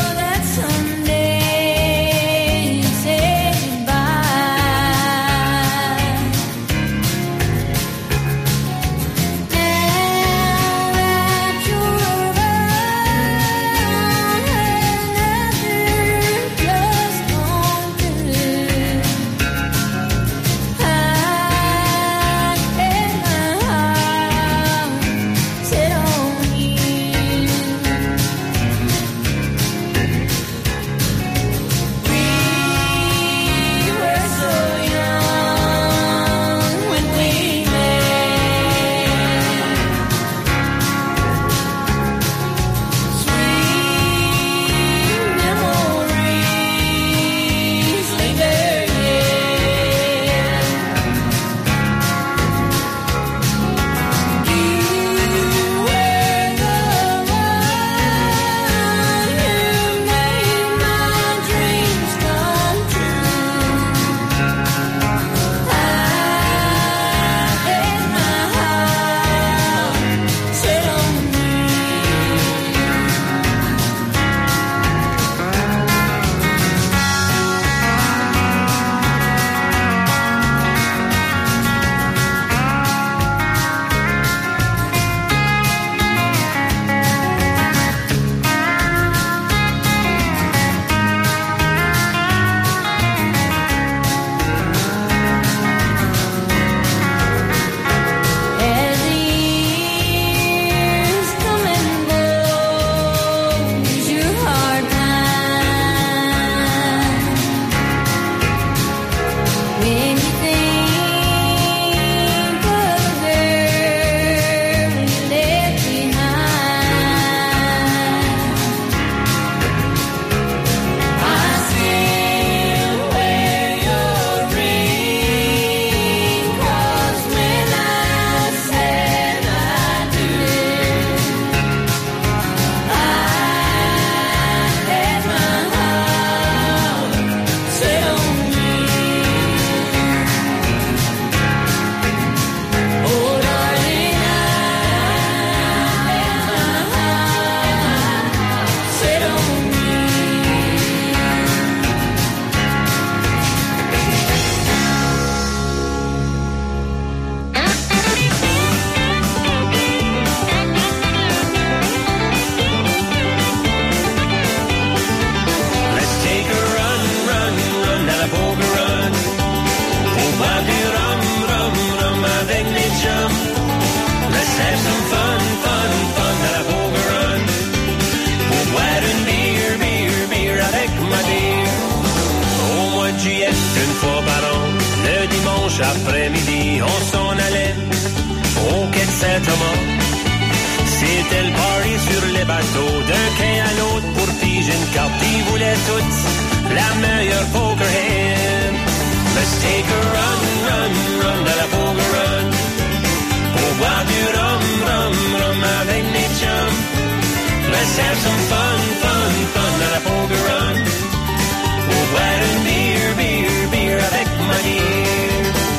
Bye. dimanche après-midi, on s'en allait au quai de Saint-Thomas. C'était le party sur les bateaux, d'un quai à l'autre pour piger une carte. Ils voulaient toutes la meilleure poker hand. Let's take a run, run, run à la poker run. Pour boire du rhum, rhum, rhum avec mes chums. Let's have some fun, fun, fun à la poker run. Pour boire une beer, beer, beer avec ma dear.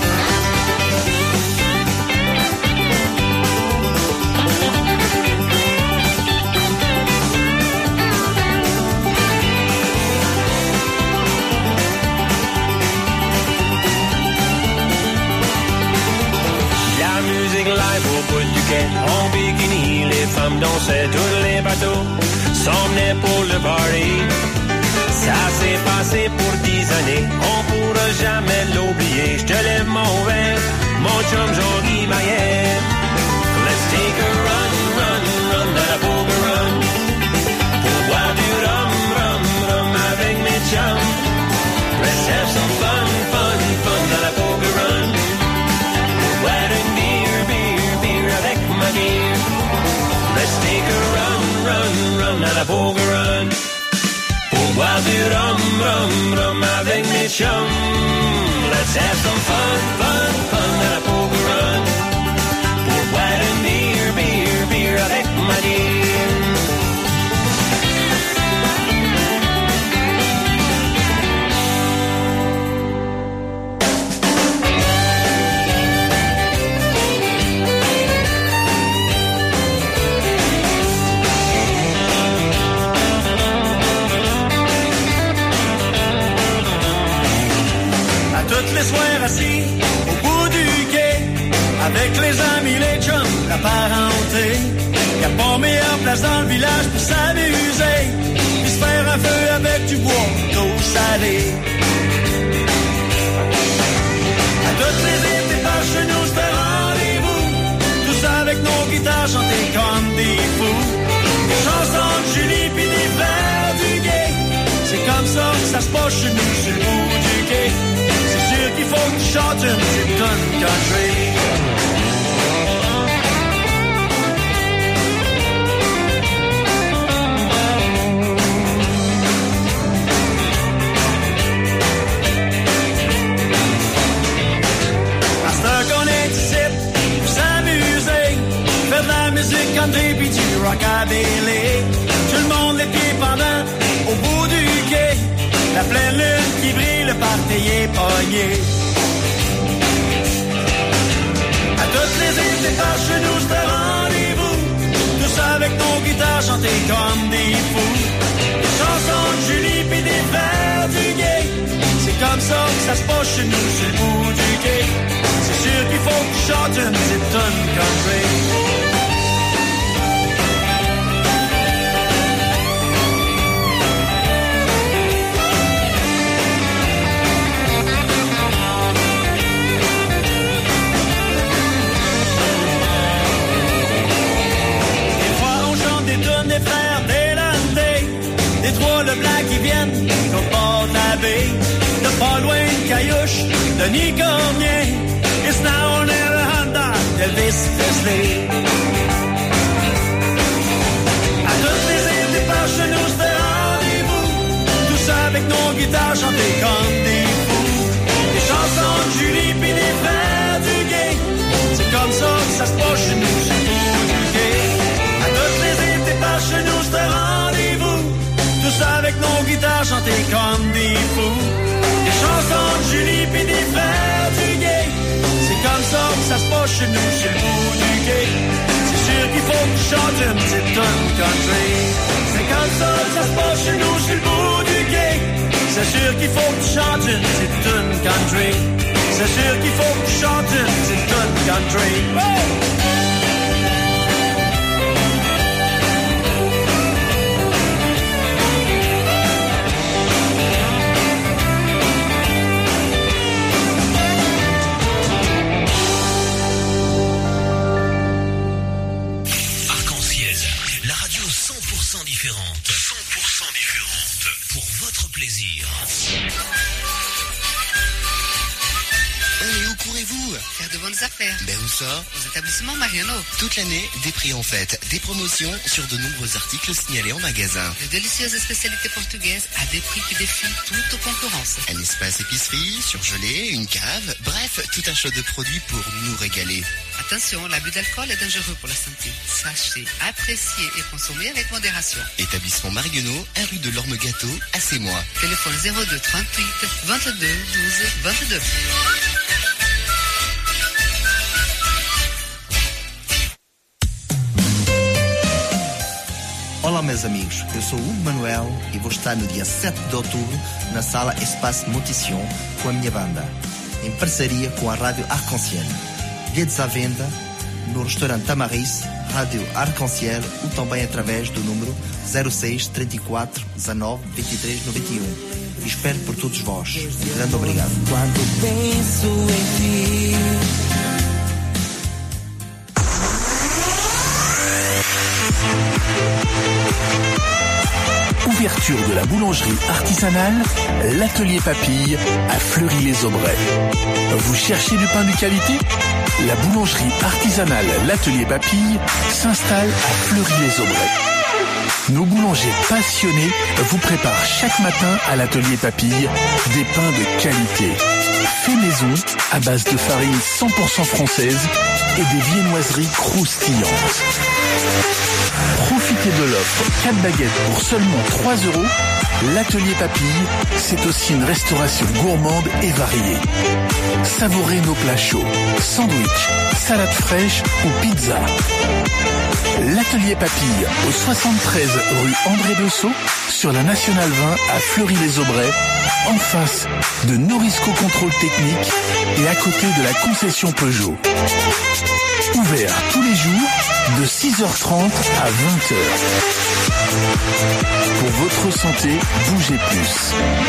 Live au bout du quai, en bikini, les femmes dansaient, tous les bateaux s'en venaient pour le party. Ça s'est passé pour dix années, on pourra jamais l'oublier. Je te lève mon verre, mon chum Jean-Guy Maillet. Let's take a run, run, run à la poker run. Pour boire du rhum, rhum, rhum avec mes chums. Let's have some fun, fun, fun à la poker run. Pour boire une beer, beer, beer avec ma dear. Let's take a run, run, run à la poker run. Pour boire du rhum, rhum, rhum avec mes chums. Let's have some fun, fun, fun à la poker run. Pour boire une beer, beer, beer avec ma dear. Toutes les soirs assis au bout du quai, avec les amis, les chums, la parenté. Y'a pas meilleure place dans le village pour s'amuser, puis se faire un feu avec du bois d'eau salée. À toutes les étés par chez nous, c'était rendez-vous, tous avec nos guitares chanter comme des fous. Des chansons de Julie pis des frères du guet. C'est comme ça que ça se passe chez nous, sur le bout du quai. C'est sûr qu'il faut que tu chantes une petite tonne country. À ce temps qu'on est ici, pour s'amuser, faire de la musique country pis du rockabilly. Tout le monde les pieds pendant au bout du quai. La pleine lune qui brille, le party est pogné. À toutes les étés par chez nous, c'était rendez-vous. Tous avec nos guitares chanter comme des fous. Des chansons de Julie pis des frères du guet. C'est comme ça que ça se passe chez nous, sur le bout du quai. C'est sûr qu'il faut que tu chantes une petite tonne country. Des frères Deslandais, des trois Leblanc qui viennent au bord de la baie, de pas loin de Caillouche, de Nicornien. It's now or never Honda, Elvis Presley. À toutes les étés par chez nous, c'était rendez-vous, tous avec nos guitares chanter comme des fous. Des chansons de Julie pis des frères du guet. C'est comme ça que ça se passe chez nous, chez nous du quai. À toutes les étés par chez nous, c'était rendez-vous, tous avec nos guitares chanter comme des fous. Des chansons de Julie pis des frères du guet. C'est comme ça que ça se passe chez nous, chez le bout du quai. C'est sûr qu'il faut que tu chantes une petite tonne country. C'est comme ça que ça se passe chez nous, chez le bout du quai. C'est sûr qu'il faut que tu chantes une petite tonne country. C'est sûr qu'il faut que tu chantes une petite tonne country. Oh! Faire de bonnes affaires. Ben où ça? Aux établissements Mariano. Toute l'année, des prix en fête, des promotions sur de nombreux articles signalés en magasin. De délicieuses spécialités portugaises à des prix qui défient toute concurrence. Un espace épicerie, surgelé, une cave, bref, tout un choix de produits pour nous régaler. Attention, l'abus d'alcool est dangereux pour la santé. Sachez, apprécier et consommer avec modération. Établissement Marionneau, un rue de l'Orme Gâteau, à Sémois. Téléphone zéro deux trente-huit vingt-deux douze vingt-deux. Olá meus amigos, eu sou o Hugo Manuel e vou estar no dia sete de outubro na sala Espaço Motition com a minha banda, em parceria com a Rádio Arc-en-Ciel. Bilhetes à venda no restaurante Tamarice, Rádio Arc-en-Ciel ou também através do número zero seis, trinta e quatro, dezanove, vinte e três, noventa e um. E espero por todos vós. Grande obrigado. Quando penso em ti. Ouverture de la boulangerie artisanale, l'atelier Papille à Fleury-les-Aubrais. Vous cherchez du pain de qualité? La boulangerie artisanale l'atelier Papille s'installe à Fleury-les-Aubrais. Nos boulangers passionnés vous préparent chaque matin à l'atelier Papille des pains de qualité. Fait maison à base de farine cent pour cent française et des viennoiseries croustillantes. Profitez de l'offre quatre baguettes pour seulement trois euros. L'atelier Papille, c'est aussi une restauration gourmande et variée. Savourez nos plats chauds, sandwich, salade fraîche ou pizza. L'atelier Papille au soixante-treize rue André Bessot sur la Nationale vingt à Fleury-les-Aubrais, en face de Norisco Contrôle Technique et à côté de la concession Peugeot. Ouvert tous les jours de six heures trente à vingt heures. Pour votre santé, bougez plus.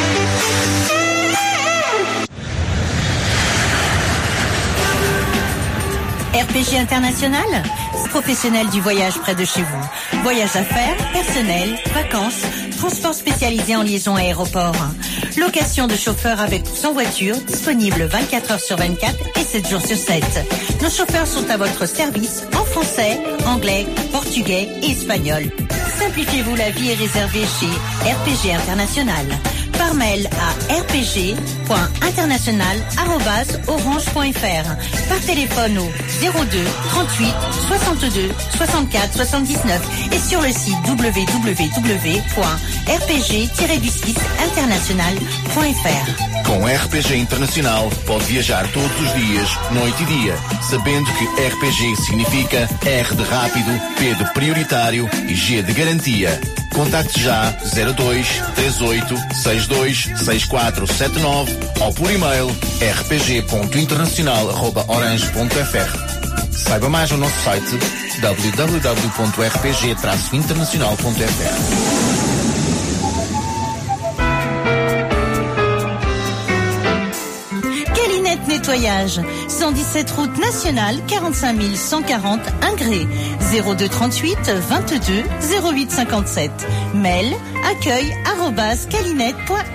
R P G International, professionnel du voyage près de chez vous. Voyage d'affaires, personnel, vacances, transport spécialisé en liaison aéroport. Location de chauffeurs avec ou sans voiture, disponible vingt-quatre heures sur vingt-quatre et sept jours sur sept. Nos chauffeurs sont à votre service en français, anglais, portugais et espagnol. Simplifiez-vous la vie et réservez chez R P G International. Par mail à r p g point international arobase orange point f r. Par téléphone au zéro deux trente-huit soixante-deux soixante-quatre soixante-dix-neuf et sur le site w w w point r p g tiret du six international point f r. Com R P G Internacional pode viajar todos os dias, noite e dia, sabendo que R P G significa R de rápido, P de prioritário e G de garantia. Contacte já zero dois três oito seis dois seis quatro sete nove ou por e-mail r p g ponto internacional arroba orange ponto f r. Saiba mais no nosso site w w w ponto r p g traço internacional ponto f r. Nettoyage, cent dix-sept route nationale, quarante-cinq mille cent quarante Ingré, zéro deux trente-huit vingt-deux zéro huit cinquante-sept. Mail accueil arobase calinette point